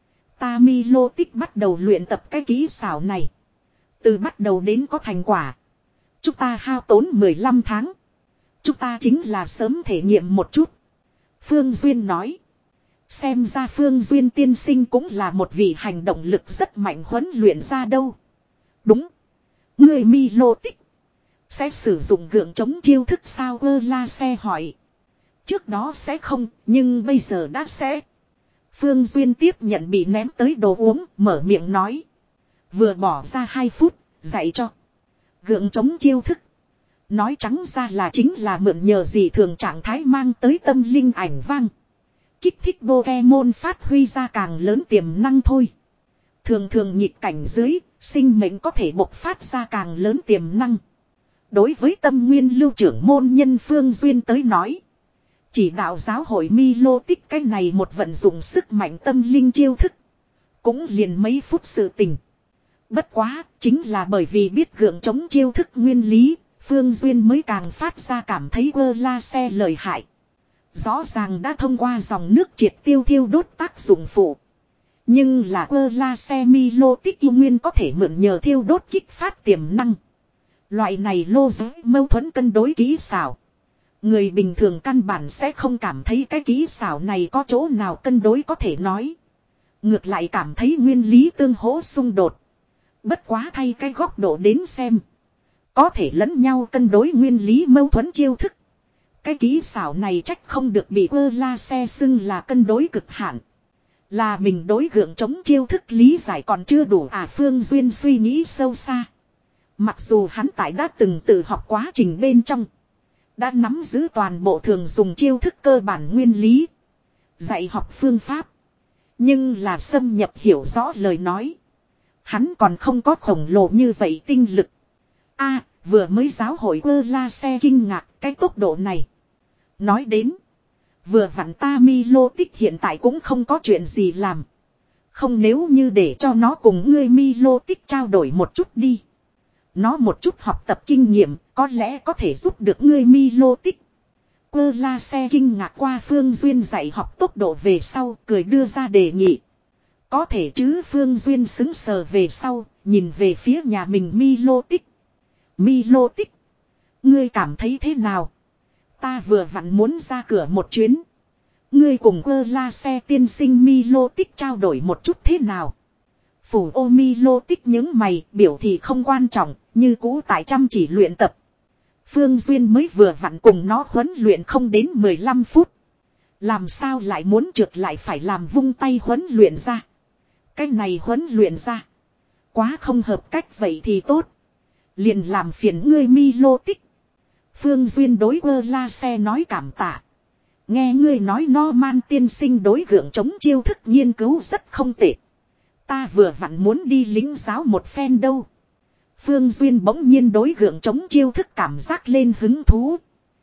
A: Ta Milotic bắt đầu luyện tập cái kỹ xảo này. Từ bắt đầu đến có thành quả. Chúng ta hao tốn mười lăm tháng. Chúng ta chính là sớm thể nghiệm một chút. Phương Duyên nói. Xem ra Phương Duyên tiên sinh cũng là một vị hành động lực rất mạnh huấn luyện ra đâu. Đúng. Người Milotic. Sẽ sử dụng gượng chống chiêu thức sao Quơ La Xe hỏi. Trước đó sẽ không, nhưng bây giờ đã sẽ. Phương Duyên tiếp nhận bị ném tới đồ uống, mở miệng nói. Vừa bỏ ra hai phút, dạy cho. Gượng chống chiêu thức. Nói trắng ra là chính là mượn nhờ dị thường trạng thái mang tới tâm linh ảnh vang. Kích thích Pokemon phát huy ra càng lớn tiềm năng thôi. Thường thường nhịp cảnh dưới, sinh mệnh có thể bộc phát ra càng lớn tiềm năng. Đối với tâm nguyên lưu trưởng môn nhân Phương Duyên tới nói. Chỉ đạo giáo hội Milo tích cái này một vận dụng sức mạnh tâm linh chiêu thức. Cũng liền mấy phút sự tình. Bất quá, chính là bởi vì biết gượng chống chiêu thức nguyên lý, Phương Duyên mới càng phát ra cảm thấy ơ la xe lợi hại. Rõ ràng đã thông qua dòng nước triệt tiêu thiêu đốt tác dụng phụ. Nhưng là ơ la xe Milo tích yêu nguyên có thể mượn nhờ thiêu đốt kích phát tiềm năng. Loại này lô giới mâu thuẫn cân đối kỹ xảo. Người bình thường căn bản sẽ không cảm thấy cái kỹ xảo này có chỗ nào cân đối có thể nói. Ngược lại cảm thấy nguyên lý tương hỗ xung đột. Bất quá thay cái góc độ đến xem. Có thể lẫn nhau cân đối nguyên lý mâu thuẫn chiêu thức. Cái kỹ xảo này trách không được bị ơ la xe xưng là cân đối cực hạn. Là mình đối gượng chống chiêu thức lý giải còn chưa đủ à. Phương Duyên suy nghĩ sâu xa. Mặc dù hắn tại đã từng tự học quá trình bên trong. Đã nắm giữ toàn bộ thường dùng chiêu thức cơ bản nguyên lý. Dạy học phương pháp. Nhưng là xâm nhập hiểu rõ lời nói. Hắn còn không có khổng lồ như vậy tinh lực. A vừa mới giáo hội ơ la xe kinh ngạc cái tốc độ này. Nói đến. Vừa vặn ta Milo tích hiện tại cũng không có chuyện gì làm. Không nếu như để cho nó cùng ngươi Milo tích trao đổi một chút đi. Nó một chút học tập kinh nghiệm có lẽ có thể giúp được ngươi Milo tích. Ơ la xe kinh ngạc qua Phương Duyên dạy học tốc độ về sau cười đưa ra đề nghị. Có thể chứ. Phương Duyên xứng sờ về sau nhìn về phía nhà mình Milo tích. Milo tích. Ngươi cảm thấy thế nào? Ta vừa vặn muốn ra cửa một chuyến. Ngươi cùng ơ la xe tiên sinh Milo tích trao đổi một chút thế nào? Phủ ô Milo tích những mày biểu thì không quan trọng, như cũ tại chăm chỉ luyện tập. Phương Duyên mới vừa vặn cùng nó huấn luyện không đến mười lăm phút. Làm sao lại muốn trượt lại phải làm vung tay huấn luyện ra. Cái này huấn luyện ra. Quá không hợp cách vậy thì tốt. Liền làm phiền ngươi Milo tích. Phương Duyên đối ơ la xe nói cảm tạ. Nghe ngươi nói Norman tiên sinh đối gượng chống chiêu thức nghiên cứu rất không tệ. Ta vừa vặn muốn đi lính giáo một phen đâu. Phương Duyên bỗng nhiên đối gượng chống chiêu thức cảm giác lên hứng thú.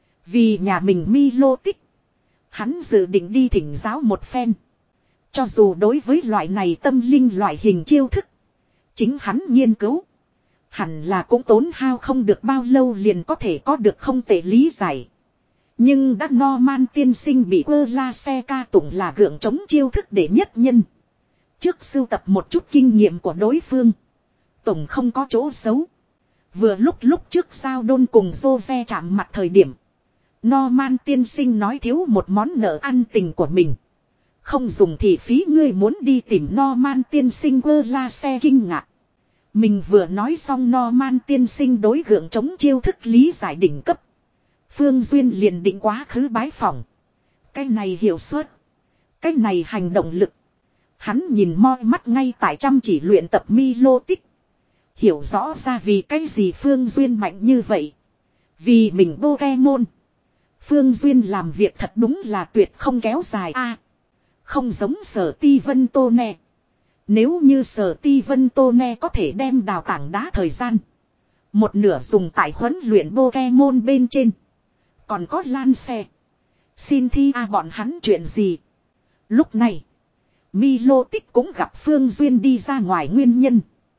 A: Vì nhà mình Milo tích. Hắn dự định đi thỉnh giáo một phen. Cho dù đối với loại này tâm linh loại hình chiêu thức. Chính hắn nghiên cứu. Hẳn là cũng tốn hao không được bao lâu liền có thể có được không tệ lý giải. Nhưng đã Norman tiên sinh bị ơ la xe ca tụng là gượng chống chiêu thức để nhất nhân. Trước sưu tập một chút kinh nghiệm của đối phương. Tổng không có chỗ xấu. Vừa lúc lúc trước sao đôn cùng Jose chạm mặt thời điểm. Norman tiên sinh nói thiếu một món nợ ăn tình của mình. Không dùng thì phí ngươi muốn đi tìm Norman tiên sinh ơ la xe kinh ngạc. Mình vừa nói xong Norman tiên sinh đối gượng chống chiêu thức lý giải đỉnh cấp. Phương Duyên liền định quá khứ bái phỏng. Cái này hiệu suất. Cái này hành động lực. Hắn nhìn moi mắt ngay tại chăm chỉ luyện tập Milo tích. Hiểu rõ ra vì cái gì Phương Duyên mạnh như vậy. Vì mình Pokemon. Phương Duyên làm việc thật đúng là tuyệt không kéo dài a à, không giống Sở Ti Vân Tô Nè. Nếu như Sở Ti Vân Tô Nè có thể đem đào tảng đá thời gian. Một nửa dùng tại huấn luyện Pokemon bên trên. Còn có Lan xe. Xin thi a à bọn hắn chuyện gì. Lúc này. Milo tích cũng gặp Phương Duyên đi ra ngoài nguyên nhân.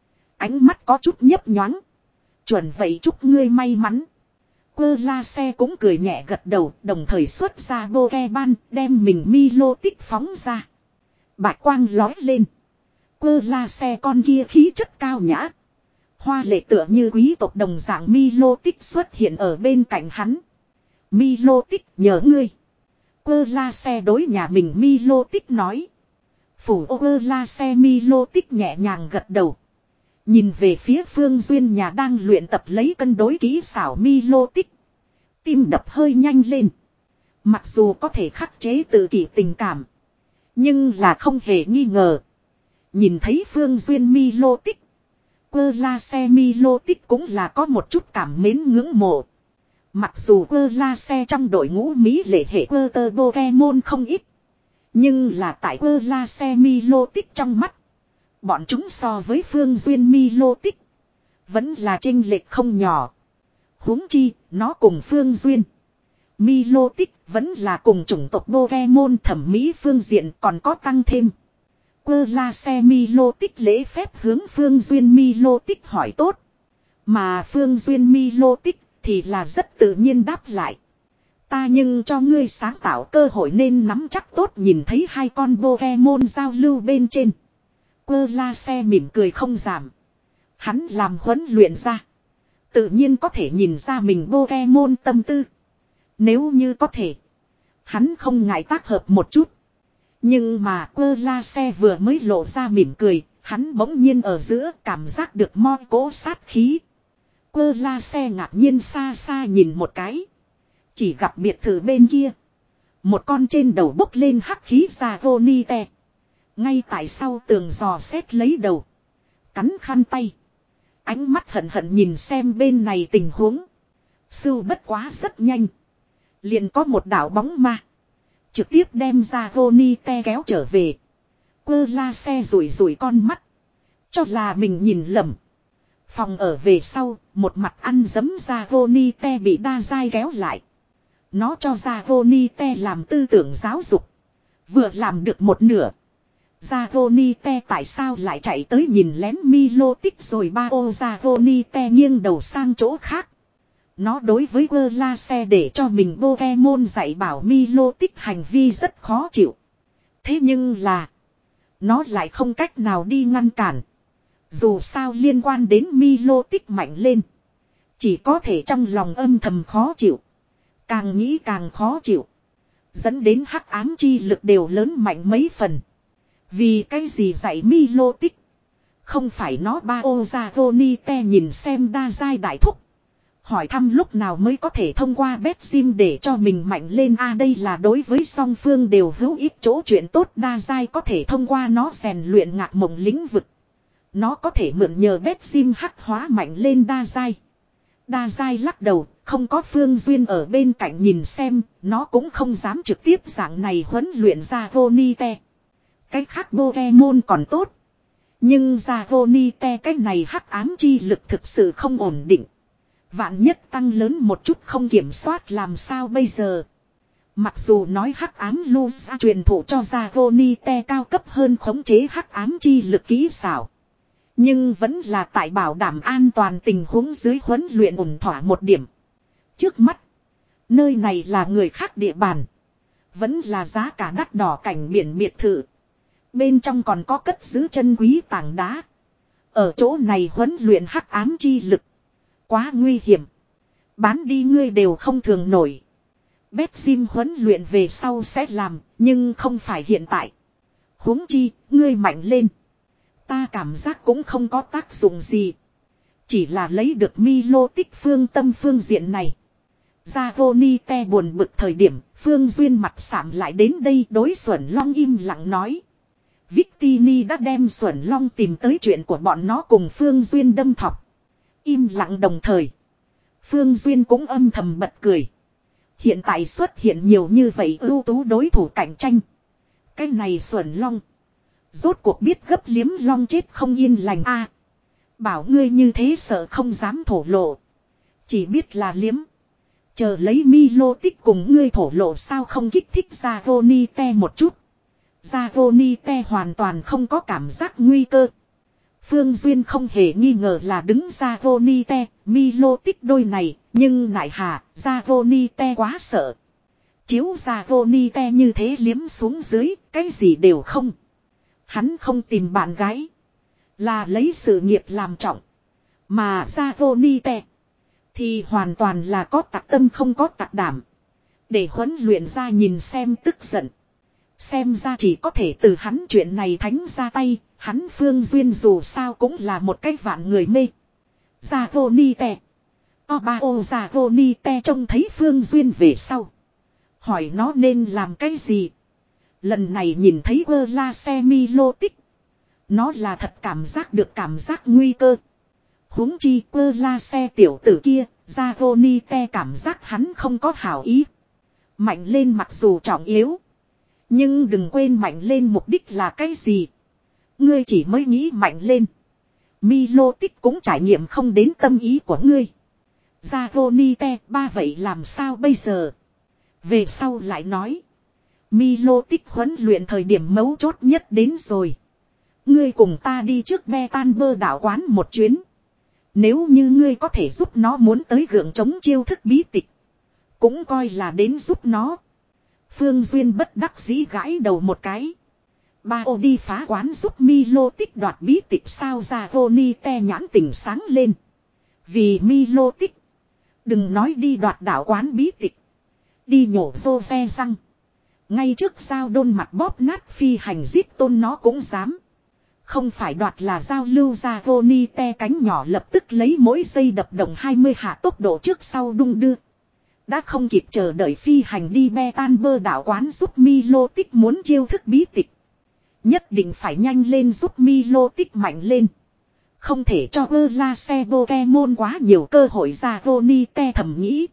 A: Ánh mắt có chút nhấp nhoáng. Chuẩn vậy chúc ngươi may mắn. Quơ la xe cũng cười nhẹ gật đầu. Đồng thời xuất ra Pokemon đem mình Milo tích phóng ra. Bạch quang lói lên. Quơ la xe con kia khí chất cao nhã. Hoa lệ tựa như quý tộc đồng dạng Milo tích xuất hiện ở bên cạnh hắn. Milo tích nhớ ngươi. Quơ la xe đối nhà mình Milo tích nói. Phủ ô quơ la xe Milo tích nhẹ nhàng gật đầu. Nhìn về phía Phương Duyên nhà đang luyện tập lấy cân đối kỹ xảo Milo tích. Tim đập hơi nhanh lên. Mặc dù có thể khắc chế tự kỷ tình cảm. Nhưng là không hề nghi ngờ. Nhìn thấy Phương Duyên Milotic. Quơ la xe Milotic cũng là có một chút cảm mến ngưỡng mộ. Mặc dù quơ la xe trong đội ngũ Mỹ lệ hệ quơ tơ Pokemon không ít. Nhưng là tại quơ la xe Milotic trong mắt. Bọn chúng so với Phương Duyên Milotic. Vẫn là chênh lệch không nhỏ. Huống chi, nó cùng Phương Duyên. Milotic vẫn là cùng chủng tộc Pokemon thẩm mỹ phương diện còn có tăng thêm. Quơ la xe Milotic lễ phép hướng Phương Duyên Milotic hỏi tốt. Mà Phương Duyên Milotic thì là rất tự nhiên đáp lại. Ta nhưng cho ngươi sáng tạo cơ hội nên nắm chắc tốt nhìn thấy hai con Pokemon giao lưu bên trên. Quơ la xe mỉm cười không giảm. Hắn làm huấn luyện ra. Tự nhiên có thể nhìn ra mình Pokemon tâm tư. Nếu như có thể. Hắn không ngại tác hợp một chút. Nhưng mà quơ la xe vừa mới lộ ra mỉm cười. Hắn bỗng nhiên ở giữa cảm giác được mo cố sát khí. Quơ la xe ngạc nhiên xa xa nhìn một cái. Chỉ gặp biệt thự bên kia. Một con trên đầu bốc lên hắc khí ra vô ni te. Ngay tại sau tường dò xét lấy đầu. Cắn khăn tay. Ánh mắt hận hận nhìn xem bên này tình huống. Sưu bất quá rất nhanh. Liền có một đảo bóng ma. Trực tiếp đem ra vô ni te kéo trở về. Quơ la xe rủi rủi con mắt. Cho là mình nhìn lầm. Phòng ở về sau, một mặt ăn dấm ra vô ni te bị đa dai kéo lại. Nó cho ra vô ni te làm tư tưởng giáo dục. Vừa làm được một nửa. Ra vô ni te tại sao lại chạy tới nhìn lén Milotic rồi ba ô ra vô ni te nghiêng đầu sang chỗ khác. Nó đối với quơ la xe để cho mình Pokemon dạy bảo Milotic hành vi rất khó chịu. Thế nhưng là. Nó lại không cách nào đi ngăn cản. Dù sao liên quan đến Milotic mạnh lên. Chỉ có thể trong lòng âm thầm khó chịu. Càng nghĩ càng khó chịu. Dẫn đến hắc ám chi lực đều lớn mạnh mấy phần. Vì cái gì dạy Milotic. Không phải nó ba ô ra Tony te nhìn xem đa giai đại thúc. Hỏi thăm lúc nào mới có thể thông qua bet sim để cho mình mạnh lên a à, đây là đối với song phương đều hữu ích chỗ chuyện tốt đa giai có thể thông qua nó rèn luyện ngạc mộng lĩnh vực. Nó có thể mượn nhờ bet sim hắc hóa mạnh lên đa giai. Đa giai lắc đầu, không có Phương Duyên ở bên cạnh nhìn xem, nó cũng không dám trực tiếp dạng này huấn luyện ra Vonite. Cái khác Pokemon còn tốt. Nhưng ra Vonite cái này hắc ám chi lực thực sự không ổn định. Vạn nhất tăng lớn một chút không kiểm soát làm sao bây giờ. Mặc dù nói hắc ám Lusa truyền thụ cho ra Vonite cao cấp hơn khống chế hắc ám chi lực kỹ xảo. Nhưng vẫn là tại bảo đảm an toàn tình huống dưới huấn luyện ổn thỏa một điểm. Trước mắt, nơi này là người khác địa bàn. Vẫn là giá cả đắt đỏ cảnh biển biệt thự. Bên trong còn có cất giữ chân quý tảng đá. Ở chỗ này huấn luyện hắc ám chi lực. Quá nguy hiểm. Bán đi ngươi đều không thường nổi. Bet sim huấn luyện về sau sẽ làm, nhưng không phải hiện tại. Huống chi, ngươi mạnh lên. Ta cảm giác cũng không có tác dụng gì. Chỉ là lấy được Milotic phương tâm phương diện này. Ra Vonite buồn bực thời điểm, Phương Duyên mặt sạm lại đến đây đối Xuẩn Long im lặng nói. Victini đã đem Xuẩn Long tìm tới chuyện của bọn nó cùng Phương Duyên đâm thọc. Im lặng đồng thời. Phương Duyên cũng âm thầm bật cười. Hiện tại xuất hiện nhiều như vậy ưu tú đối thủ cạnh tranh. Cái này Xuẩn Long. Rốt cuộc biết gấp liếm long chết không yên lành a à, bảo ngươi như thế sợ không dám thổ lộ. Chỉ biết là liếm. Chờ lấy Milotic cùng ngươi thổ lộ sao không kích thích ra Vonite một chút. Ra Vonite hoàn toàn không có cảm giác nguy cơ. Phương Duyên không hề nghi ngờ là đứng ra Vonite, Milotic đôi này, nhưng nại hà, ra Vonite quá sợ. Chiếu ra Vonite như thế liếm xuống dưới, cái gì đều không. Hắn không tìm bạn gái. Là lấy sự nghiệp làm trọng. Mà ra Vonite. Thì hoàn toàn là có tạc tâm không có tạc đảm. Để huấn luyện ra nhìn xem tức giận. Xem ra chỉ có thể từ hắn chuyện này thánh ra tay. Hắn Phương Duyên dù sao cũng là một cái vạn người mê. Ra Vonite. Oba ô ra Vonite trông thấy Phương Duyên về sau. Hỏi nó nên làm cái gì. Lần này nhìn thấy ơ la xe Milotic. Nó là thật cảm giác được cảm giác nguy cơ. Huống chi ơ la xe tiểu tử kia, Zagonite cảm giác hắn không có hảo ý. Mạnh lên mặc dù trọng yếu. Nhưng đừng quên mạnh lên mục đích là cái gì. Ngươi chỉ mới nghĩ mạnh lên. Milotic cũng trải nghiệm không đến tâm ý của ngươi. Zagonite ba vậy làm sao bây giờ? Về sau lại nói. Milotic huấn luyện thời điểm mấu chốt nhất đến rồi. Ngươi cùng ta đi trước Betanber đảo quán một chuyến. Nếu như ngươi có thể giúp nó muốn tới gượng chống chiêu thức bí tịch. Cũng coi là đến giúp nó. Phương Duyên bất đắc dĩ gãi đầu một cái. Ba ô đi phá quán giúp Milotic đoạt bí tịch sao ra Ronite nhãn tỉnh sáng lên. Vì Milotic. Đừng nói đi đoạt đảo quán bí tịch. Đi nhổ rô ve răng. Ngay trước sao đôn mặt bóp nát phi hành giết tôn nó cũng dám. Không phải đoạt là giao lưu ra Ronite cánh nhỏ lập tức lấy mỗi giây đập động hai mươi hạ tốc độ trước sau đung đưa. Đã không kịp chờ đợi phi hành đi Betanber đảo quán giúp Milotic muốn chiêu thức bí tịch. Nhất định phải nhanh lên giúp Milotic mạnh lên. Không thể cho ơ la xe Pokemon quá nhiều cơ hội ra Ronite thầm nghĩ.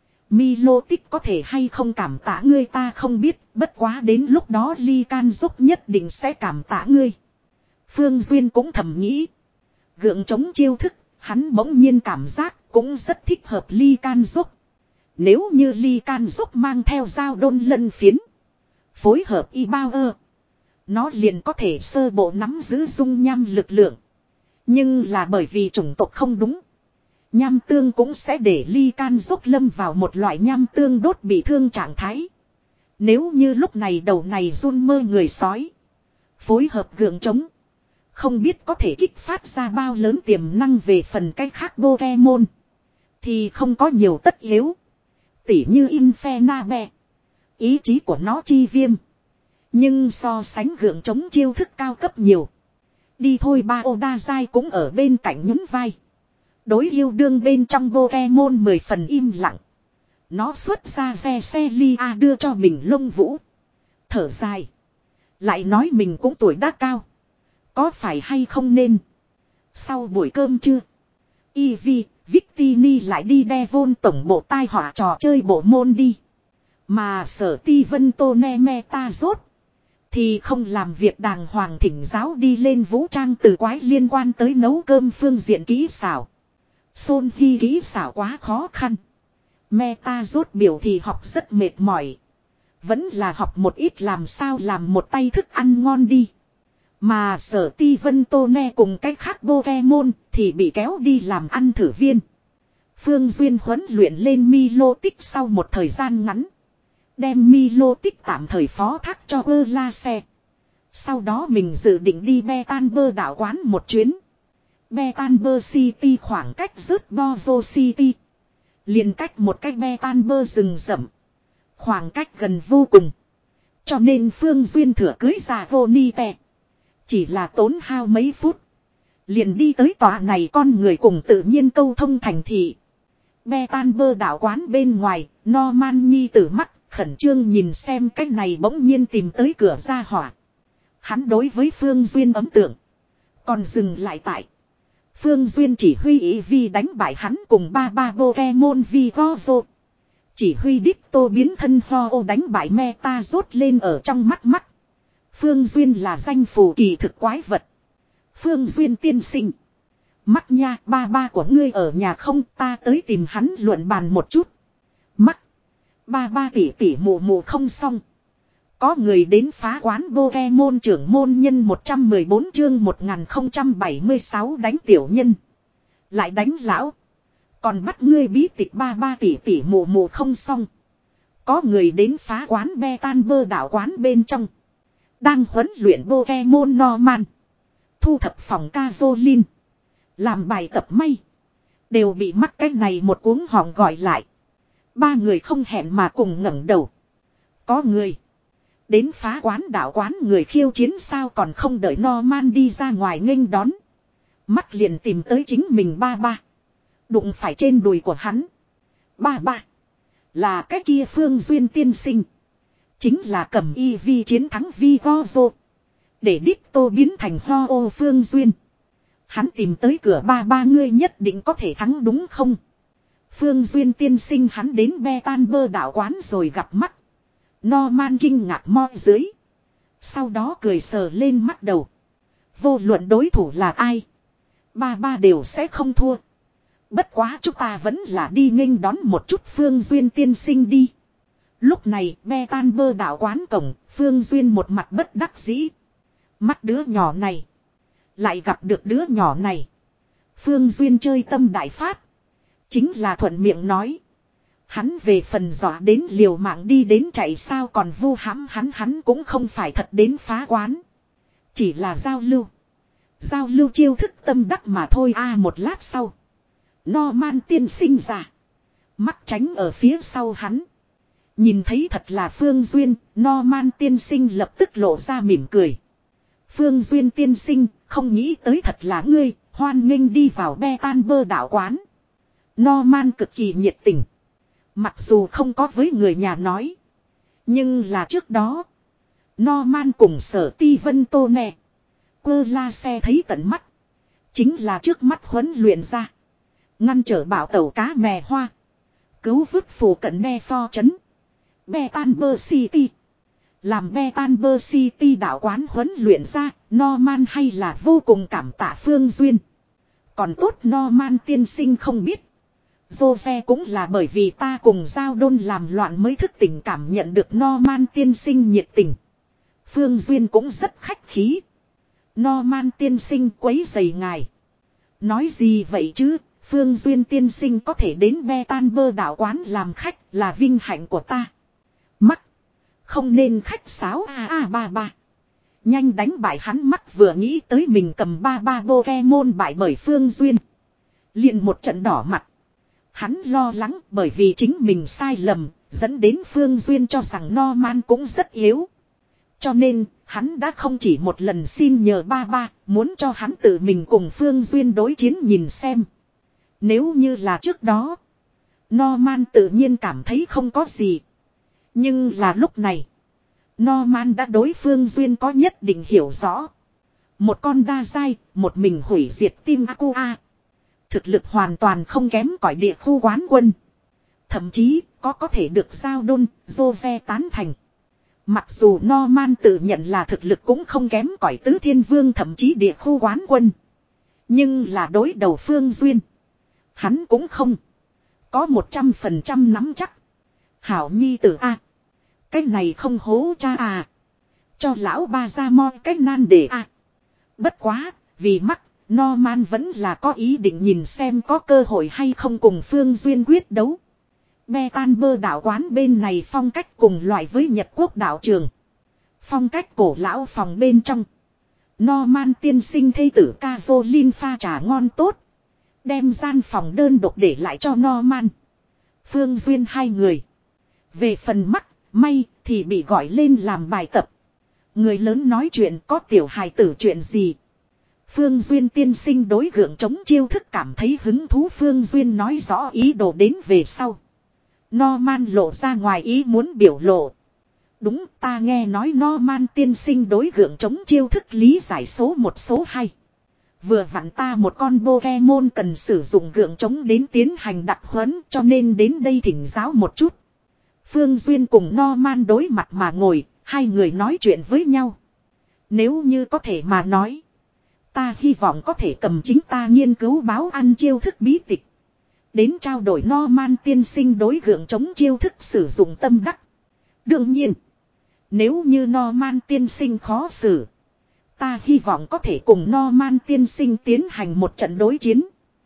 A: Milotic có thể hay không cảm tạ ngươi ta không biết, bất quá đến lúc đó Lycan giúp nhất định sẽ cảm tạ ngươi. Phương Duyên cũng thầm nghĩ. Gượng chống chiêu thức, hắn bỗng nhiên cảm giác cũng rất thích hợp Lycan giúp. Nếu như Lycan giúp mang theo dao đôn lân phiến. Phối hợp y bao ơ. Nó liền có thể sơ bộ nắm giữ dung nham lực lượng. Nhưng là bởi vì chủng tộc không đúng. Nham tương cũng sẽ để Lycan giúp lâm vào một loại nham tương đốt bị thương trạng thái. Nếu như lúc này đầu này run mơ người sói. Phối hợp gượng chống. Không biết có thể kích phát ra bao lớn tiềm năng về phần cách khác Pokemon. Thì không có nhiều tất yếu. Tỉ như Infernape. Ý chí của nó chi viêm. Nhưng so sánh gượng chống chiêu thức cao cấp nhiều. Đi thôi ba ô đa dai cũng ở bên cạnh nhún vai. Đối yêu đương bên trong Pokemon mười phần im lặng. Nó xuất ra Vesselia đưa cho mình lông vũ. Thở dài. Lại nói mình cũng tuổi đã cao. Có phải hay không nên. Sau buổi cơm trưa. Eevee, Victini lại đi Devon tổng bộ tai họa trò chơi bộ môn đi. Mà sở ti vân tô ne me ta rốt. Thì không làm việc đàng hoàng thỉnh giáo đi lên vũ trang từ quái liên quan tới nấu cơm phương diện kỹ xảo. Xôn khi kỹ xảo quá khó khăn. Meta rốt biểu thì học rất mệt mỏi. Vẫn là học một ít làm sao làm một tay thức ăn ngon đi. Mà sở ti vân tô ne cùng cách khác Pokemon thì bị kéo đi làm ăn thử viên. Phương Duyên huấn luyện lên Milotic sau một thời gian ngắn. Đem Milotic tạm thời phó thác cho ơ la xe. Sau đó mình dự định đi Betanber đảo quán một chuyến. Betanber City khoảng cách rất Bozo City. Liền cách một cách Betanber rừng rậm. Khoảng cách gần vô cùng. Cho nên Phương Duyên thừa cưới ra Ronite. Chỉ là tốn hao mấy phút. Liền đi tới tòa này con người cùng tự nhiên câu thông thành thị. Betanber đảo quán bên ngoài, Norman Nhi tử mắt, khẩn trương nhìn xem cách này bỗng nhiên tìm tới cửa ra hỏa. Hắn đối với Phương Duyên ấn tượng. Còn dừng lại tại. Phương Duyên chỉ huy ý vi đánh bại hắn cùng ba ba Pokemon Vigoro. Chỉ huy Ditto biến thân Ho đánh bại Meta rốt lên ở trong mắt mắt. Phương Duyên là danh phù kỳ thực quái vật. Phương Duyên tiên sinh. Mắt nha, ba ba của ngươi ở nhà không, ta tới tìm hắn luận bàn một chút. Mắt. Ba ba tỷ tỷ mù mù không xong. Có người đến phá quán Pokemon trưởng môn nhân một trăm mười bốn chương một nghìn không trăm bảy mươi sáu đánh tiểu nhân. Lại đánh lão. Còn bắt ngươi bí tịch ba ba tỷ tỷ mù mù không xong. Có người đến phá quán Betanber đảo quán bên trong. Đang huấn luyện Pokemon Norman. Thu thập phòng Kazolin. Làm bài tập may. Đều bị mắc cái này một cuống họng gọi lại. Ba người không hẹn mà cùng ngẩng đầu. Có người. Đến phá quán đảo quán người khiêu chiến sao còn không đợi Norman đi ra ngoài nghênh đón. Mắt liền tìm tới chính mình ba ba. Đụng phải trên đùi của hắn. Ba ba. Là cái kia Phương Duyên tiên sinh. Chính là cầm y vi chiến thắng vi go vô. Để đích tô biến thành ho ô Phương Duyên. Hắn tìm tới cửa ba ba ngươi nhất định có thể thắng đúng không? Phương Duyên tiên sinh hắn đến be tan bơ đạo quán rồi gặp mắt. Norman kinh ngạc mo dưới. Sau đó cười sờ lên mắt đầu. Vô luận đối thủ là ai. Ba ba đều sẽ không thua. Bất quá chúng ta vẫn là đi nghênh đón một chút Phương Duyên tiên sinh đi. Lúc này be tan bơ đạo quán cổng. Phương Duyên một mặt bất đắc dĩ. Mắt đứa nhỏ này. Lại gặp được đứa nhỏ này. Phương Duyên chơi tâm đại phát. Chính là thuận miệng nói. Hắn về phần dọa đến liều mạng đi đến chạy sao còn vu hãm hắn hắn cũng không phải thật đến phá quán. Chỉ là giao lưu. Giao lưu chiêu thức tâm đắc mà thôi a à, một lát sau. Norman tiên sinh ra. Mắt tránh ở phía sau hắn. Nhìn thấy thật là Phương Duyên. Norman tiên sinh lập tức lộ ra mỉm cười. Phương Duyên tiên sinh không nghĩ tới thật là ngươi. Hoan nghênh đi vào be tan bơ đạo quán. Norman cực kỳ nhiệt tình. Mặc dù không có với người nhà nói. Nhưng là trước đó. Norman cùng sở ti vân tô nè. Quơ la xe thấy tận mắt. Chính là trước mắt huấn luyện ra. Ngăn trở bảo tàu cá mè hoa. Cứu vứt phù cận be pho chấn. Be tan bơ city. Làm be tan bơ city đạo quán huấn luyện ra. Norman hay là vô cùng cảm tạ Phương Duyên. Còn tốt Norman tiên sinh không biết. Jose cũng là bởi vì ta cùng giao đôn làm loạn mới thức tỉnh cảm nhận được Norman tiên sinh nhiệt tình. Phương Duyên cũng rất khách khí. Norman tiên sinh quấy rầy ngài. Nói gì vậy chứ, Phương Duyên tiên sinh có thể đến be tan bơ đạo quán làm khách là vinh hạnh của ta. Mắc. Không nên khách sáo a a ba ba. Nhanh đánh bại hắn mắc vừa nghĩ tới mình cầm ba ba Pokemon bại bởi Phương Duyên. Liền một trận đỏ mặt. Hắn lo lắng bởi vì chính mình sai lầm, dẫn đến Phương Duyên cho rằng Norman cũng rất yếu. Cho nên, hắn đã không chỉ một lần xin nhờ ba ba, muốn cho hắn tự mình cùng Phương Duyên đối chiến nhìn xem. Nếu như là trước đó, Norman tự nhiên cảm thấy không có gì. Nhưng là lúc này, Norman đã đối Phương Duyên có nhất định hiểu rõ. Một con đa dai, một mình hủy diệt tim Aqua. Thực lực hoàn toàn không kém cỏi địa khu quán quân. Thậm chí có có thể được giao đôn, Jose tán thành. Mặc dù Norman tự nhận là thực lực cũng không kém cỏi tứ thiên vương thậm chí địa khu quán quân. Nhưng là đối đầu Phương Duyên. Hắn cũng không. Có một trăm phần trăm nắm chắc. Hảo nhi tử A. Cái này không hố cha à. Cho lão ba ra mo cái nan để A. Bất quá, vì mắc. Norman vẫn là có ý định nhìn xem có cơ hội hay không cùng Phương Duyên quyết đấu. Be tan bơ đạo quán bên này phong cách cùng loại với Nhật Quốc đạo trường. Phong cách cổ lão phòng bên trong. Norman tiên sinh thê tử Caroline pha trà ngon tốt. Đem gian phòng đơn độc để lại cho Norman. Phương Duyên hai người. Về phần mắc, may thì bị gọi lên làm bài tập. Người lớn nói chuyện có tiểu hài tử chuyện gì. Phương Duyên tiên sinh đối gượng chống chiêu thức cảm thấy hứng thú. Phương Duyên nói rõ ý đồ đến về sau. Norman lộ ra ngoài ý muốn biểu lộ. Đúng, ta nghe nói Norman tiên sinh đối gượng chống chiêu thức lý giải số một số hai. Vừa vặn ta một con Pokemon cần sử dụng gượng chống đến tiến hành đặc huấn, cho nên đến đây thỉnh giáo một chút. Phương Duyên cùng Norman đối mặt mà ngồi, hai người nói chuyện với nhau. Nếu như có thể mà nói, ta hy vọng có thể cầm chính ta nghiên cứu báo ăn chiêu thức bí tịch. Đến trao đổi Norman tiên sinh đối gượng chống chiêu thức sử dụng tâm đắc. Đương nhiên, nếu như Norman tiên sinh khó xử, ta hy vọng có thể cùng Norman tiên sinh tiến hành một trận đối chiến.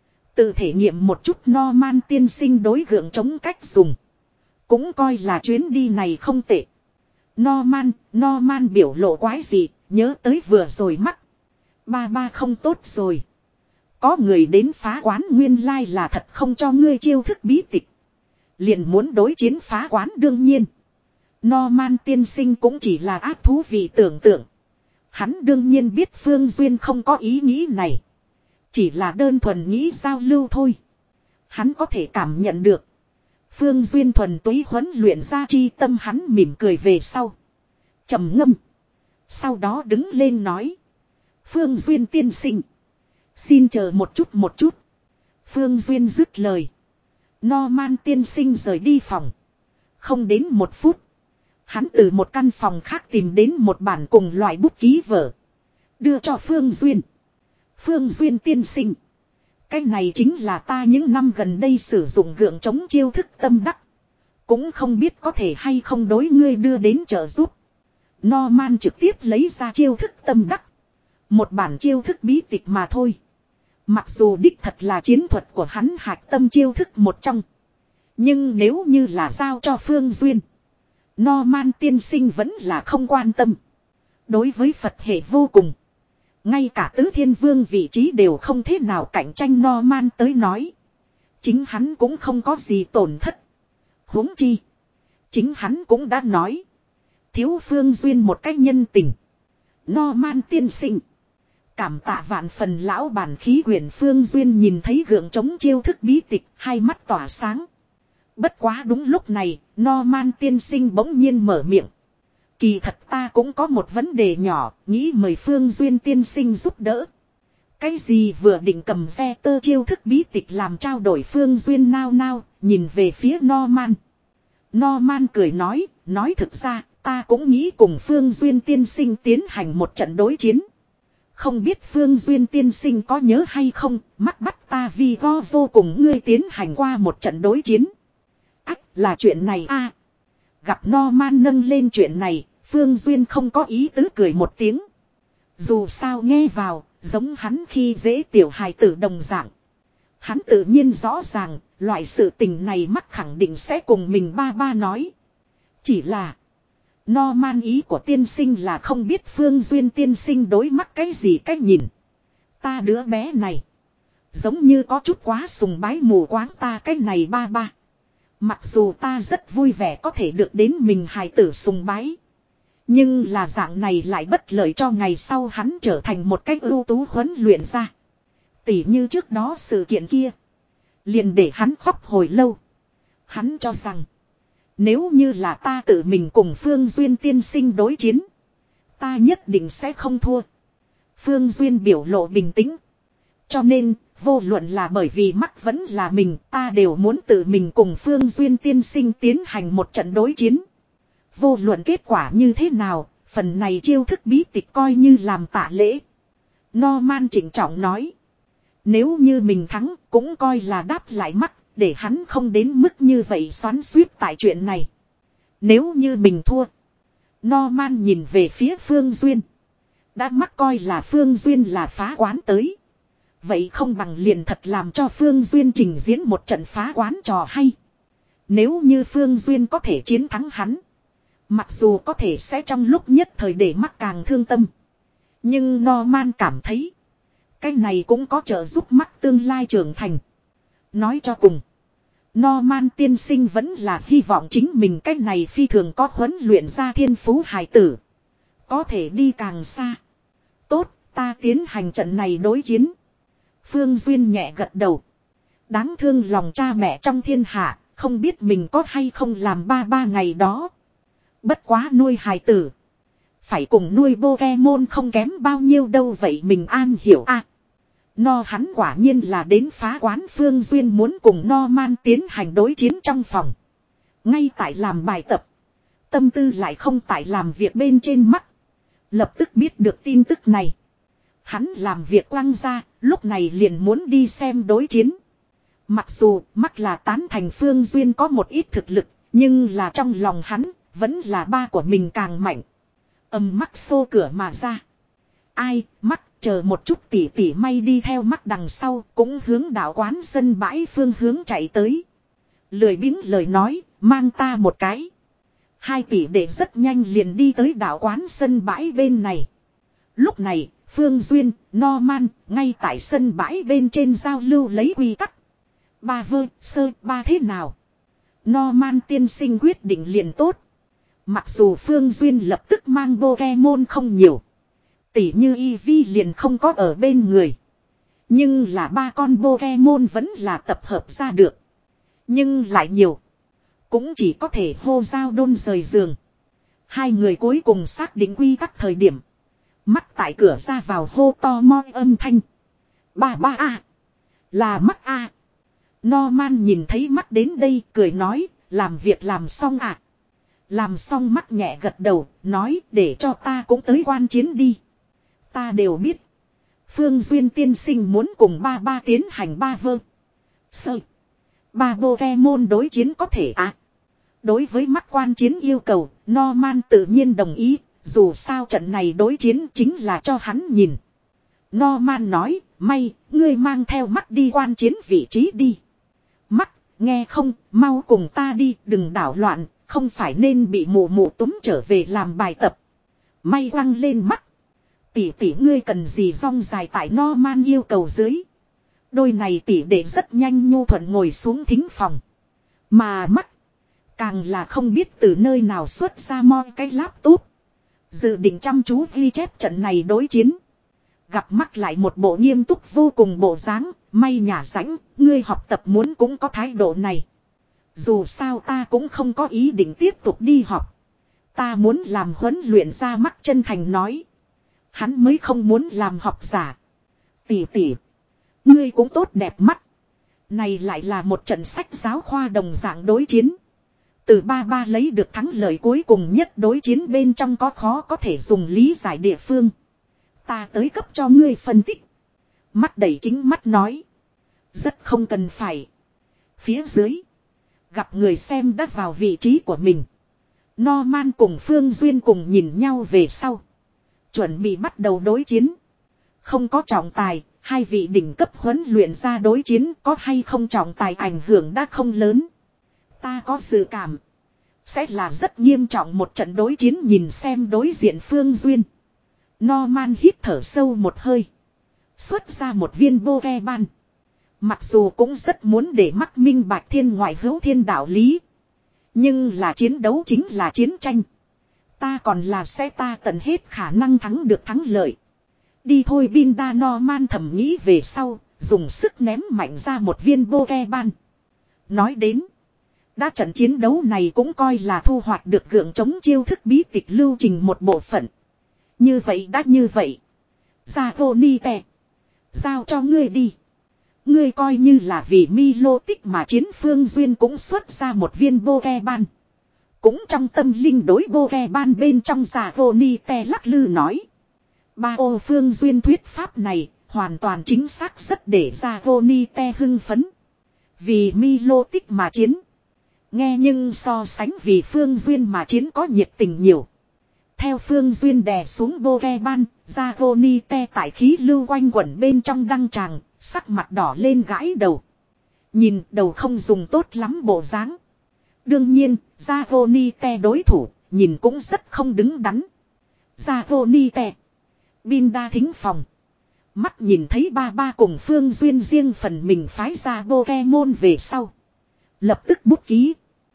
A: Tự thể nghiệm một chút Norman tiên sinh đối gượng chống cách dùng. Cũng coi là chuyến đi này không tệ. Norman, Norman biểu lộ quái gì, nhớ tới vừa rồi mắc. Ba ba không tốt rồi. Có người đến phá quán nguyên lai là thật không cho ngươi chiêu thức bí tịch. Liền muốn đối chiến phá quán đương nhiên. Norman tiên sinh cũng chỉ là ác thú vị tưởng tượng. Hắn đương nhiên biết Phương Duyên không có ý nghĩ này. Chỉ là đơn thuần nghĩ giao lưu thôi. Hắn có thể cảm nhận được. Phương Duyên thuần túy huấn luyện ra chi tâm hắn mỉm cười về sau. Trầm ngâm. Sau đó đứng lên nói. Phương Duyên tiên sinh. Xin chờ một chút một chút. Phương Duyên dứt lời. Norman tiên sinh rời đi phòng. Không đến một phút. Hắn từ một căn phòng khác tìm đến một bản cùng loại bút ký vở. Đưa cho Phương Duyên. Phương Duyên tiên sinh. Cái này chính là ta những năm gần đây sử dụng gượng chống chiêu thức tâm đắc. Cũng không biết có thể hay không đối ngươi đưa đến trợ giúp. Norman trực tiếp lấy ra chiêu thức tâm đắc. Một bản chiêu thức bí tịch mà thôi. Mặc dù đích thật là chiến thuật của hắn hạch tâm chiêu thức một trong. Nhưng nếu như là giao cho Phương Duyên. Norman tiên sinh vẫn là không quan tâm. Đối với Phật hệ vô cùng. Ngay cả tứ thiên vương vị trí đều không thế nào cạnh tranh Norman tới nói. Chính hắn cũng không có gì tổn thất. Huống chi. Chính hắn cũng đã nói. Thiếu Phương Duyên một cách nhân tình. Norman tiên sinh. Cảm tạ vạn phần lão bản khí quyển Phương Duyên nhìn thấy gượng chống chiêu thức bí tịch, hai mắt tỏa sáng. Bất quá đúng lúc này, Norman tiên sinh bỗng nhiên mở miệng. Kỳ thật ta cũng có một vấn đề nhỏ, nghĩ mời Phương Duyên tiên sinh giúp đỡ. Cái gì vừa định cầm ve tơ chiêu thức bí tịch làm trao đổi Phương Duyên nao nao, nhìn về phía Norman. Norman cười nói, nói thực ra, ta cũng nghĩ cùng Phương Duyên tiên sinh tiến hành một trận đối chiến. Không biết Phương Duyên tiên sinh có nhớ hay không, mắc bắt ta vì go vô cùng ngươi tiến hành qua một trận đối chiến. Ách, là chuyện này a. À, gặp Norman nâng lên chuyện này, Phương Duyên không có ý tứ cười một tiếng. Dù sao nghe vào, giống hắn khi dễ tiểu hài tử đồng dạng. Hắn tự nhiên rõ ràng, loại sự tình này mắc khẳng định sẽ cùng mình ba ba nói. Chỉ là... Norman ý của tiên sinh là không biết Phương Duyên tiên sinh đối mắt cái gì cách nhìn. Ta đứa bé này. Giống như có chút quá sùng bái mù quáng ta cái này ba ba. Mặc dù ta rất vui vẻ có thể được đến mình hài tử sùng bái. Nhưng là dạng này lại bất lợi cho ngày sau hắn trở thành một cách ưu tú huấn luyện ra. Tỉ như trước đó sự kiện kia. Liền để hắn khóc hồi lâu. Hắn cho rằng. Nếu như là ta tự mình cùng Phương Duyên tiên sinh đối chiến. Ta nhất định sẽ không thua. Phương Duyên biểu lộ bình tĩnh. Cho nên, vô luận là bởi vì mắt vẫn là mình, ta đều muốn tự mình cùng Phương Duyên tiên sinh tiến hành một trận đối chiến. Vô luận kết quả như thế nào, phần này chiêu thức bí tịch coi như làm tạ lễ. Norman trịnh trọng nói. Nếu như mình thắng, cũng coi là đáp lại mắt. Để hắn không đến mức như vậy xoắn xuýt tại chuyện này. Nếu như mình thua. Norman nhìn về phía Phương Duyên. Đã mắc coi là Phương Duyên là phá quán tới. Vậy không bằng liền thật làm cho Phương Duyên trình diễn một trận phá quán trò hay. Nếu như Phương Duyên có thể chiến thắng hắn. Mặc dù có thể sẽ trong lúc nhất thời để mắc càng thương tâm. Nhưng Norman cảm thấy. Cái này cũng có trợ giúp mắc tương lai trưởng thành. Nói cho cùng. Norman tiên sinh vẫn là hy vọng chính mình cách này phi thường có huấn luyện ra thiên phú hài tử. Có thể đi càng xa. Tốt, ta tiến hành trận này đối chiến. Phương Duyên nhẹ gật đầu. Đáng thương lòng cha mẹ trong thiên hạ, không biết mình có hay không làm ba ba ngày đó. Bất quá nuôi hài tử. Phải cùng nuôi Pokemon không kém bao nhiêu đâu vậy mình an hiểu a. À, No hắn quả nhiên là đến phá quán Phương Duyên muốn cùng Norman tiến hành đối chiến trong phòng. Ngay tại làm bài tập. Tâm tư lại không tại làm việc bên trên mắt. Lập tức biết được tin tức này. Hắn làm việc quăng ra, lúc này liền muốn đi xem đối chiến. Mặc dù mắt là tán thành Phương Duyên có một ít thực lực, nhưng là trong lòng hắn, vẫn là ba của mình càng mạnh. Âm mắt xô cửa mà ra. Ai, mắt chờ một chút tỉ tỉ may đi theo mắt đằng sau, cũng hướng đạo quán sân bãi phương hướng chạy tới. Lười biếng lời nói, mang ta một cái. Hai tỷ đệ rất nhanh liền đi tới đạo quán sân bãi bên này. Lúc này, Phương Duyên, Norman, ngay tại sân bãi bên trên giao lưu lấy quy tắc. Ba vơ, sơ, ba thế nào? Norman tiên sinh quyết định liền tốt. Mặc dù Phương Duyên lập tức mang Pokemon không nhiều. Tỷ như Eevee liền không có ở bên người. Nhưng là ba con Pokemon vẫn là tập hợp ra được. Nhưng lại nhiều. cũng chỉ có thể hô giao đôn rời giường. Hai người cuối cùng xác định quy tắc thời điểm. Mắt tại cửa ra vào hô to mo âm thanh. Ba ba a. Là mắt a. Norman nhìn thấy mắt đến đây cười nói, làm việc làm xong à. Làm xong mắt nhẹ gật đầu, nói để cho ta cũng tới quan chiến đi. Ta đều biết. Phương Duyên tiên sinh muốn cùng ba ba tiến hành ba vơ. Sơ. Ba Pokemon đối chiến có thể à. Đối với mắt quan chiến yêu cầu, Norman tự nhiên đồng ý, dù sao trận này đối chiến chính là cho hắn nhìn. Norman nói, may, ngươi mang theo mắt đi quan chiến vị trí đi. Mắt, nghe không, mau cùng ta đi, đừng đảo loạn, không phải nên bị mù mù túm trở về làm bài tập. May quăng lên mắt. Tỷ tỷ ngươi cần gì rong dài tại Norman yêu cầu dưới. Đôi này tỷ đệ rất nhanh nhu thuận ngồi xuống thính phòng. Mà mắt, càng là không biết từ nơi nào xuất ra mo cái laptop. Dự định chăm chú ghi chép trận này đối chiến. Gặp mắt lại một bộ nghiêm túc vô cùng bộ dáng, may nhả rãnh, ngươi học tập muốn cũng có thái độ này. Dù sao ta cũng không có ý định tiếp tục đi học. Ta muốn làm huấn luyện ra mắt chân thành nói. Hắn mới không muốn làm học giả. Tỷ tỷ, ngươi cũng tốt đẹp mắt. Này lại là một trận sách giáo khoa đồng dạng đối chiến. Từ ba ba lấy được thắng lợi cuối cùng nhất đối chiến bên trong có khó có thể dùng lý giải địa phương. Ta tới cấp cho ngươi phân tích. Mắt đẩy kính mắt nói. Rất không cần phải. Phía dưới. Gặp người xem đã vào vị trí của mình. Norman cùng Phương Duyên cùng nhìn nhau về sau. Chuẩn bị bắt đầu đối chiến. Không có trọng tài. Hai vị đỉnh cấp huấn luyện ra đối chiến có hay không trọng tài ảnh hưởng đã không lớn. Ta có dự cảm. Sẽ là rất nghiêm trọng một trận đối chiến nhìn xem đối diện Phương Duyên. Norman hít thở sâu một hơi. Xuất ra một viên Pokemon. Mặc dù cũng rất muốn để mắc minh bạch thiên ngoại hữu thiên đạo lý. Nhưng là chiến đấu chính là chiến tranh. Ta còn là sẽ ta tận hết khả năng thắng được thắng lợi. Đi thôi Binda Norman thầm nghĩ về sau. Dùng sức ném mạnh ra một viên Pokemon. Nói đến. Đã trận chiến đấu này cũng coi là thu hoạch được gượng chống chiêu thức bí tịch lưu trình một bộ phận. Như vậy đã như vậy. Ra vô ni tè. Giao cho ngươi đi. Ngươi coi như là vì Milo tích mà chiến Phương Duyên cũng xuất ra một viên Pokemon. Cũng trong tâm linh đối Pokemon bên trong giả vô ni tè lắc lư nói. Ba ô Phương Duyên thuyết pháp này hoàn toàn chính xác rất để ra vô ni tè hưng phấn. Vì Milo tích mà chiến. Nghe nhưng so sánh vì Phương Duyên mà chiến có nhiệt tình nhiều. Theo Phương Duyên đè xuống Pokemon, Dragonite tại khí lưu quanh quẩn bên trong đăng tràng, sắc mặt đỏ lên gãi đầu. Nhìn đầu không dùng tốt lắm bộ dáng. Đương nhiên, Dragonite đối thủ, nhìn cũng rất không đứng đắn. Dragonite. Binda thính phòng. Mắt nhìn thấy ba ba cùng Phương Duyên riêng phần mình phái ra Pokemon về sau. Lập tức bút ký.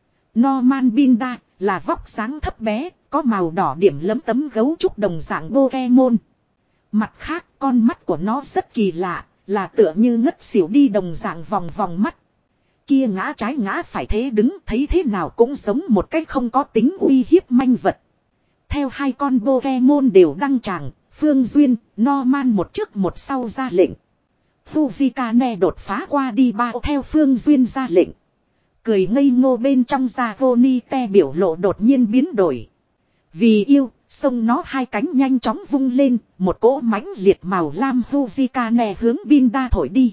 A: Norman Binda là vóc dáng thấp bé, có màu đỏ điểm lấm tấm gấu trúc đồng dạng Pokemon. Mặt khác con mắt của nó rất kỳ lạ, là tựa như ngất xỉu đi đồng dạng vòng vòng mắt. Kia ngã trái ngã phải thế đứng thấy thế nào cũng giống một cái không có tính uy hiếp manh vật. Theo hai con Pokemon đều đăng tràng, Phương Duyên, Norman một trước một sau ra lệnh. Fujikane đột phá qua đi bao theo Phương Duyên ra lệnh. Cười ngây ngô bên trong Dragonite biểu lộ đột nhiên biến đổi. Vì yêu, xông nó hai cánh nhanh chóng vung lên, một cỗ mãnh liệt màu lam Fujikane hướng Binda thổi đi.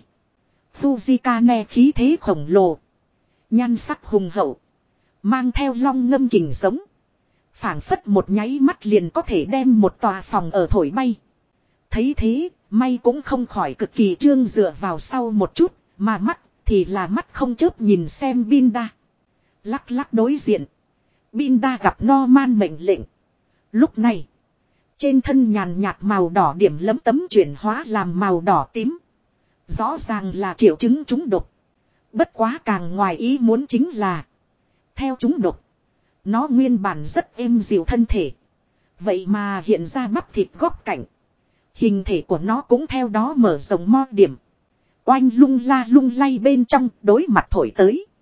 A: Fujikane khí thế khổng lồ. Nhan sắc hùng hậu. Mang theo long ngâm kình giống. Phảng phất một nháy mắt liền có thể đem một tòa phòng ở thổi bay. Thấy thế, may cũng không khỏi cực kỳ trương dựa vào sau một chút, mà mắt thì là mắt không chớp nhìn xem Binda. Lắc lắc đối diện. Binda gặp Norman mệnh lệnh. Lúc này, trên thân nhàn nhạt màu đỏ điểm lấm tấm chuyển hóa làm màu đỏ tím. Rõ ràng là triệu chứng trúng độc. Bất quá càng ngoài ý muốn chính là, theo trúng độc, nó nguyên bản rất êm dịu thân thể. Vậy mà hiện ra bắp thịt góc cạnh. Hình thể của nó cũng theo đó mở rộng mo điểm. Oanh lung la lung lay bên trong đối mặt thổi tới.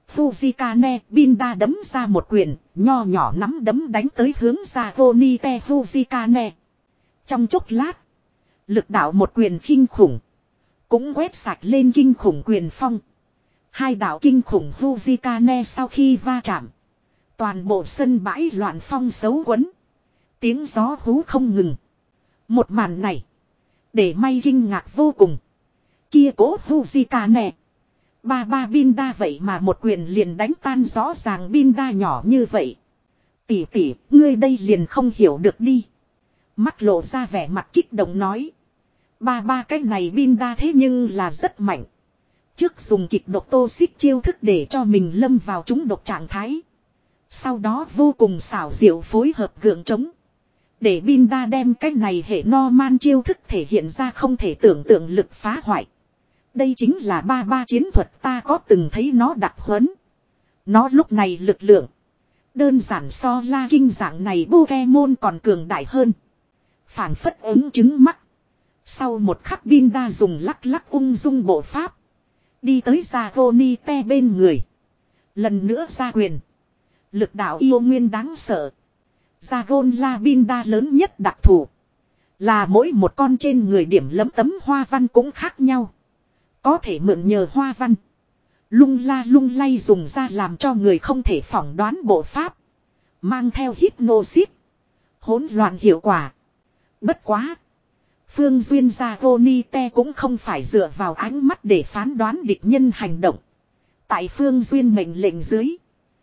A: Fujikane, Binda đấm ra một quyền, nho nhỏ nắm đấm đánh tới hướng Zagonite Fujikane. Trong chốc lát, lực đạo một quyền kinh khủng, cũng quét sạch lên kinh khủng quyền phong. Hai đạo kinh khủng Fujikane sau khi va chạm, toàn bộ sân bãi loạn phong xấu quấn. Tiếng gió hú không ngừng. Một màn này, để may kinh ngạc vô cùng. Kia cố Fujikane. Ba ba Binda vậy mà một quyền liền đánh tan rõ ràng Binda nhỏ như vậy. Tỷ tỷ, ngươi đây liền không hiểu được đi. Mắt lộ ra vẻ mặt kích động nói. Ba ba cái này Binda thế nhưng là rất mạnh. Trước dùng kịch độc tô xích chiêu thức để cho mình lâm vào trúng độc trạng thái. Sau đó vô cùng xảo diệu phối hợp gượng trống. Để Binda đem cái này hệ Norman chiêu thức thể hiện ra không thể tưởng tượng lực phá hoại. Đây chính là ba ba chiến thuật, ta có từng thấy nó đặc huấn. Nó lúc này lực lượng. Đơn giản so La Kinh dạng này Pokemon còn cường đại hơn. Phản phất ứng chứng mắt. Sau một khắc Binda dùng lắc lắc ung dung bộ pháp. Đi tới Zagonite bên người. Lần nữa ra quyền. Lực đạo yêu nguyên đáng sợ. Zagon La Binda lớn nhất đặc thù. Là mỗi một con trên người điểm lấm tấm hoa văn cũng khác nhau. Có thể mượn nhờ hoa văn. Lung la lung lay dùng ra làm cho người không thể phỏng đoán bộ pháp. Mang theo hypnosis. Hỗn loạn hiệu quả. Bất quá. Phương Duyên Zagonite cũng không phải dựa vào ánh mắt để phán đoán địch nhân hành động. Tại Phương Duyên mệnh lệnh dưới.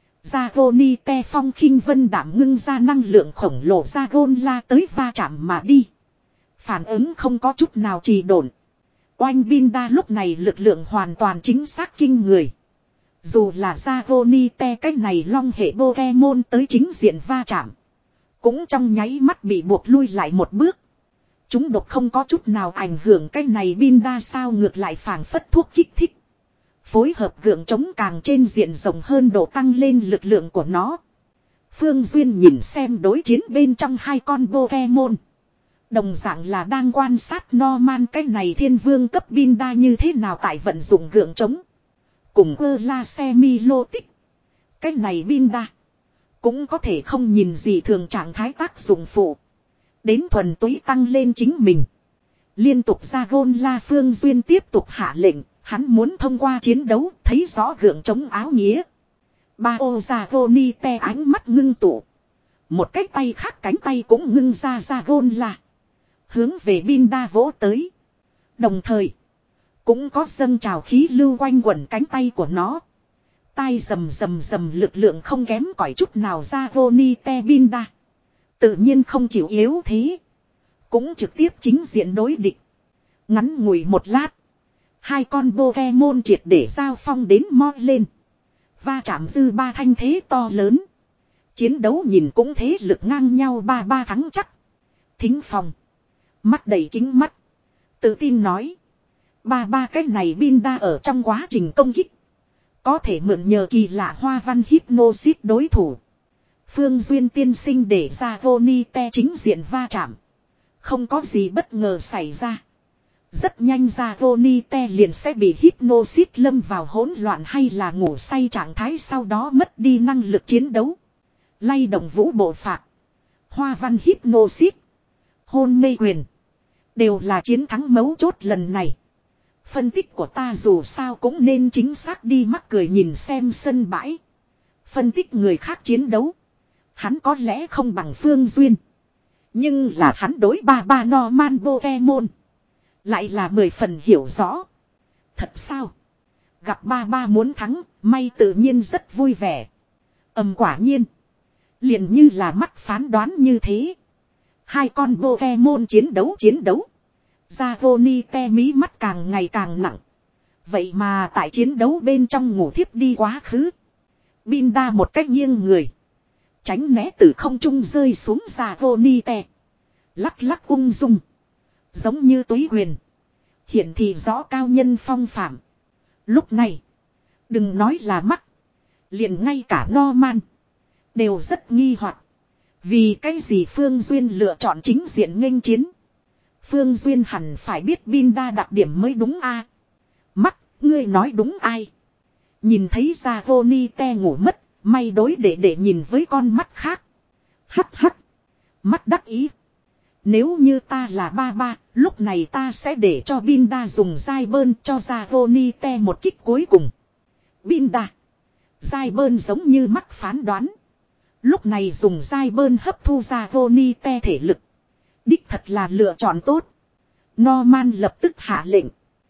A: Zagonite phong khinh vân đảm ngưng ra năng lượng khổng lồ Zagon La tới va chạm mà đi. Phản ứng không có chút nào trì độn. Oanh Binda lúc này lực lượng hoàn toàn chính xác kinh người. Dù là Zagonite cách này long hệ Pokemon tới chính diện va chạm. Cũng trong nháy mắt bị buộc lui lại một bước. Chúng độc không có chút nào ảnh hưởng cách này Binda sao ngược lại phảng phất thuốc kích thích. Phối hợp gượng chống càng trên diện rộng hơn độ tăng lên lực lượng của nó. Phương Duyên nhìn xem đối chiến bên trong hai con Pokemon. Đồng dạng là đang quan sát Norman cái này thiên vương cấp Binda như thế nào tại vận dụng gượng chống. Cùng ơ la semi-lotic. Cái này Binda. Cũng có thể không nhìn gì thường trạng thái tác dụng phụ. Đến thuần túy tăng lên chính mình. Liên tục ra gôn la Phương Duyên tiếp tục hạ lệnh. Hắn muốn thông qua chiến đấu thấy rõ gượng chống áo nghĩa. Ba ô ra goni te ánh mắt ngưng tụ. Một cái tay khác cánh tay cũng ngưng ra ra gôn la. Hướng về Binda vỗ tới. Đồng thời. Cũng có dâng trào khí lưu quanh quẩn cánh tay của nó. Tai rầm rầm rầm lực lượng không kém cỏi chút nào ra goni te Binda. Tự nhiên không chịu yếu thế. Cũng trực tiếp chính diện đối địch. Ngắn ngủi một lát. Hai con Pokemon triệt để giao phong đến mo lên. Va chạm dư ba thanh thế to lớn. Chiến đấu nhìn cũng thế lực ngang nhau ba ba thắng chắc. Thính phòng. Mắt đầy kính mắt. Tự tin nói. Ba ba cái này Binda ở trong quá trình công kích. Có thể mượn nhờ kỳ lạ hoa văn hypnosis đối thủ. Phương Duyên tiên sinh để ra Vonite chính diện va chạm. Không có gì bất ngờ xảy ra. Rất nhanh ra Vonite liền sẽ bị hypnosis lâm vào hỗn loạn hay là ngủ say trạng thái sau đó mất đi năng lực chiến đấu. Lay động vũ bộ phạt. Hoa văn hypnosis. Hôn mê quyền. Đều là chiến thắng mấu chốt lần này. Phân tích của ta dù sao cũng nên chính xác đi mắc cười nhìn xem sân bãi. Phân tích người khác chiến đấu. Hắn có lẽ không bằng Phương Duyên. Nhưng là hắn đối ba ba Norman Pokemon. Lại là mười phần hiểu rõ. Thật sao? Gặp ba ba muốn thắng, may tự nhiên rất vui vẻ. Ầm quả nhiên. Liền như là mắt phán đoán như thế. Hai con Pokemon chiến đấu chiến đấu. Zagonite mí mắt càng ngày càng nặng. Vậy mà tại chiến đấu bên trong ngủ thiếp đi quá khứ. Binda một cách nghiêng người. Tránh né từ không trung rơi xuống Zagonite. Lắc lắc ung dung. Giống như túy quyền. Hiện thì rõ cao nhân phong phạm. Lúc này. Đừng nói là mắt. Liền ngay cả Norman. Đều rất nghi hoặc. Vì cái gì Phương Duyên lựa chọn chính diện nghênh chiến. Phương Duyên hẳn phải biết Binda đặc điểm mới đúng a. Mắt, ngươi nói đúng ai. Nhìn thấy Dragonite ngủ mất, may đối để để nhìn với con mắt khác. Hắc hắc. Mắt đắc ý. Nếu như ta là ba ba, lúc này ta sẽ để cho Binda dùng dai bơn cho Dragonite một kích cuối cùng. Binda. Dai bơn giống như mắc phán đoán. Lúc này dùng dai bơn hấp thu Dragonite thể lực. Đích thật là lựa chọn tốt. Norman lập tức hạ lệnh.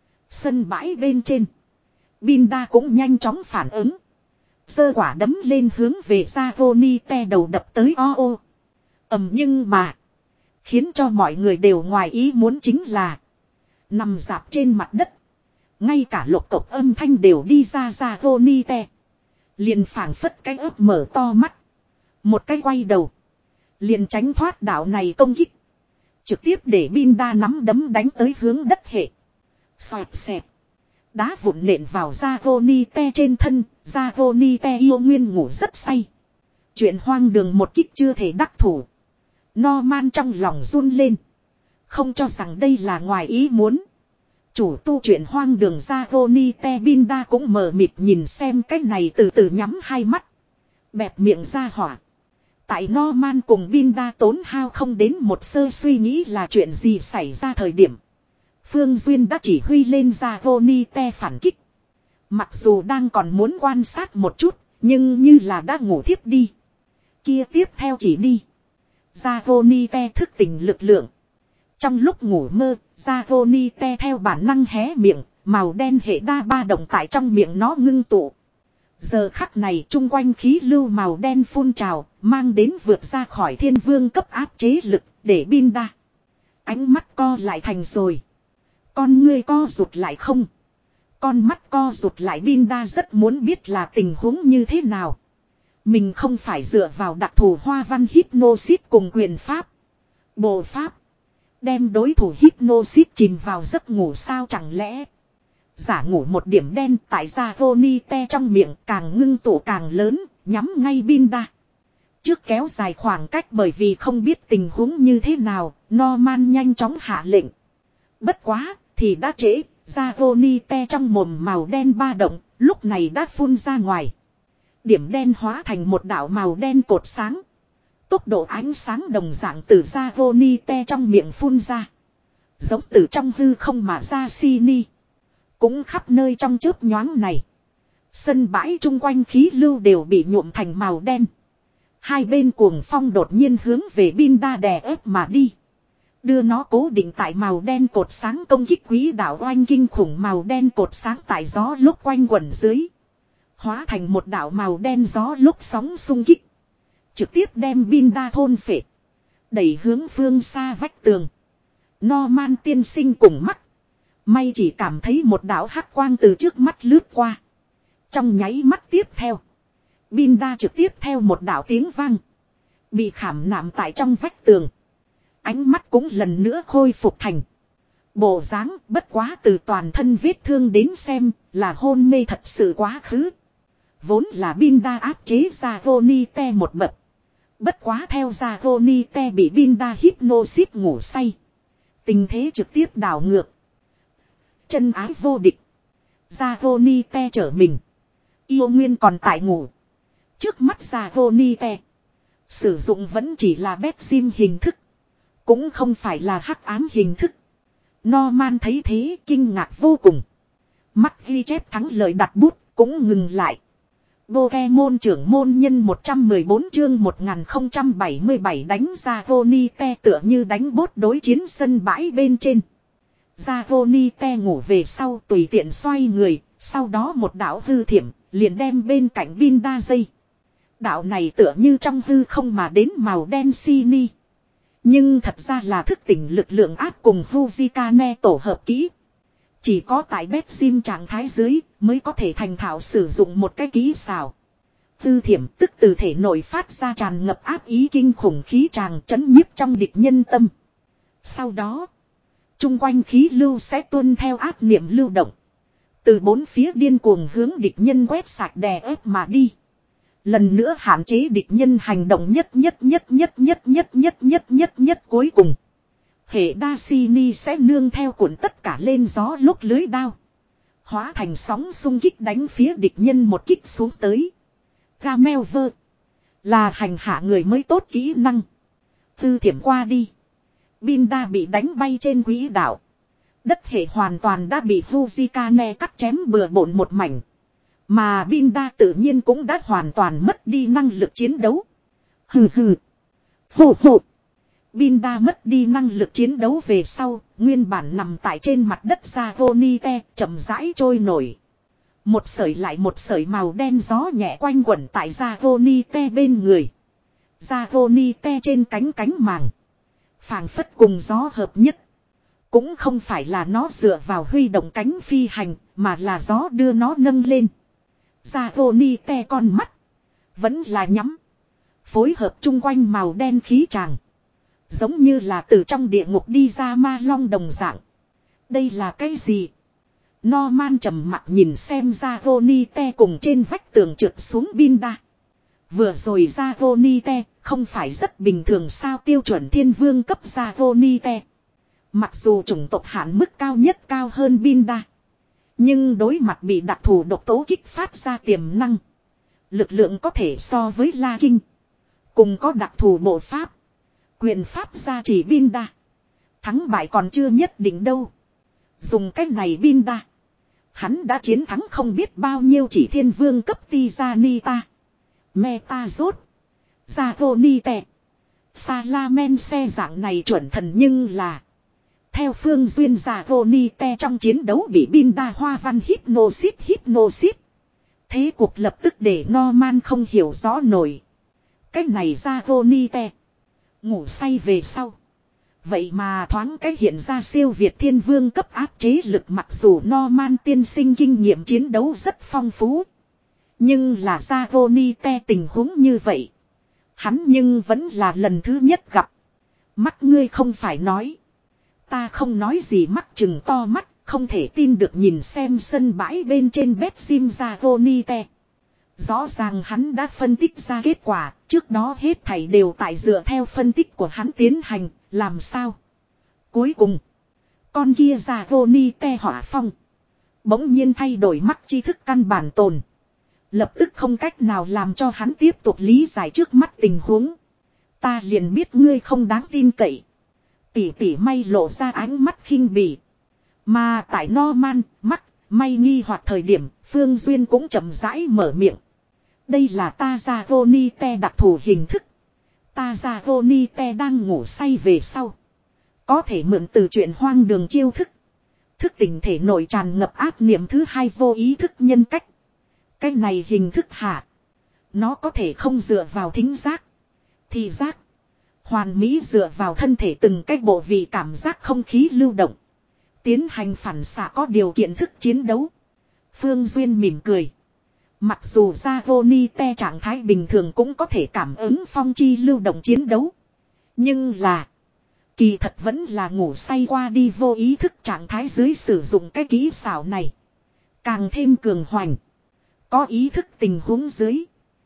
A: Sân bãi bên trên. Binda cũng nhanh chóng phản ứng. Giơ quả đấm lên hướng về Dragonite đầu đập tới o ô. Ầm nhưng mà. Khiến cho mọi người đều ngoài ý muốn chính là. Nằm dạp trên mặt đất. Ngay cả lục cộc âm thanh đều đi ra Dragonite. Liền phảng phất cái ớp mở to mắt. Một cái quay đầu. Liền tránh thoát đạo này công kích. Trực tiếp để Binda nắm đấm đánh tới hướng đất hệ. Xoẹt xẹt. Đá vụn nện vào Dragonite trên thân. Dragonite yêu nguyên ngủ rất say. Chuyện hoang đường một kích chưa thể đắc thủ. Norman trong lòng run lên. Không cho rằng đây là ngoài ý muốn. Chủ tu chuyện hoang đường Dragonite Binda cũng mờ mịt nhìn xem cái này từ từ nhắm hai mắt. Bẹp miệng ra hỏa. Tại Norman cùng Binda tốn hao không đến một sơ suy nghĩ là chuyện gì xảy ra thời điểm. Phương Duyên đã chỉ huy lên Dragonite phản kích. Mặc dù đang còn muốn quan sát một chút, nhưng như là đã ngủ thiếp đi. Kia tiếp theo chỉ đi. Dragonite thức tỉnh lực lượng. Trong lúc ngủ mơ, Dragonite theo bản năng hé miệng, màu đen hệ đa ba động tại trong miệng nó ngưng tụ. Giờ khắc này chung quanh khí lưu màu đen phun trào, mang đến vượt ra khỏi thiên vương cấp áp chế lực, để Binda. Ánh mắt co lại thành rồi. Con ngươi co rụt lại không. Con mắt co rụt lại Binda rất muốn biết là tình huống như thế nào. Mình không phải dựa vào đặc thù hoa văn hypnosis cùng quyền pháp. Bộ pháp. Đem đối thủ hypnosis chìm vào giấc ngủ sao chẳng lẽ. Giả ngủ một điểm đen tại Dragonite trong miệng càng ngưng tụ càng lớn, nhắm ngay Binda. Trước kéo dài khoảng cách bởi vì không biết tình huống như thế nào, Norman nhanh chóng hạ lệnh. Bất quá, thì đã trễ, Dragonite trong mồm màu đen ba động, lúc này đã phun ra ngoài. Điểm đen hóa thành một đạo màu đen cột sáng. Tốc độ ánh sáng đồng dạng từ Dragonite trong miệng phun ra. Giống từ trong hư không mà ra Sini. Cũng khắp nơi trong chớp nhoáng này. Sân bãi chung quanh khí lưu đều bị nhuộm thành màu đen. Hai bên cuồng phong đột nhiên hướng về Binda đè ép mà đi. Đưa nó cố định tại màu đen cột sáng công kích quỹ đạo oanh kinh khủng màu đen cột sáng tại gió lúc quanh quẩn dưới. Hóa thành một đạo màu đen gió lúc sóng xung kích. Trực tiếp đem Binda thôn phệ. Đẩy hướng phương xa vách tường. Norman tiên sinh cùng mắt. May chỉ cảm thấy một đạo hắc quang từ trước mắt lướt qua. Trong nháy mắt tiếp theo. Binda trực tiếp theo một đạo tiếng vang. Bị khảm nạm tại trong vách tường. Ánh mắt cũng lần nữa khôi phục thành. Bộ dáng bất quá từ toàn thân vết thương đến xem là hôn mê thật sự quá khứ. Vốn là Binda áp chế Dragonite một bậc. Bất quá theo Dragonite bị Binda hypnosis ngủ say. Tình thế trực tiếp đảo ngược. Chân ái vô địch. Dragonite trở mình. Yêu nguyên còn tại ngủ. Trước mắt Dragonite. Sử dụng vẫn chỉ là Bexim hình thức. Cũng không phải là hắc ám hình thức. Norman thấy thế kinh ngạc vô cùng. Mắt ghi chép thắng lợi đặt bút cũng ngừng lại. Pokemon trưởng môn nhân một trăm mười bốn chương một nghìn không trăm bảy mươi bảy đánh Dragonite tựa như đánh bốt đối chiến sân bãi bên trên. Dragonite ngủ về sau tùy tiện xoay người, sau đó một đạo hư thiểm, liền đem bên cạnh Binda dây. Đạo này tựa như trong hư không mà đến màu đen Sini. Nhưng thật ra là thức tỉnh lực lượng áp cùng Fujikane tổ hợp kỹ. Chỉ có tại Bexim trạng thái dưới mới có thể thành thạo sử dụng một cái kỹ xảo. Tư thiểm tức từ thể nội phát ra tràn ngập áp ý kinh khủng khí tràng chấn nhiếp trong địch nhân tâm. Sau đó, chung quanh khí lưu sẽ tuân theo áp niệm lưu động. Từ bốn phía điên cuồng hướng địch nhân quét sạch đè ép mà đi. Lần nữa hạn chế địch nhân hành động nhất nhất nhất nhất nhất nhất nhất nhất nhất nhất cuối cùng. Hệ Dasini sẽ nương theo cuộn tất cả lên gió lúc lưới đao. Hóa thành sóng xung kích đánh phía địch nhân một kích xuống tới. Gamelver. Là hành hạ người mới tốt kỹ năng. Tư thiểm qua đi. Binda bị đánh bay trên quỹ đạo. Đất hệ hoàn toàn đã bị Fujikane cắt chém bừa bộn một mảnh. Mà Binda tự nhiên cũng đã hoàn toàn mất đi năng lực chiến đấu. Hừ hừ. Phù phù. Binda mất đi năng lực chiến đấu về sau, nguyên bản nằm tại trên mặt đất Zagonite chậm rãi trôi nổi. Một sợi lại một sợi màu đen gió nhẹ quanh quẩn tại Zagonite bên người. Zagonite trên cánh cánh màng. Phảng phất cùng gió hợp nhất. Cũng không phải là nó dựa vào huy động cánh phi hành, mà là gió đưa nó nâng lên. Zagonite con mắt. Vẫn là nhắm. Phối hợp chung quanh màu đen khí tràng. Giống như là từ trong địa ngục đi ra ma long đồng dạng. Đây là cái gì? Norman trầm mặc nhìn xem Zagonite cùng trên vách tường trượt xuống Binda. Vừa rồi Zagonite không phải rất bình thường sao, tiêu chuẩn thiên vương cấp Zagonite. Mặc dù chủng tộc hạn mức cao nhất cao hơn Binda. Nhưng đối mặt bị đặc thù độc tố kích phát ra tiềm năng. Lực lượng có thể so với La Kinh. Cùng có đặc thù bộ pháp. Quyền pháp gia chỉ Binda. Thắng bại còn chưa nhất định đâu. Dùng cách này Binda. Hắn đã chiến thắng không biết bao nhiêu chỉ thiên vương cấp Tizanita. Metazot. Zagonite. Salamense dạng này chuẩn thần nhưng là. Theo phương duyên Zagonite trong chiến đấu bị Binda hoa văn hypnosis hypnosis. Thế cuộc lập tức để Norman không hiểu rõ nổi. Cách này Zagonite. Ngủ say về sau. Vậy mà thoáng cái hiện ra siêu việt thiên vương cấp áp chế lực, mặc dù Norman tiên sinh kinh nghiệm chiến đấu rất phong phú. Nhưng là Zagonite tình huống như vậy. Hắn nhưng vẫn là lần thứ nhất gặp. Mắt ngươi không phải nói. Ta không nói gì, mắt chừng to mắt, không thể tin được nhìn xem sân bãi bên trên Betsim Zagonite. Rõ ràng hắn đã phân tích ra kết quả, trước đó hết thảy đều tại dựa theo phân tích của hắn tiến hành, làm sao? Cuối cùng, con kia Zagonite hỏa phong. Bỗng nhiên thay đổi mắt tri thức căn bản tồn. Lập tức không cách nào làm cho hắn tiếp tục lý giải trước mắt tình huống. Ta liền biết ngươi không đáng tin cậy. Tỷ tỷ may lộ ra ánh mắt khinh bỉ. Mà tại Norman, mắt, may nghi hoặc thời điểm, Phương Duyên cũng chậm rãi mở miệng. Đây là ta Zagonite đặc thù hình thức. Ta Zagonite đang ngủ say về sau. Có thể mượn từ chuyện hoang đường chiêu thức. Thức tỉnh thể nội tràn ngập ác niệm thứ hai vô ý thức nhân cách. Cái này hình thức hạ. Nó có thể không dựa vào thính giác. Thị giác. Hoàn mỹ dựa vào thân thể từng cái bộ vị cảm giác không khí lưu động. Tiến hành phản xạ có điều kiện thức chiến đấu. Phương Duyên mỉm cười. Mặc dù Zagonite trạng thái bình thường cũng có thể cảm ứng phong chi lưu động chiến đấu. Nhưng là. Kỳ thật vẫn là ngủ say qua đi vô ý thức trạng thái dưới sử dụng cái kỹ xảo này. Càng thêm cường hoành. Có ý thức tình huống dưới.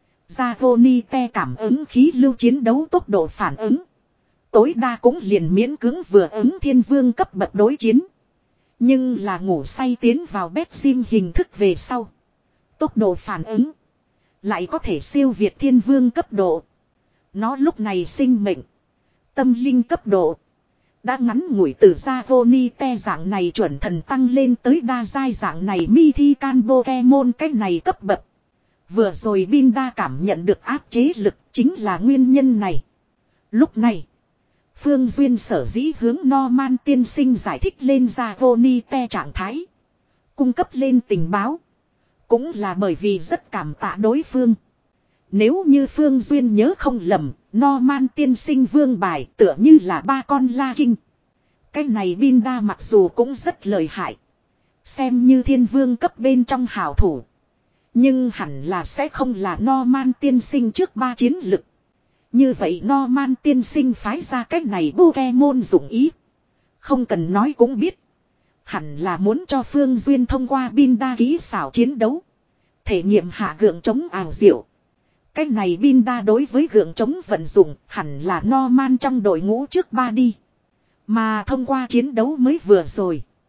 A: Zagonite cảm ứng khí lưu chiến đấu tốc độ phản ứng. Tối đa cũng liền miễn cưỡng vừa ứng thiên vương cấp bậc đối chiến. Nhưng là ngủ say tiến vào Betsim hình thức về sau. Tốc độ phản ứng. Lại có thể siêu việt thiên vương cấp độ. Nó lúc này sinh mệnh. Tâm linh cấp độ. Đã ngắn ngủi từ Zagonite dạng này chuẩn thần tăng lên tới đa giai dạng này Mythical Pokemon cách này cấp bậc. Vừa rồi Binda cảm nhận được áp chế lực chính là nguyên nhân này. Lúc này, Phương Duyên sở dĩ hướng Norman tiên sinh giải thích lên Zagonite trạng thái. Cung cấp lên tình báo. Cũng là bởi vì rất cảm tạ đối phương. Nếu như Phương Duyên nhớ không lầm, Norman tiên sinh vương bài tựa như là ba con La Kinh. Cái này Binda mặc dù cũng rất lợi hại. Xem như thiên vương cấp bên trong hảo thủ. Nhưng hẳn là sẽ không là Norman tiên sinh trước ba chiến lực. Như vậy Norman tiên sinh phái ra cách này Pokemon dụng ý. Không cần nói cũng biết. Hẳn là muốn cho Phương Duyên thông qua Binda kỹ xảo chiến đấu. Thể nghiệm hạ gượng chống ảo diệu. Cách này Binda đối với gượng chống vận dụng hẳn là Norman trong đội ngũ trước ba đi. Mà thông qua chiến đấu mới vừa rồi.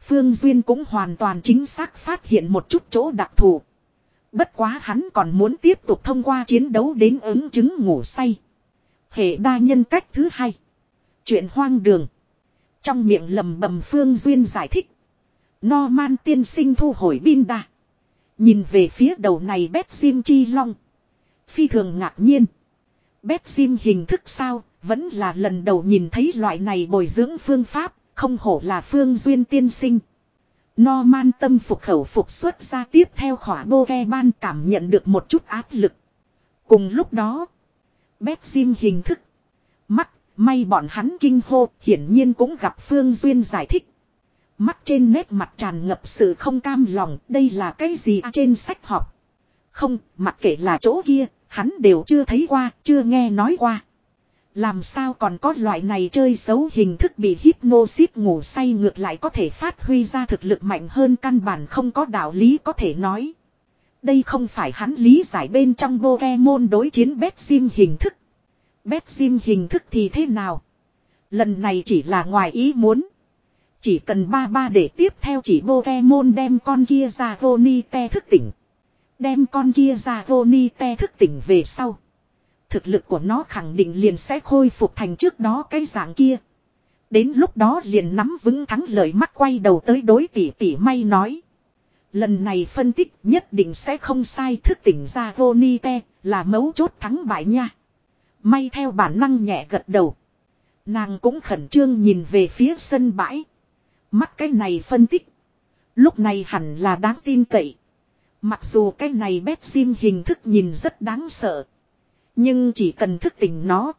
A: Phương Duyên cũng hoàn toàn chính xác phát hiện một chút chỗ đặc thù. Bất quá hắn còn muốn tiếp tục thông qua chiến đấu đến ứng chứng ngủ say. Hệ đa nhân cách thứ hai. Chuyện hoang đường. Trong miệng lầm bầm Phương Duyên giải thích. Norman tiên sinh thu hồi pin đa. Nhìn về phía đầu này bét sim chi long. Phi thường ngạc nhiên. Bét sim hình thức sao, vẫn là lần đầu nhìn thấy loại này bồi dưỡng phương pháp, không hổ là Phương Duyên tiên sinh. Norman tâm phục khẩu phục xuất ra tiếp theo khỏa bô ke ban cảm nhận được một chút áp lực. Cùng lúc đó, bét sim hình thức. Mắc, may bọn hắn kinh hô, hiển nhiên cũng gặp Phương Duyên giải thích. Mắt trên nét mặt tràn ngập sự không cam lòng, đây là cái gì à, trên sách học. Không, mặc kệ là chỗ kia, hắn đều chưa thấy qua, chưa nghe nói qua. Làm sao còn có loại này chơi xấu hình thức bị hypnosis ngủ say ngược lại có thể phát huy ra thực lực mạnh hơn căn bản không có đạo lý có thể nói. Đây không phải hắn lý giải bên trong Pokemon đối chiến Betsim hình thức. Betsim hình thức thì thế nào? Lần này chỉ là ngoài ý muốn. Chỉ cần ba ba để tiếp theo chỉ Pokemon đem con kia ra Vonite thức tỉnh. Đem con kia ra Vonite thức tỉnh về sau. Thực lực của nó khẳng định liền sẽ khôi phục thành trước đó cái dạng kia. Đến lúc đó liền nắm vững thắng lợi mắt quay đầu tới đối tỷ tỷ may nói. Lần này phân tích nhất định sẽ không sai thức tỉnh ra Vonite là mấu chốt thắng bại nha. May theo bản năng nhẹ gật đầu. Nàng cũng khẩn trương nhìn về phía sân bãi. Mắt cái này phân tích. Lúc này hẳn là đáng tin cậy. Mặc dù cái này bét sim hình thức nhìn rất đáng sợ. Nhưng chỉ cần thức tỉnh nó.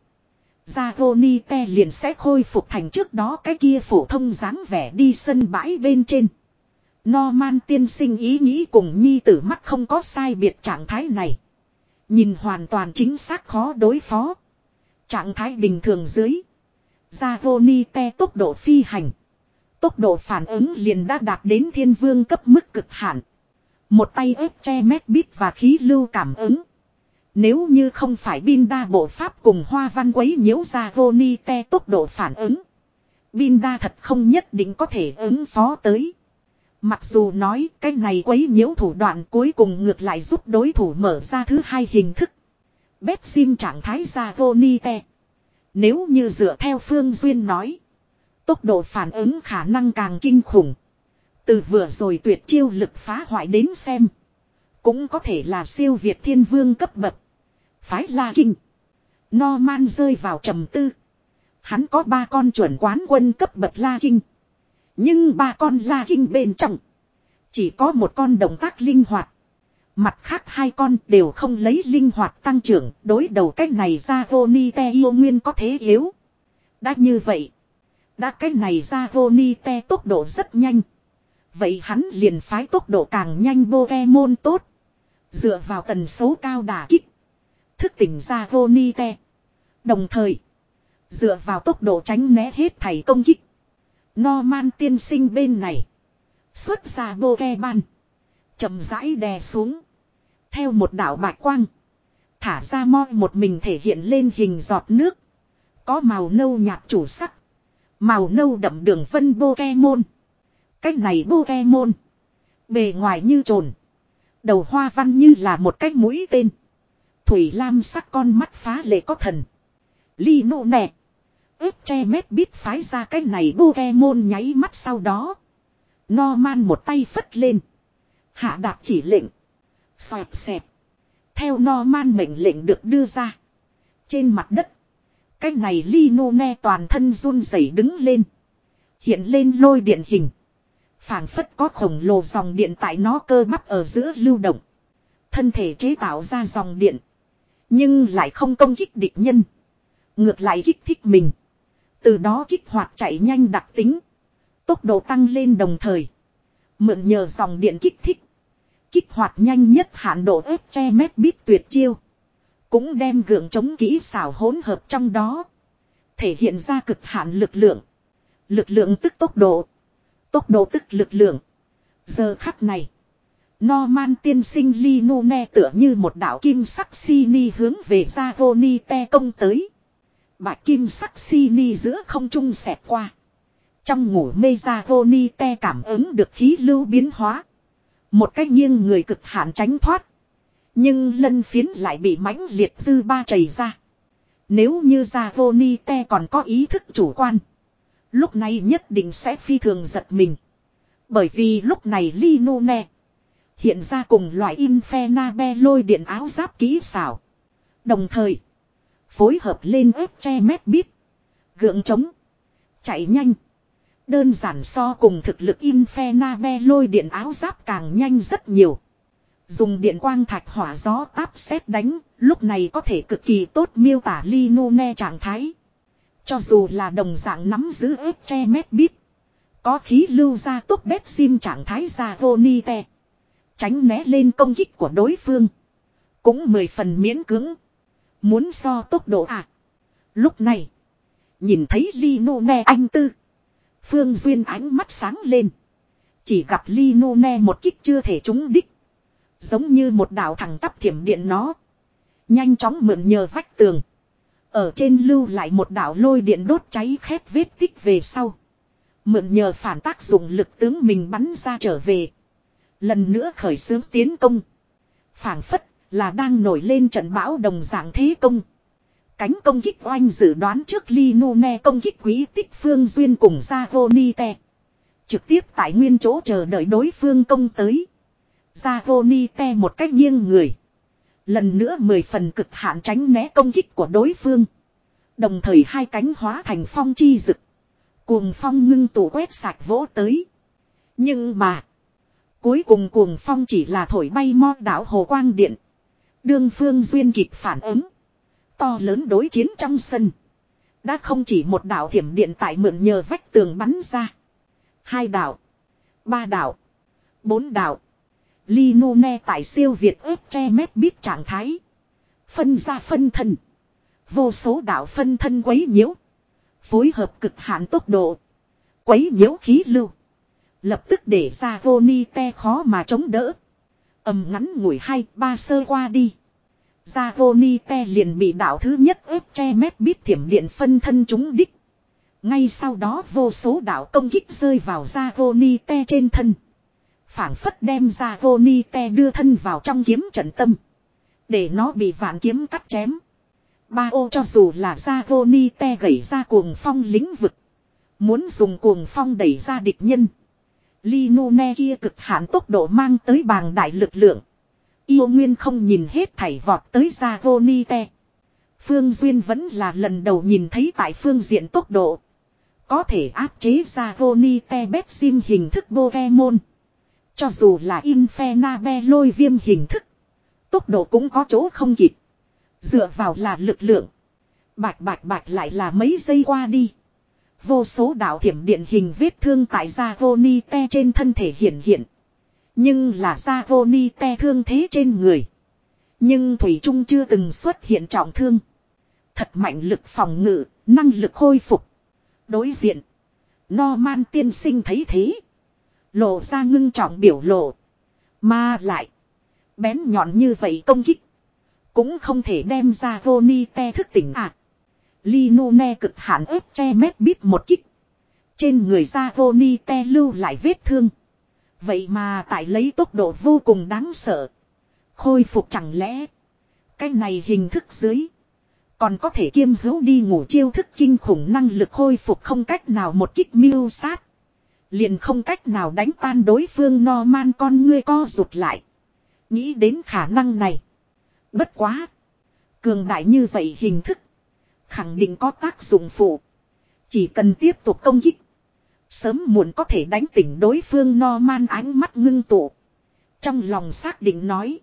A: Zagonite liền sẽ khôi phục thành trước đó cái kia phổ thông dáng vẻ đi sân bãi bên trên. Norman tiên sinh ý nghĩ cùng nhi tử mắt không có sai biệt trạng thái này. Nhìn hoàn toàn chính xác khó đối phó. Trạng thái bình thường dưới. Zagonite tốc độ phi hành. Tốc độ phản ứng liền đã đạt đến thiên vương cấp mức cực hạn. Một tay ép che mét bít và khí lưu cảm ứng. Nếu như không phải bin đa bộ pháp cùng hoa văn quấy nhiễu ra Vonite tốc độ phản ứng. Bin đa thật không nhất định có thể ứng phó tới. Mặc dù nói cái này quấy nhiễu thủ đoạn cuối cùng ngược lại giúp đối thủ mở ra thứ hai hình thức. Bét sim trạng thái ra Vonite. Nếu như dựa theo Phương Duyên nói. Tốc độ phản ứng khả năng càng kinh khủng. Từ vừa rồi tuyệt chiêu lực phá hoại đến xem. Cũng có thể là siêu việt thiên vương cấp bậc. Phái La Kinh. Norman rơi vào trầm tư. Hắn có ba con chuẩn quán quân cấp bậc La Kinh. Nhưng ba con La Kinh bên trong. Chỉ có một con động tác linh hoạt. Mặt khác hai con đều không lấy linh hoạt tăng trưởng. Đối đầu cách này ra Vonite yêu nguyên có thế yếu. Đã như vậy. Đã cái này ra Vonite tốc độ rất nhanh. Vậy hắn liền phái tốc độ càng nhanh Pokemon tốt. Dựa vào tần số cao đả kích. Thức tỉnh ra Vonite. Đồng thời. Dựa vào tốc độ tránh né hết thảy công kích. Norman tiên sinh bên này. Xuất ra Pokemon. Chậm rãi đè xuống. Theo một đạo bạch quang. Thả ra mo một mình thể hiện lên hình giọt nước. Có màu nâu nhạt chủ sắc. Màu nâu đậm đường vân Pokemon. Cách này Pokemon. Bề ngoài như trồn. Đầu hoa văn như là một cái mũi tên. Thủy lam sắc con mắt phá lệ có thần. Lino nè. Ướp che mét biết phái ra cái này Pokemon nháy mắt sau đó. Norman một tay phất lên. Hạ đạt chỉ lệnh. Xoẹt xẹp. Theo Norman mệnh lệnh được đưa ra. Trên mặt đất. Cái này Lino nè toàn thân run rẩy đứng lên. Hiện lên lôi điện hình. Phảng phất có khổng lồ dòng điện tại nó cơ bắp ở giữa lưu động. Thân thể chế tạo ra dòng điện. Nhưng lại không công kích địch nhân. Ngược lại kích thích mình. Từ đó kích hoạt chạy nhanh đặc tính. Tốc độ tăng lên đồng thời. Mượn nhờ dòng điện kích thích. Kích hoạt nhanh nhất hạn độ ép che mét bít tuyệt chiêu. Cũng đem gượng chống kỹ xảo hỗn hợp trong đó. Thể hiện ra cực hạn lực lượng. Lực lượng tức tốc độ. Tốc độ tức lực lượng. Giờ khắc này. Norman tiên sinh Linune tựa như một đạo kim sắc Sini hướng về Zagonite công tới. Bạch kim sắc Sini giữa không trung xẹt qua. Trong ngủ mê ra Vonite cảm ứng được khí lưu biến hóa. Một cách nghiêng người cực hạn tránh thoát. Nhưng lân phiến lại bị mãnh liệt dư ba chảy ra. Nếu như ra Vonite còn có ý thức chủ quan. Lúc này nhất định sẽ phi thường giật mình. Bởi vì lúc này Linone hiện ra cùng loại Infernabel lôi điện áo giáp kỹ xảo. Đồng thời phối hợp lên ép che mét bít. Gượng trống. Chạy nhanh. Đơn giản so cùng thực lực Infernabel lôi điện áo giáp càng nhanh rất nhiều. Dùng điện quang thạch hỏa gió táp xét đánh. Lúc này có thể cực kỳ tốt miêu tả Linone trạng thái. Cho dù là đồng dạng nắm giữ ép che mét bít. Có khí lưu ra tốt bét sim trạng thái ra Vonite. Tránh né lên công kích của đối phương. Cũng mười phần miễn cưỡng. Muốn so tốc độ à. Lúc này. Nhìn thấy Linone anh tư. Phương Duyên ánh mắt sáng lên. Chỉ gặp Linone một kích chưa thể trúng đích. Giống như một đạo thẳng tắp thiểm điện nó. Nhanh chóng mượn nhờ vách tường. Ở trên lưu lại một đạo lôi điện đốt cháy khét vết tích về sau. Mượn nhờ phản tác dụng lực tướng mình bắn ra trở về. Lần nữa khởi xướng tiến công. Phảng phất là đang nổi lên trận bão đồng dạng thế công. Cánh công kích oanh dự đoán trước Linone công kích quý tích Phương Duyên cùng ra Vonite. Trực tiếp tại nguyên chỗ chờ đợi đối phương công tới. Ra Vonite một cách nghiêng người. Lần nữa mười phần cực hạn tránh né công kích của đối phương. Đồng thời hai cánh hóa thành phong chi rực. Cuồng phong ngưng tụ quét sạch vỗ tới. Nhưng mà. Cuối cùng cuồng phong chỉ là thổi bay mo đảo hồ quang điện. Đương Phương Duyên kịp phản ứng. To lớn đối chiến trong sân. Đã không chỉ một đảo thiểm điện tại mượn nhờ vách tường bắn ra. Hai đảo. Ba đảo. Bốn đảo. Linone tại siêu việt ép che mét bít trạng thái. Phân ra phân thân. Vô số đảo phân thân quấy nhiễu. Phối hợp cực hạn tốc độ. Quấy nhiễu khí lưu. Lập tức để ra Vonite khó mà chống đỡ. Ầm ngắn ngủi hai ba sơ qua đi. Ra Vonite liền bị đảo thứ nhất ép che mét bít thiểm điện phân thân trúng đích. Ngay sau đó vô số đảo công kích rơi vào ra Vonite trên thân. Phảng phất đem ra Vonite đưa thân vào trong kiếm trận tâm. Để nó bị vạn kiếm cắt chém. Ba ô cho dù là ra Vonite gẩy ra cuồng phong lĩnh vực. Muốn dùng cuồng phong đẩy ra địch nhân. Linone kia cực hạn tốc độ mang tới bàng đại lực lượng. Yêu Nguyên không nhìn hết thảy vọt tới ra Vonite. Phương Duyên vẫn là lần đầu nhìn thấy tại phương diện tốc độ. Có thể áp chế ra Vonite bét sim hình thức Pokemon. Cho dù là Infernabel lôi viêm hình thức. Tốc độ cũng có chỗ không kịp. Dựa vào là lực lượng. Bạch bạch bạch lại là mấy giây qua đi. Vô số đạo thiểm điện hình vết thương tại Zavonite trên thân thể hiện hiện. Nhưng là Zavonite thương thế trên người. Nhưng Thủy Trung chưa từng xuất hiện trọng thương. Thật mạnh lực phòng ngự, năng lực khôi phục. Đối diện. Norman tiên sinh thấy thế. Lộ ra ngưng trọng biểu lộ. Mà lại. Bén nhọn như vậy công kích. Cũng không thể đem ra Vonite thức tỉnh à. Linone cực hạn ép che mét bít một kích. Trên người ra Vonite lưu lại vết thương. Vậy mà tại lấy tốc độ vô cùng đáng sợ. Khôi phục chẳng lẽ. Cái này hình thức dưới. Còn có thể kiêm hữu đi ngủ chiêu thức kinh khủng năng lực khôi phục không cách nào một kích mưu sát. Liền không cách nào đánh tan đối phương Norman con ngươi co rụt lại. Nghĩ đến khả năng này. Bất quá. Cường đại như vậy hình thức. Khẳng định có tác dụng phụ. Chỉ cần tiếp tục công kích. Sớm muộn có thể đánh tỉnh đối phương Norman ánh mắt ngưng tụ. Trong lòng xác định nói.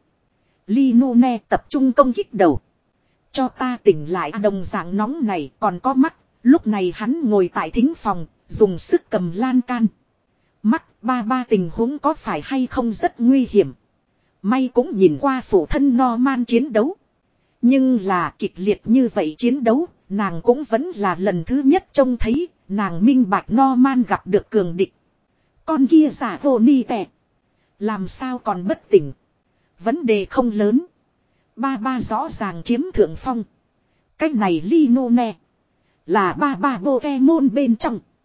A: Linone tập trung công kích đầu. Cho ta tỉnh lại đồng dạng nóng này còn có mắt. Lúc này hắn ngồi tại thính phòng. Dùng sức cầm lan can. Mắt ba ba tình huống có phải hay không rất nguy hiểm. May cũng nhìn qua phụ thân Norman chiến đấu. Nhưng là kịch liệt như vậy chiến đấu. Nàng cũng vẫn là lần thứ nhất trông thấy. Nàng minh bạch Norman gặp được cường địch. Con kia giả vô ni tệ. Làm sao còn bất tỉnh. Vấn đề không lớn. Ba ba rõ ràng chiếm thượng phong. Cách này Linone. Là ba ba Pokemon bên trong.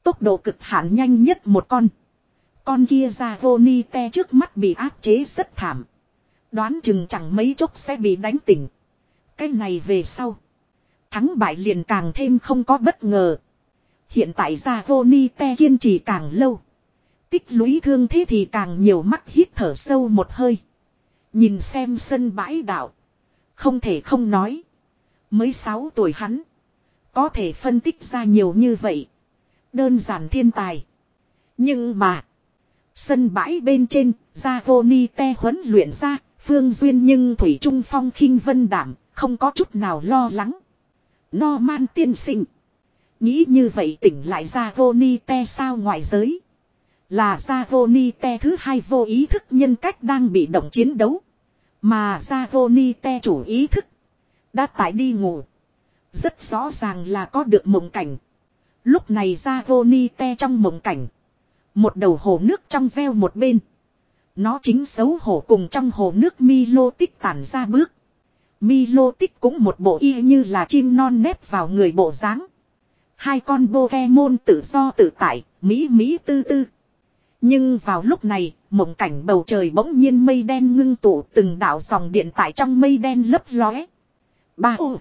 A: Tốc độ cực hạn nhanh nhất một con. Con kia ra Ronite trước mắt bị áp chế rất thảm. Đoán chừng chẳng mấy chốc sẽ bị đánh tỉnh. Cái này về sau. Thắng bại liền càng thêm không có bất ngờ. Hiện tại ra Ronite kiên trì càng lâu. Tích lũy thương thế thì càng nhiều, mắt hít thở sâu một hơi. Nhìn xem sân bãi đảo. Không thể không nói. Mới sáu tuổi hắn. Có thể phân tích ra nhiều như vậy. Đơn giản thiên tài. Nhưng mà. Sân bãi bên trên. Ronite huấn luyện ra. Phương Duyên nhưng Thủy Trung phong khinh vân đảm. Không có chút nào lo lắng. Norman tiên sinh. Nghĩ như vậy tỉnh lại Ronite sao ngoại giới. Là Ronite thứ hai vô ý thức nhân cách đang bị động chiến đấu. Mà Ronite chủ ý thức. Đã tại đi ngủ. Rất rõ ràng là có được mộng cảnh. Lúc này Ronite trong mộng cảnh. Một đầu hồ nước trong veo một bên. Nó chính xấu hổ cùng trong hồ nước Milo Tích tản ra bước. Milo Tích cũng một bộ y như là chim non nép vào người bộ dáng. Hai con Pokemon tự do tự tại, mỹ mỹ tư tư. Nhưng vào lúc này, mộng cảnh bầu trời bỗng nhiên mây đen ngưng tụ, từng đạo dòng điện tại trong mây đen lấp lóe. Ba ô.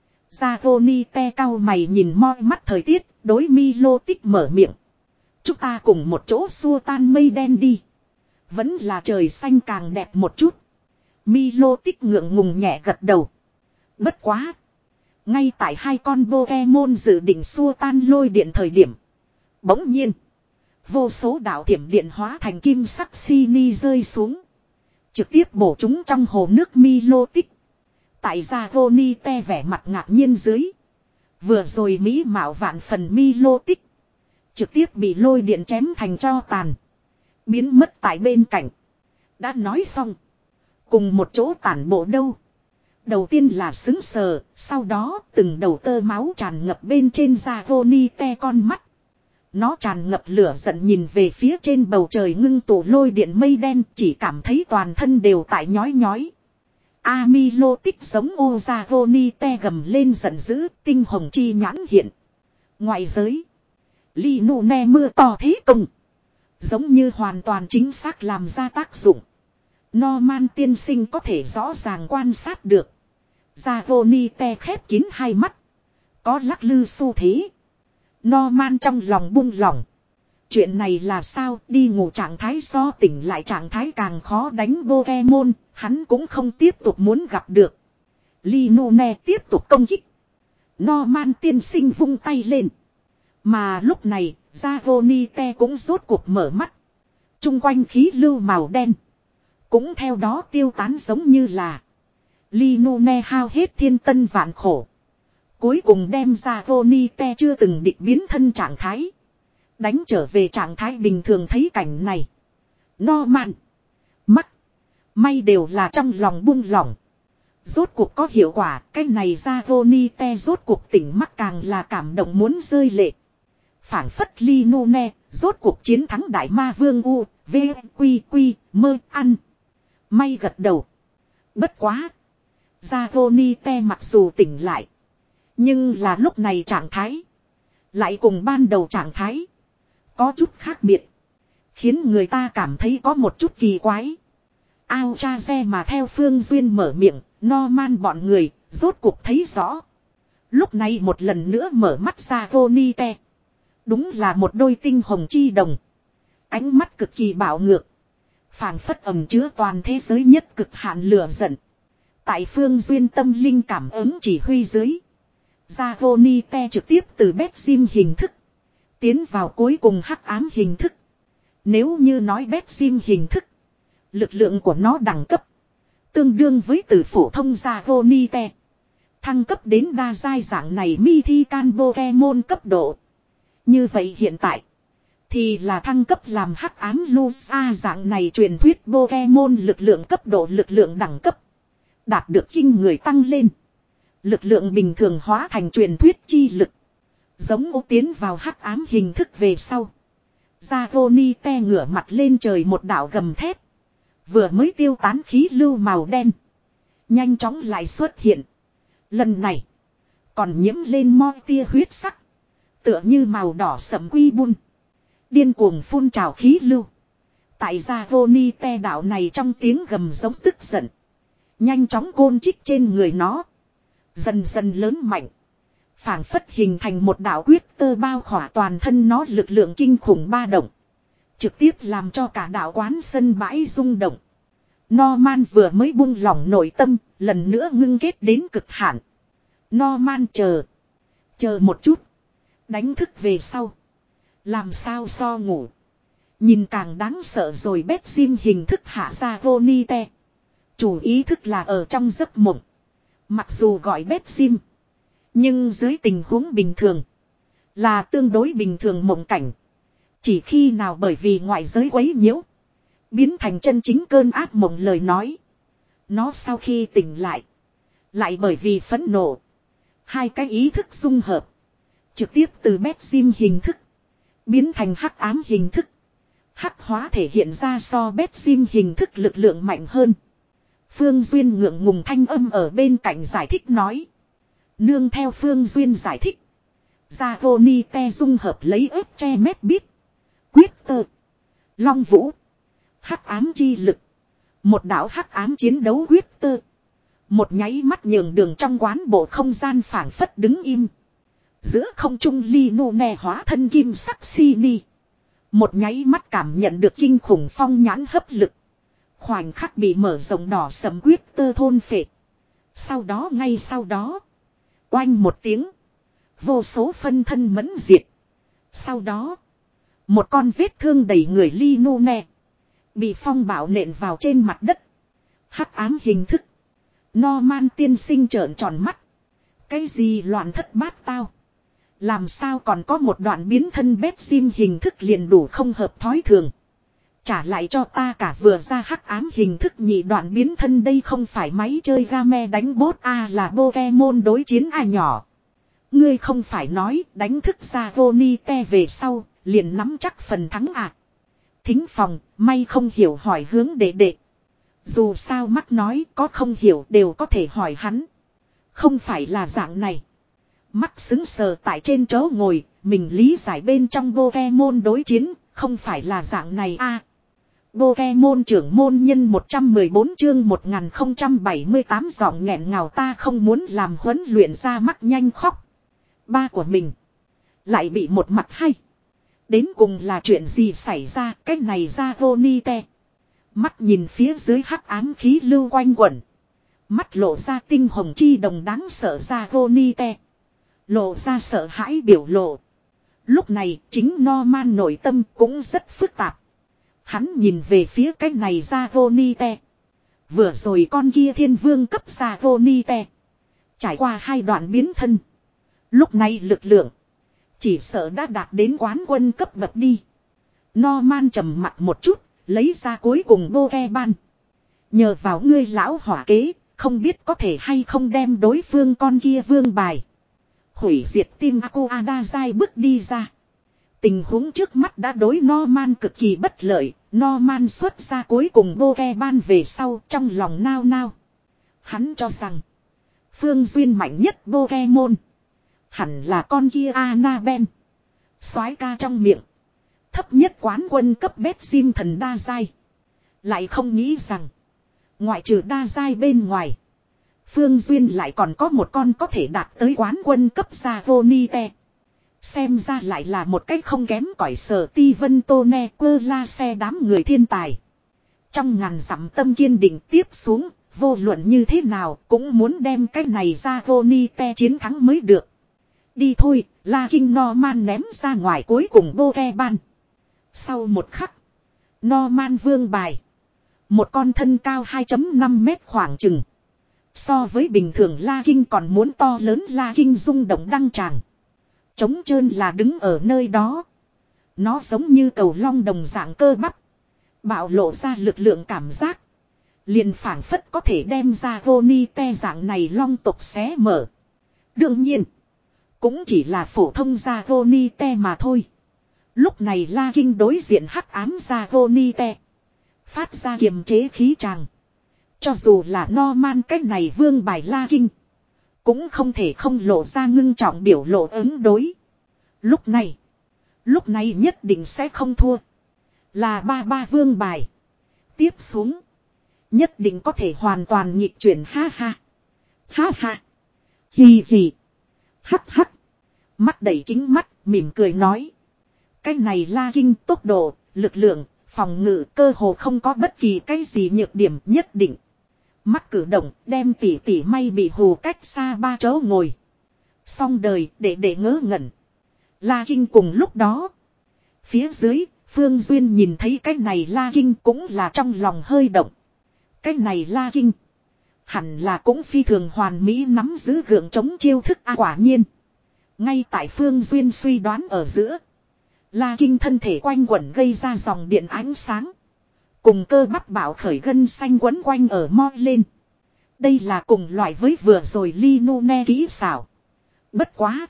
A: Ronite cau mày nhìn moi mắt thời tiết, đối Milo Tích mở miệng. Chúng ta cùng một chỗ xua tan mây đen đi. Vẫn là trời xanh càng đẹp một chút. Milo Tích ngượng ngùng nhẹ gật đầu. Bất quá. Ngay tại hai con Pokemon dự định xua tan lôi điện thời điểm. Bỗng nhiên. Vô số đạo thiểm điện hóa thành kim sắc Sini rơi xuống. Trực tiếp bổ chúng trong hồ nước Milo Tích. Tại Ronite vẻ mặt ngạc nhiên dưới. Vừa rồi mỹ mạo vạn phần Milo Tích. Trực tiếp bị lôi điện chém thành tro tàn. Biến mất tại bên cạnh. Đã nói xong. Cùng một chỗ tản bộ đâu. Đầu tiên là xứng sờ. Sau đó từng đầu tơ máu tràn ngập bên trên Ronite con mắt. Nó tràn ngập lửa giận nhìn về phía trên bầu trời ngưng tụ lôi điện mây đen. Chỉ cảm thấy toàn thân đều tại nhói nhói. A Milo Tích giống ô Ronite gầm lên giận dữ. Tinh hồng chi nhãn hiện. Ngoại giới. Linune mưa to thế công. Giống như hoàn toàn chính xác làm ra tác dụng. Norman tiên sinh có thể rõ ràng quan sát được. Ronite khép kín hai mắt. Có lắc lư xu thế. Norman trong lòng buông lỏng. Chuyện này là sao, đi ngủ trạng thái so tỉnh lại trạng thái càng khó đánh Pokemon, hắn cũng không tiếp tục muốn gặp được. Linune tiếp tục công kích. Norman tiên sinh vung tay lên. Mà lúc này, Ronite cũng rốt cuộc mở mắt. Trung quanh khí lưu màu đen. Cũng theo đó tiêu tán giống như là. Linune hao hết thiên tân vạn khổ. Cuối cùng đem Ronite chưa từng địch biến thân trạng thái. Đánh trở về trạng thái bình thường thấy cảnh này. Norman. Mắt. May đều là trong lòng buông lỏng. Rốt cuộc có hiệu quả. Cái này Ronite rốt cuộc tỉnh mắt càng là cảm động muốn rơi lệ. Phảng phất Linune. Rốt cuộc chiến thắng đại ma vương U. V. Quy Quy. Mơ ăn. May gật đầu. Bất quá. Ronite mặc dù tỉnh lại. Nhưng là lúc này trạng thái. Lại cùng ban đầu trạng thái. Có chút khác biệt. Khiến người ta cảm thấy có một chút kỳ quái. Ao cha xe mà theo Phương Duyên mở miệng. Norman bọn người. Rốt cuộc thấy rõ. Lúc này một lần nữa mở mắt ra Ronite. Đúng là một đôi tinh hồng chi đồng. Ánh mắt cực kỳ bạo ngược. Phảng phất ẩm chứa toàn thế giới nhất cực hạn lửa giận. Tại Phương Duyên tâm linh cảm ứng chỉ huy dưới. Ronite trực tiếp từ bét sim hình thức. Tiến vào cuối cùng hắc ám hình thức. Nếu như nói bét sim hình thức. Lực lượng của nó đẳng cấp. Tương đương với từ phổ thông Ronite. Thăng cấp đến đa giai dạng này Mythical Pokemon cấp độ. Như vậy hiện tại. Thì là thăng cấp làm hắc ám Lusa dạng này truyền thuyết Pokemon lực lượng cấp độ lực lượng đẳng cấp. Đạt được kinh người tăng lên. Lực lượng bình thường hóa thành truyền thuyết chi lực. Giống ô tiến vào hắc ám hình thức về sau. Ronite ngửa mặt lên trời một đạo gầm thét. Vừa mới tiêu tán khí lưu màu đen. Nhanh chóng lại xuất hiện. Lần này. Còn nhiễm lên moi tia huyết sắc. Tựa như màu đỏ sẫm quy bun. Điên cuồng phun trào khí lưu. Tại Zagonite đạo này trong tiếng gầm giống tức giận. Nhanh chóng côn trích trên người nó. Dần dần lớn mạnh. Phảng phất hình thành một đạo quyết tơ bao khỏa toàn thân nó lực lượng kinh khủng ba động. Trực tiếp làm cho cả đạo quán sân bãi rung động. Norman vừa mới buông lỏng nội tâm, lần nữa ngưng kết đến cực hạn. Norman chờ. Chờ một chút. Đánh thức về sau. Làm sao so ngủ. Nhìn càng đáng sợ rồi bét sim hình thức hạ ra Ronite. Chủ ý thức là ở trong giấc mộng. Mặc dù gọi bét sim. Nhưng dưới tình huống bình thường. Là tương đối bình thường mộng cảnh. Chỉ khi nào bởi vì ngoại giới quấy nhiễu. Biến thành chân chính cơn ác mộng lời nói. Nó sau khi tỉnh lại. Lại bởi vì phẫn nộ. Hai cái ý thức dung hợp. Trực tiếp từ bét sim hình thức. Biến thành hắc ám hình thức. Hắc hóa thể hiện ra so bét sim hình thức lực lượng mạnh hơn. Phương Duyên ngượng ngùng thanh âm ở bên cạnh giải thích nói. Nương theo Phương Duyên giải thích. Zagonite dung hợp lấy ớt che mét bít. Quyết tơ. Long vũ. Hắc ám chi lực. Một đạo hắc ám chiến đấu quyết tơ. Một nháy mắt nhường đường trong quán bộ không gian phảng phất đứng im. Giữa không trung ly nu nè hóa thân kim sắc si ni. Một nháy mắt cảm nhận được kinh khủng phong nhãn hấp lực. Khoảnh khắc bị mở rộng đỏ sầm quyết tơ thôn phệ. Sau đó ngay sau đó. Oanh một tiếng. Vô số phân thân mẫn diệt. Sau đó. Một con vết thương đầy người ly nu nè. Bị phong bạo nện vào trên mặt đất. Hắc ám hình thức. Norman tiên sinh trợn tròn mắt. Cái gì loạn thất bát tao. Làm sao còn có một đoạn biến thân bét sim hình thức liền đủ không hợp thói thường. Trả lại cho ta cả vừa ra hắc ám hình thức nhị đoạn biến thân đây không phải máy chơi game đánh bốt a là Pokemon đối chiến a nhỏ. Ngươi không phải nói đánh thức ra Ronite về sau, liền nắm chắc phần thắng à. Thính phòng, may không hiểu hỏi hướng đệ đệ. Dù sao mắc nói có không hiểu đều có thể hỏi hắn. Không phải là dạng này. Mắc xứng sờ tại trên chỗ ngồi, mình lý giải bên trong Pokemon đối chiến, không phải là dạng này a. À, Pokemon trưởng môn nhân một trăm mười bốn chương một nghìn không trăm bảy mươi tám giọng nghẹn ngào ta không muốn làm huấn luyện ra mắc nhanh khóc. Ba của mình lại bị một mặt hay. Đến cùng là chuyện gì xảy ra cái này ra Ronite. Mắt nhìn phía dưới hắc ám khí lưu quanh quẩn. Mắt lộ ra tinh hồng chi đồng đáng sợ ra Ronite. Lộ ra sợ hãi biểu lộ. Lúc này chính Norman nội tâm cũng rất phức tạp. Hắn nhìn về phía cái này ra Ronite. Vừa rồi con kia thiên vương cấp ra Ronite. Trải qua hai đoạn biến thân. Lúc này lực lượng. Chỉ sợ đã đạt đến quán quân cấp bậc đi. Norman trầm mặt một chút. Lấy ra cuối cùng Pokemon. Nhờ vào ngươi lão hỏa kế. Không biết có thể hay không đem đối phương con kia vương bài. Hủy diệt tim Aquada dai bước đi ra. Tình huống trước mắt đã đối Norman cực kỳ bất lợi. Norman xuất ra cuối cùng Pokemon về sau trong lòng nao nao. Hắn cho rằng. Phương duyên mạnh nhất Pokemon. Hẳn là con kia Annabelle. Soái ca trong miệng. Thấp nhất quán quân cấp bét sim thần đa giai. Lại không nghĩ rằng. Ngoại trừ đa giai bên ngoài. Phương Duyên lại còn có một con có thể đạt tới quán quân cấp Zagonite. Xem ra lại là một cách không kém cỏi sở ti vân tô ne quơ la xe đám người thiên tài. Trong ngàn dặm tâm kiên định tiếp xuống. Vô luận như thế nào cũng muốn đem cái này Zagonite chiến thắng mới được. Đi thôi, La Kinh Norman ném ra ngoài cuối cùng Pokemon. Sau một khắc. Norman vương bài. Một con thân cao hai phẩy năm mét khoảng chừng. So với bình thường La Kinh còn muốn to lớn La Kinh rung động đăng tràng. Trống trơn là đứng ở nơi đó. Nó giống như cầu long đồng dạng cơ bắp. Bạo lộ ra lực lượng cảm giác. Liền phảng phất có thể đem ra Ronite dạng này long tộc xé mở. Đương nhiên. Cũng chỉ là phổ thông ra Ronite mà thôi. Lúc này La Kinh đối diện hắc ám ra Ronite. Phát ra kiềm chế khí tràng. Cho dù là Norman cách này vương bài La Kinh. Cũng không thể không lộ ra ngưng trọng biểu lộ ứng đối. Lúc này. Lúc này nhất định sẽ không thua. Là ba ba vương bài. Tiếp xuống. Nhất định có thể hoàn toàn nghịch chuyển ha ha. Ha ha. Hì hì. Hắc hắc. Mắt đẩy kính mắt, mỉm cười nói. Cái này La Kinh tốc độ, lực lượng, phòng ngự cơ hồ không có bất kỳ cái gì nhược điểm nhất định. Mắt cử động, đem tỉ tỉ may bị hù cách xa ba chỗ ngồi. Xong đời, để để ngớ ngẩn. La Kinh cùng lúc đó. Phía dưới, Phương Duyên nhìn thấy cái này La Kinh cũng là trong lòng hơi động. Cái này La Kinh. Hẳn là cũng phi thường hoàn mỹ nắm giữ gượng chống chiêu thức a quả nhiên. Ngay tại Phương Duyên suy đoán ở giữa. La Kinh thân thể quanh quẩn gây ra dòng điện ánh sáng. Cùng cơ bắp bảo khởi gân xanh quấn quanh ở mo lên. Đây là cùng loại với vừa rồi Ly Nu Ne kỹ xảo. Bất quá.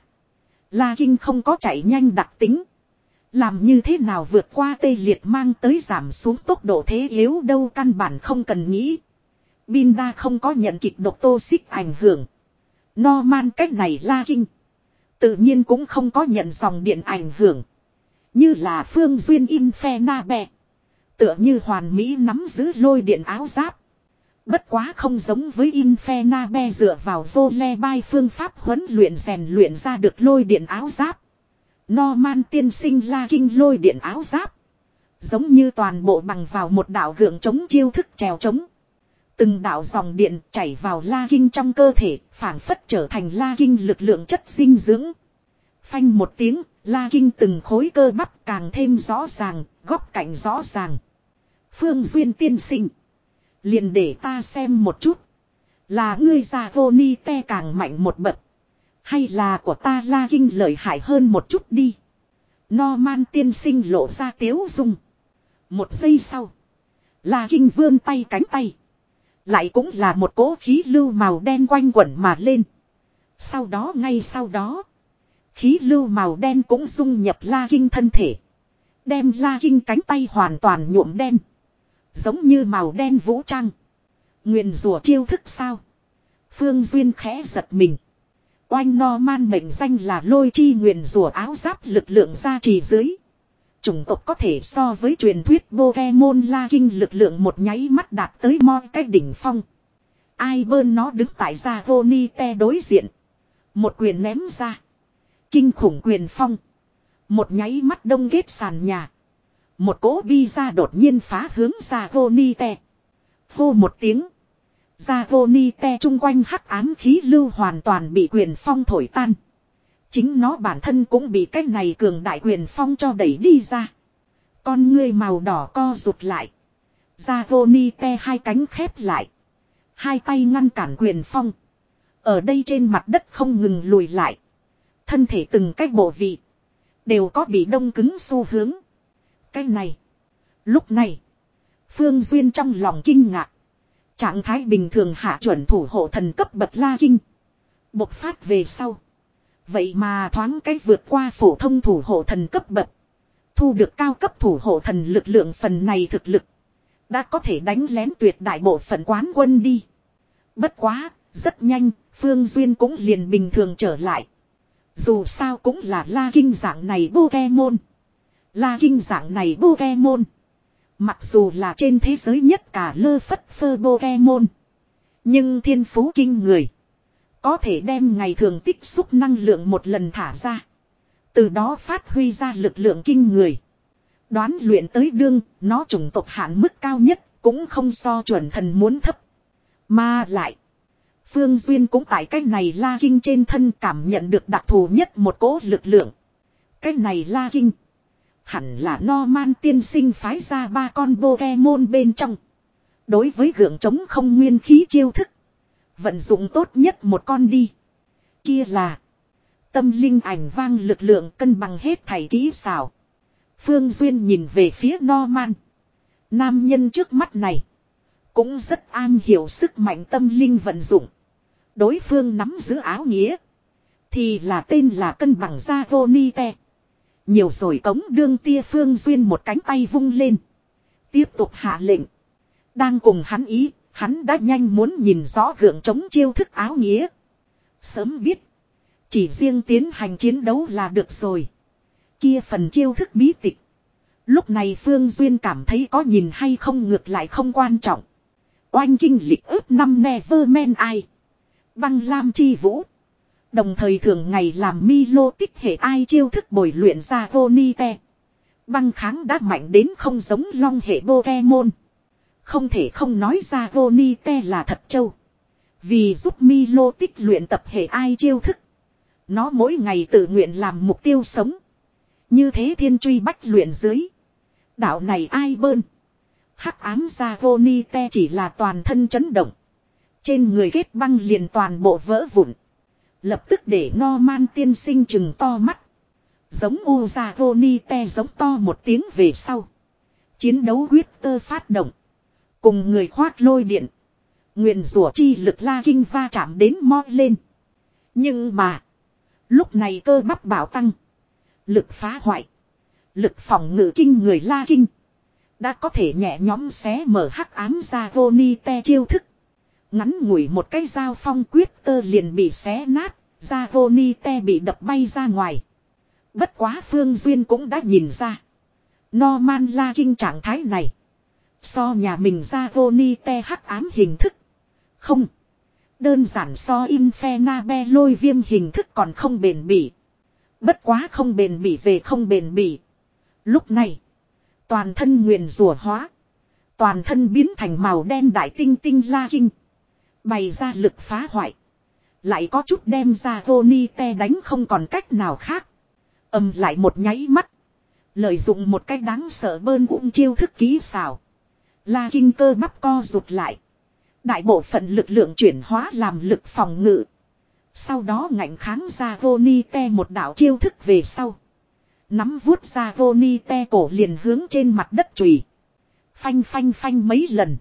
A: La Kinh không có chạy nhanh đặc tính. Làm như thế nào vượt qua tê liệt mang tới giảm xuống tốc độ thế yếu đâu căn bản không cần nghĩ. Binda không có nhận kịch độc tô xích ảnh hưởng. Norman cách này La Kinh. Tự nhiên cũng không có nhận dòng điện ảnh hưởng. Như là Phương Duyên Infernabe. Tựa như hoàn mỹ nắm giữ lôi điện áo giáp. Bất quá không giống với Infernabe dựa vào vô le bai phương pháp huấn luyện rèn luyện ra được lôi điện áo giáp. Norman tiên sinh La Kinh lôi điện áo giáp. Giống như toàn bộ bằng vào một đạo gượng chống chiêu thức trèo chống. Từng đạo dòng điện chảy vào La Kinh trong cơ thể, phản phất trở thành La Kinh lực lượng chất dinh dưỡng. Phanh một tiếng, La Kinh từng khối cơ bắp càng thêm rõ ràng, góc cạnh rõ ràng. Phương Duyên tiên sinh. Liền để ta xem một chút. Là ngươi già vô ni te càng mạnh một bậc. Hay là của ta La Kinh lợi hại hơn một chút đi. Norman tiên sinh lộ ra tiếu dung. Một giây sau. La Kinh vươn tay cánh tay. Lại cũng là một cỗ khí lưu màu đen quanh quẩn mà lên. Sau đó ngay sau đó. Khí lưu màu đen cũng dung nhập La Kinh thân thể. Đem La Kinh cánh tay hoàn toàn nhuộm đen. Giống như màu đen vũ trang. Nguyền rủa chiêu thức sao? Phương Duyên khẽ giật mình. Oanh Norman mệnh danh là lôi chi nguyền rủa áo giáp lực lượng gia trì dưới. Chủng tộc có thể so với truyền thuyết Pokemon La Kinh lực lượng một nháy mắt đạt tới moi cái đỉnh phong. Ai bơn nó đứng tại gia Vonite đối diện. Một quyền ném ra. Kinh khủng quyền phong. Một nháy mắt đông kết sàn nhà. Một cỗ bi ra đột nhiên phá hướng gia Vonite. Phô một tiếng. Gia Vonite chung quanh hắc ám khí lưu hoàn toàn bị quyền phong thổi tan. Chính nó bản thân cũng bị cái này cường đại quyền phong cho đẩy đi ra. Con ngươi màu đỏ co rụt lại. Gia Vonite hai cánh khép lại. Hai tay ngăn cản quyền phong. Ở đây trên mặt đất không ngừng lùi lại. Thân thể từng cách bộ vị. Đều có bị đông cứng xu hướng. Cái này. Lúc này. Phương Duyên trong lòng kinh ngạc. Trạng thái bình thường hạ chuẩn thủ hộ thần cấp bậc La Kinh. Bộc phát về sau. Vậy mà thoáng cách vượt qua phổ thông thủ hộ thần cấp bậc. Thu được cao cấp thủ hộ thần lực lượng phần này thực lực. Đã có thể đánh lén tuyệt đại bộ phận quán quân đi. Bất quá, rất nhanh, Phương Duyên cũng liền bình thường trở lại. Dù sao cũng là La Kinh dạng này Pokemon. La Kinh dạng này Pokemon. Mặc dù là trên thế giới nhất cả lơ phất phơ Pokemon. Nhưng thiên phú kinh người. Có thể đem ngày thường tích xúc năng lượng một lần thả ra. Từ đó phát huy ra lực lượng kinh người. Đoán luyện tới đương, nó chủng tộc hạn mức cao nhất, cũng không so chuẩn thần muốn thấp. Mà lại, Phương Duyên cũng tại cách này La Kinh trên thân cảm nhận được đặc thù nhất một cỗ lực lượng. Cách này La Kinh, hẳn là Norman tiên sinh phái ra ba con Pokemon bên trong. Đối với gượng chống không nguyên khí chiêu thức, vận dụng tốt nhất một con đi. Kia là tâm linh ảnh vang lực lượng cân bằng hết thảy kỹ xảo. Phương Duyên nhìn về phía Norman. Nam nhân trước mắt này cũng rất am hiểu sức mạnh tâm linh vận dụng. Đối phương nắm giữ áo nghĩa thì là tên là cân bằng gia Vonite. Nhiều rồi cống đương tia. Phương Duyên một cánh tay vung lên. Tiếp tục hạ lệnh. Đang cùng hắn ý, hắn đã nhanh muốn nhìn rõ gượng chống chiêu thức áo nghĩa. Sớm biết, chỉ riêng tiến hành chiến đấu là được rồi. Kia phần chiêu thức bí tịch. Lúc này Phương Duyên cảm thấy có nhìn hay không ngược lại không quan trọng. Oanh kinh lịch ước năm Neverman ai. Băng lam chi vũ. Đồng thời thường ngày làm Milo tích hệ ai chiêu thức bồi luyện ra Vonite. Băng kháng đã mạnh đến không giống long hệ Pokemon. Không thể không nói ra Vonite là thật trâu. Vì giúp Milo tích luyện tập hệ ai chiêu thức. Nó mỗi ngày tự nguyện làm mục tiêu sống. Như thế thiên truy bách luyện dưới. Đạo này ai bơn. Hắc ám ra Vonite chỉ là toàn thân chấn động. Trên người kết băng liền toàn bộ vỡ vụn. Lập tức để Norman tiên sinh chừng to mắt. Giống u ra Vonite giống to một tiếng về sau. Chiến đấu huyết tơ phát động. Cùng người khoác lôi điện. Nguyền rủa chi lực la kinh va chạm đến mo lên. Nhưng mà. Lúc này cơ bắp bảo tăng. Lực phá hoại. Lực phòng ngự kinh người la kinh. Đã có thể nhẹ nhóm xé mở hắc ám ra Vonite chiêu thức. Ngắn ngủi một cái dao phong quyết tơ liền bị xé nát. Ra Vonite bị đập bay ra ngoài. Bất quá Phương Duyên cũng đã nhìn ra. Norman la kinh trạng thái này. So nhà mình ra Vonite hắc ám hình thức. Không. Đơn giản so Infernabel lôi viêm hình thức còn không bền bỉ. Bất quá không bền bỉ về không bền bỉ. Lúc này. Toàn thân nguyền rủa hóa. Toàn thân biến thành màu đen đại tinh tinh la kinh. Bày ra lực phá hoại. Lại có chút đem ra Vonite đánh không còn cách nào khác. Ầm lại một nháy mắt. Lợi dụng một cách đáng sợ bơn ung chiêu thức kỹ xảo. La kinh cơ bắp co rụt lại. Đại bộ phận lực lượng chuyển hóa làm lực phòng ngự. Sau đó ngạnh kháng ra Vonite một đạo chiêu thức về sau. Nắm vuốt ra Vonite cổ liền hướng trên mặt đất chùy. Phanh phanh phanh mấy lần.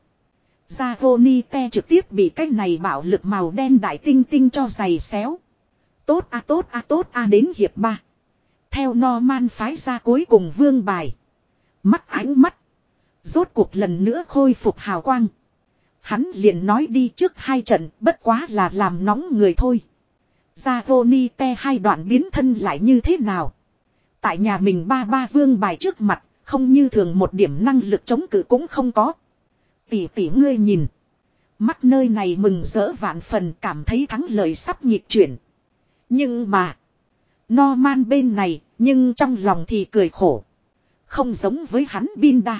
A: Ra Vonite trực tiếp bị cái này bạo lực màu đen đại tinh tinh cho giày xéo. Tốt a tốt a tốt a đến hiệp ba. Theo Norman phái ra cuối cùng vương bài. Mắt ánh mắt. Rốt cuộc lần nữa khôi phục hào quang. Hắn liền nói đi trước hai trận bất quá là làm nóng người thôi. Ra Vonite hai đoạn biến thân lại như thế nào? Tại nhà mình ba ba vương bài trước mặt. Không như thường một điểm năng lực chống cự cũng không có. Tỷ tỷ ngươi nhìn. Mắt nơi này mừng rỡ vạn phần cảm thấy thắng lợi sắp nhịp chuyển. Nhưng mà. Norman bên này nhưng trong lòng thì cười khổ. Không giống với hắn Binda.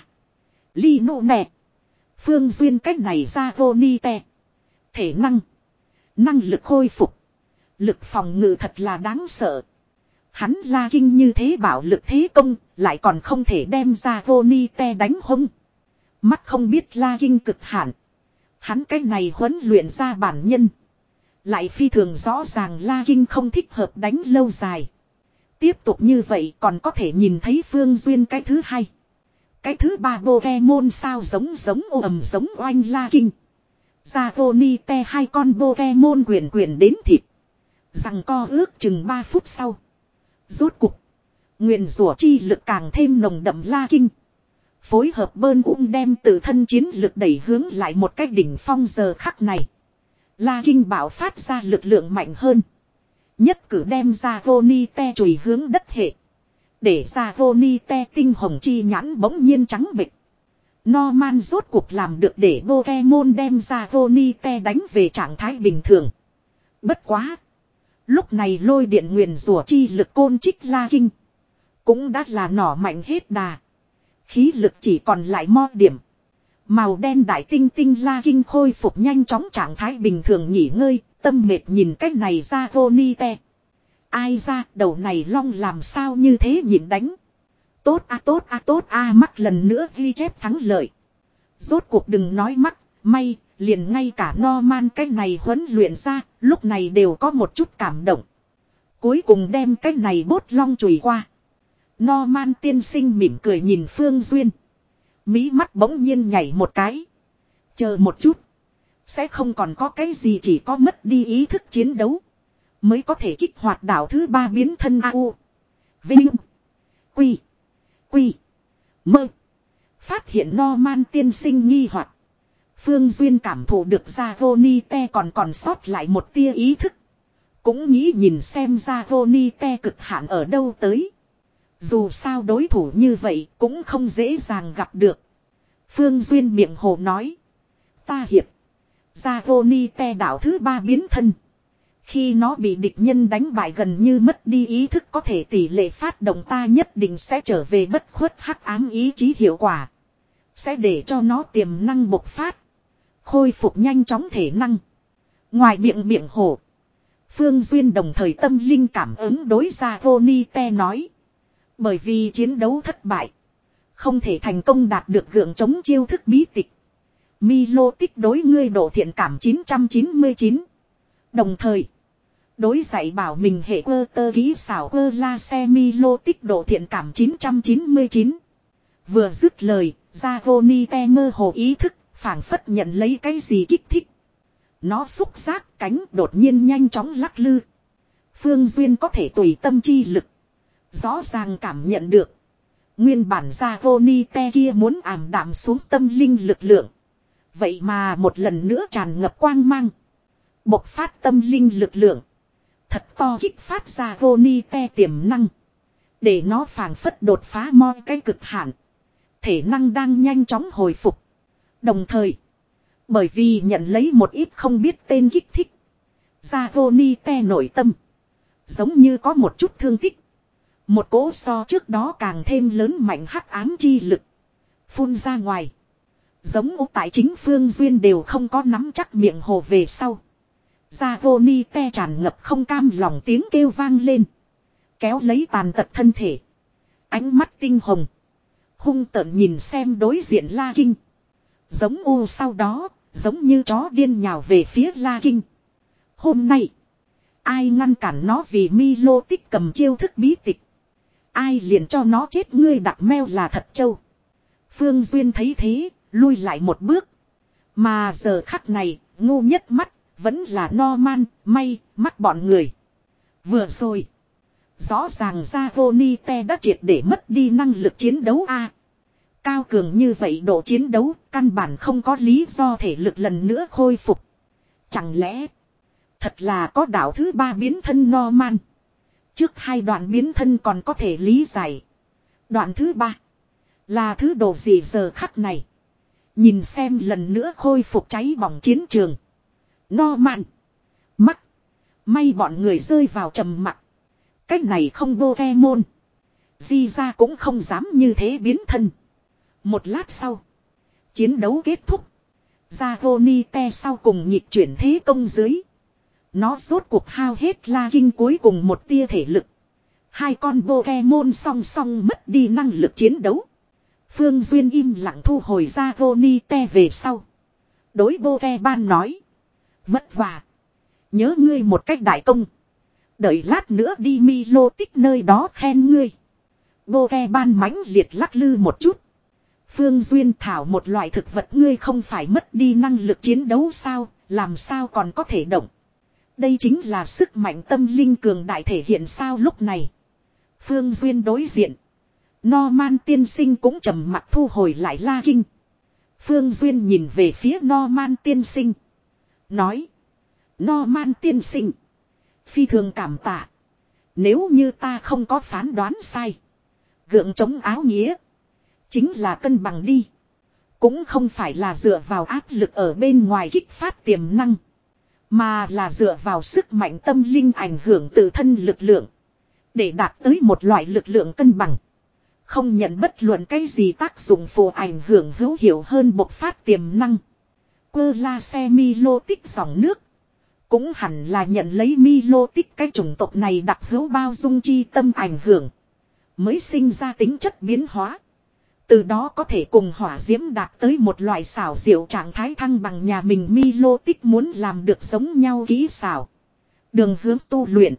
A: Lino nè. Phương Duyên cách này ra Vonite. Thể năng. Năng lực khôi phục. Lực phòng ngự thật là đáng sợ. Hắn la kinh như thế bảo lực thế công. Lại còn không thể đem ra Vonite đánh hông. Mắt không biết la kinh cực hạn. Hắn cái này huấn luyện ra bản nhân. Lại phi thường rõ ràng la kinh không thích hợp đánh lâu dài. Tiếp tục như vậy còn có thể nhìn thấy Phương Duyên cái thứ hai. Cái thứ ba Pokemon sao giống giống ô ầm giống oanh la kinh. Ra Vonite hai con Pokemon quyền quyền đến thịt. Rằng co ước chừng ba phút sau. Rốt cục. Nguyền rủa chi lực càng thêm nồng đậm la kinh. Phối hợp bơn ung đem tự thân chiến lực đẩy hướng lại một cách đỉnh phong giờ khắc này. La kinh bạo phát ra lực lượng mạnh hơn. Nhất cử đem ra Vonite chùi hướng đất hệ. Để ra Vonite tinh hồng chi nhãn bỗng nhiên trắng bệch. Norman rốt cuộc làm được để Pokemon đem ra Vonite đánh về trạng thái bình thường. Bất quá. Lúc này lôi điện nguyền rủa chi lực côn trích la kinh. Cũng đã là nỏ mạnh hết đà. Khí lực chỉ còn lại mo điểm. Màu đen đại tinh tinh la kinh khôi phục nhanh chóng trạng thái bình thường nghỉ ngơi. Tâm mệt nhìn cách này ra Vonite. Ai ra đầu này long làm sao như thế nhịn đánh. Tốt a tốt a tốt a mắt lần nữa ghi chép thắng lợi. Rốt cuộc đừng nói mắt, may, liền ngay cả Norman cái này huấn luyện ra, lúc này đều có một chút cảm động. Cuối cùng đem cái này bốt long chùi qua. Norman tiên sinh mỉm cười nhìn Phương Duyên. Mí mắt bỗng nhiên nhảy một cái. Chờ một chút. Sẽ không còn có cái gì chỉ có mất đi ý thức chiến đấu. Mới có thể kích hoạt đảo thứ ba biến thân a u. Vinh. Quy. Quy. Mơ. Phát hiện Norman tiên sinh nghi hoặc. Phương Duyên cảm thụ được ra Vonite còn còn sót lại một tia ý thức. Cũng nghĩ nhìn xem ra Vonite cực hạn ở đâu tới. Dù sao đối thủ như vậy cũng không dễ dàng gặp được. Phương Duyên miệng hồ nói. Ta hiệp. Dragonite đảo thứ ba biến thân. Khi nó bị địch nhân đánh bại gần như mất đi ý thức có thể tỷ lệ phát động ta nhất định sẽ trở về bất khuất hắc ám ý chí hiệu quả. Sẽ để cho nó tiềm năng bộc phát. Khôi phục nhanh chóng thể năng. Ngoài miệng miệng hổ. Phương Duyên đồng thời tâm linh cảm ứng đối ra Dragonite nói. Bởi vì chiến đấu thất bại. Không thể thành công đạt được gượng chống chiêu thức bí tịch. Milo tích đối ngươi độ thiện cảm chín trăm chín mươi chín. Đồng thời. Đối dạy bảo mình hệ cơ tơ ký xảo cơ la xe Milo tích độ thiện cảm chín trăm chín mươi chín. Vừa dứt lời, Dragonite mơ hồ ý thức, phảng phất nhận lấy cái gì kích thích. Nó xúc giác cánh đột nhiên nhanh chóng lắc lư. Phương Duyên có thể tùy tâm chi lực. Rõ ràng cảm nhận được. Nguyên bản Dragonite kia muốn ảm đạm xuống tâm linh lực lượng. Vậy mà một lần nữa tràn ngập quang mang. Bộc phát tâm linh lực lượng. Thật to kích phát Dragonite tiềm năng. Để nó phảng phất đột phá mọi cái cực hạn. Thể năng đang nhanh chóng hồi phục. Đồng thời. Bởi vì nhận lấy một ít không biết tên kích thích. Dragonite nội tâm. Giống như có một chút thương tích. Một cỗ so trước đó càng thêm lớn mạnh hắc ám chi lực. Phun ra ngoài. Giống ố tại chính Phương Duyên đều không có nắm chắc miệng hồ về sau. Dragonite tràn ngập không cam lòng tiếng kêu vang lên. Kéo lấy tàn tật thân thể. Ánh mắt tinh hồng. Hung tợn nhìn xem đối diện La Kinh. Giống u sau đó, giống như chó điên nhào về phía La Kinh. Hôm nay, ai ngăn cản nó vì Milo tích cầm chiêu thức bí tịch. Ai liền cho nó chết ngươi đặc meo là thật châu. Phương Duyên thấy thế, lui lại một bước. Mà giờ khắc này, ngu nhất mắt, vẫn là Norman, may, mắt bọn người. Vừa rồi, rõ ràng Dragonite đã triệt để mất đi năng lực chiến đấu a. Cao cường như vậy độ chiến đấu, căn bản không có lý do thể lực lần nữa khôi phục. Chẳng lẽ, thật là có đảo thứ ba biến thân Norman. Trước hai đoạn biến thân còn có thể lý giải. Đoạn thứ ba, là thứ đồ gì giờ khắc này. Nhìn xem lần nữa khôi phục cháy bỏng chiến trường. Norman, mắt, may bọn người rơi vào trầm mặc. Cách này không Pokemon. Di ra cũng không dám như thế biến thân. Một lát sau, chiến đấu kết thúc. Dragonite sau cùng nhịp chuyển thế công dưới. Nó rốt cuộc hao hết La Kinh cuối cùng một tia thể lực. Hai con Pokemon song song mất đi năng lực chiến đấu. Phương Duyên im lặng thu hồi Dragonite về sau. Đối Pokemon nói. Vất vả. Nhớ ngươi một cách đại công. Đợi lát nữa đi Milo tích nơi đó khen ngươi. Pokemon mãnh liệt lắc lư một chút. Phương Duyên thảo một loại thực vật ngươi không phải mất đi năng lực chiến đấu sao, làm sao còn có thể động. Đây chính là sức mạnh tâm linh cường đại thể hiện sao lúc này. Phương Duyên đối diện. Norman tiên sinh cũng trầm mặt thu hồi lại La Kinh. Phương Duyên nhìn về phía Norman tiên sinh. Nói. Norman tiên sinh. Phi thường cảm tạ. Nếu như ta không có phán đoán sai. Gượng chống áo nghĩa. Chính là cân bằng đi. Cũng không phải là dựa vào áp lực ở bên ngoài kích phát tiềm năng. Mà là dựa vào sức mạnh tâm linh ảnh hưởng tự thân lực lượng. Để đạt tới một loại lực lượng cân bằng. Không nhận bất luận cái gì tác dụng phụ ảnh hưởng hữu hiệu hơn bộc phát tiềm năng. Quơ la xe Milo tích dòng nước. Cũng hẳn là nhận lấy Milo tích cái chủng tộc này đặc hữu bao dung chi tâm ảnh hưởng. Mới sinh ra tính chất biến hóa. Từ đó có thể cùng hỏa diễm đạt tới một loại xảo diệu trạng thái thăng bằng nhà mình Milo tích muốn làm được giống nhau kỹ xảo. Đường hướng tu luyện.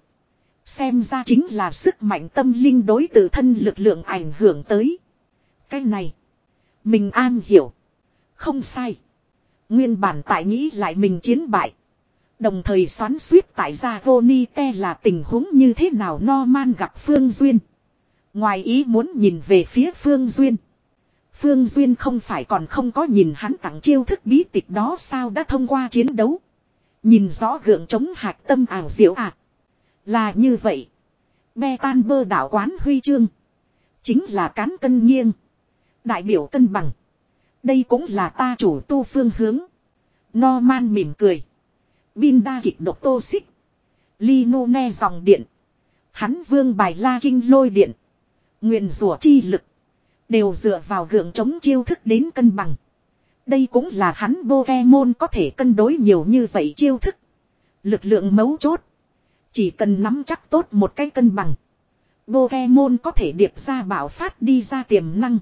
A: Xem ra chính là sức mạnh tâm linh đối tự thân lực lượng ảnh hưởng tới. Cái này. Mình an hiểu. Không sai. Nguyên bản tại nghĩ lại mình chiến bại. Đồng thời xoắn suýt tại Dragonite là tình huống như thế nào Norman gặp Phương Duyên. Ngoài ý muốn nhìn về phía Phương Duyên. Phương Duyên không phải còn không có nhìn hắn tặng chiêu thức bí tịch đó sao đã thông qua chiến đấu. Nhìn rõ gượng chống hạc tâm ảo diệu à. Là như vậy. Be tan bơ đảo quán huy chương. Chính là cán cân nghiêng. Đại biểu cân bằng. Đây cũng là ta chủ tu phương hướng. Norman mỉm cười. Bin đa kịch độc tô xích. Lino ne dòng điện. Hắn vương bài la kinh lôi điện. Nguyền rủa chi lực. Đều dựa vào gượng chống chiêu thức đến cân bằng. Đây cũng là hắn Pokemon có thể cân đối nhiều như vậy chiêu thức. Lực lượng mấu chốt. Chỉ cần nắm chắc tốt một cái cân bằng. Pokemon có thể điệp ra bạo phát đi ra tiềm năng.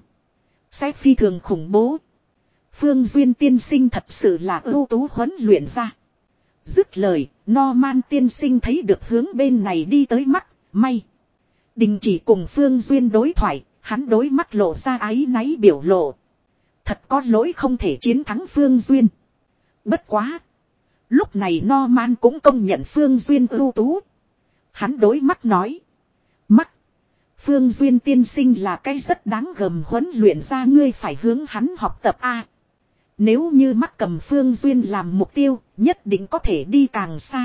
A: Sẽ phi thường khủng bố. Phương Duyên tiên sinh thật sự là ưu tú huấn luyện ra. Dứt lời, Norman tiên sinh thấy được hướng bên này đi tới mắt, may. Đình chỉ cùng Phương Duyên đối thoại, hắn đối mắt lộ ra áy náy biểu lộ. Thật có lỗi không thể chiến thắng Phương Duyên. Bất quá. Lúc này Norman cũng công nhận Phương Duyên ưu tú. Hắn đối mắt nói. Mắt. Phương Duyên tiên sinh là cái rất đáng gờm huấn luyện ra ngươi phải hướng hắn học tập a. Nếu như mắt cầm Phương Duyên làm mục tiêu, nhất định có thể đi càng xa.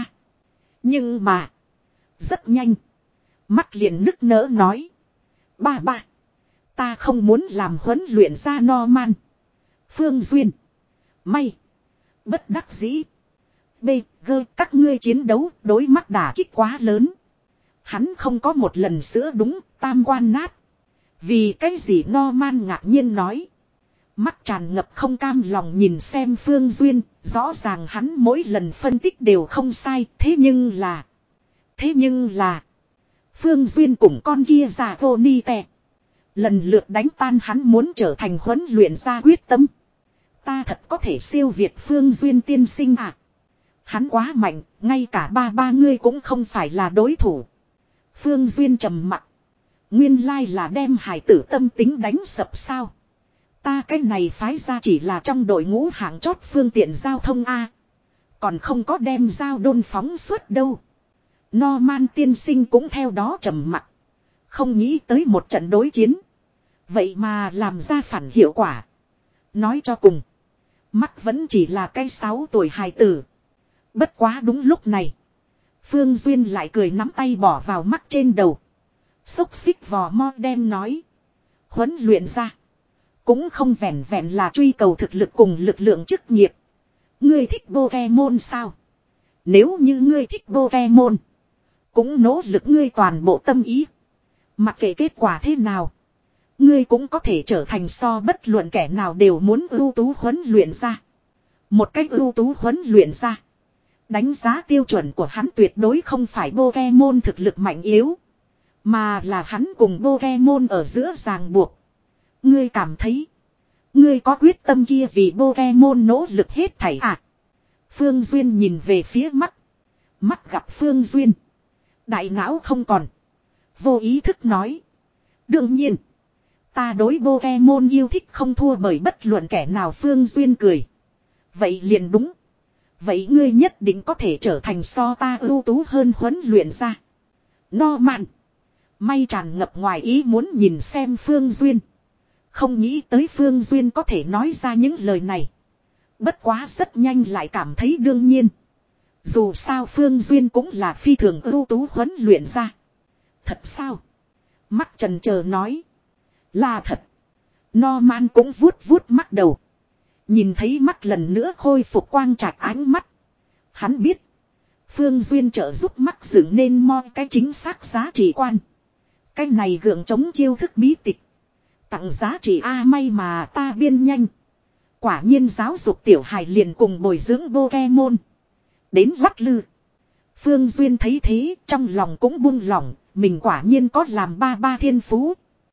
A: Nhưng mà. Rất nhanh. Mắt liền nức nở nói. Ba ba. Ta không muốn làm huấn luyện ra Norman. Phương Duyên. May. Bất đắc dĩ. B, G, các ngươi chiến đấu đối mắt đả kích quá lớn. Hắn không có một lần sữa đúng, tam quan nát. Vì cái gì Norman ngạc nhiên nói. Mắt tràn ngập không cam lòng nhìn xem Phương Duyên, rõ ràng hắn mỗi lần phân tích đều không sai, thế nhưng là... Thế nhưng là... Phương Duyên cùng con kia già vô ni tè. Lần lượt đánh tan hắn muốn trở thành huấn luyện ra quyết tâm. Ta thật có thể siêu việt Phương Duyên tiên sinh à. Hắn quá mạnh, ngay cả ba ba ngươi cũng không phải là đối thủ. Phương Duyên trầm mặc. Nguyên lai là đem hải tử tâm tính đánh sập sao. Ta cái này phái ra chỉ là trong đội ngũ hạng chót phương tiện giao thông A. Còn không có đem giao đôn phóng suốt đâu. Norman tiên sinh cũng theo đó trầm mặc. Không nghĩ tới một trận đối chiến. Vậy mà làm ra phản hiệu quả. Nói cho cùng. Mắt vẫn chỉ là cái sáu tuổi hài tử. Bất quá đúng lúc này. Phương Duyên lại cười nắm tay bỏ vào mắt trên đầu. Xúc xích vò mo đem nói. Huấn luyện ra. Cũng không vẹn vẹn là truy cầu thực lực cùng lực lượng chức nghiệp. Ngươi thích Pokemon sao? Nếu như ngươi thích Pokemon. Cũng nỗ lực ngươi toàn bộ tâm ý. Mặc kệ kết quả thế nào. Ngươi cũng có thể trở thành so bất luận kẻ nào đều muốn ưu tú huấn luyện ra. Một cách ưu tú huấn luyện ra. Đánh giá tiêu chuẩn của hắn tuyệt đối không phải Pokemon thực lực mạnh yếu. Mà là hắn cùng Pokemon ở giữa ràng buộc. Ngươi cảm thấy. Ngươi có quyết tâm kia vì Pokemon nỗ lực hết thảy à. Phương Duyên nhìn về phía mắt. Mắt gặp Phương Duyên. Đại não không còn. Vô ý thức nói. Đương nhiên. Ta đối Pokemon yêu thích không thua bởi bất luận kẻ nào. Phương Duyên cười. Vậy liền đúng. Vậy ngươi nhất định có thể trở thành so ta ưu tú hơn huấn luyện ra. Norman. May tràn ngập ngoài ý muốn nhìn xem Phương Duyên. Không nghĩ tới Phương Duyên có thể nói ra những lời này. Bất quá rất nhanh lại cảm thấy đương nhiên. Dù sao Phương Duyên cũng là phi thường ưu tú huấn luyện ra. Thật sao? Mắt trần chờ nói. Là thật. Norman cũng vuốt vuốt mắt đầu. Nhìn thấy mắt lần nữa khôi phục quang trạch ánh mắt. Hắn biết. Phương Duyên trợ giúp mắt dựng nên mo cái chính xác giá trị quan. Cái này gượng chống chiêu thức bí tịch. Tặng giá trị A may mà ta biên nhanh. Quả nhiên giáo dục tiểu hài liền cùng bồi dưỡng Pokemon. Đến lắc lư. Phương Duyên thấy thế trong lòng cũng buông lỏng. Mình quả nhiên có làm ba ba thiên phú.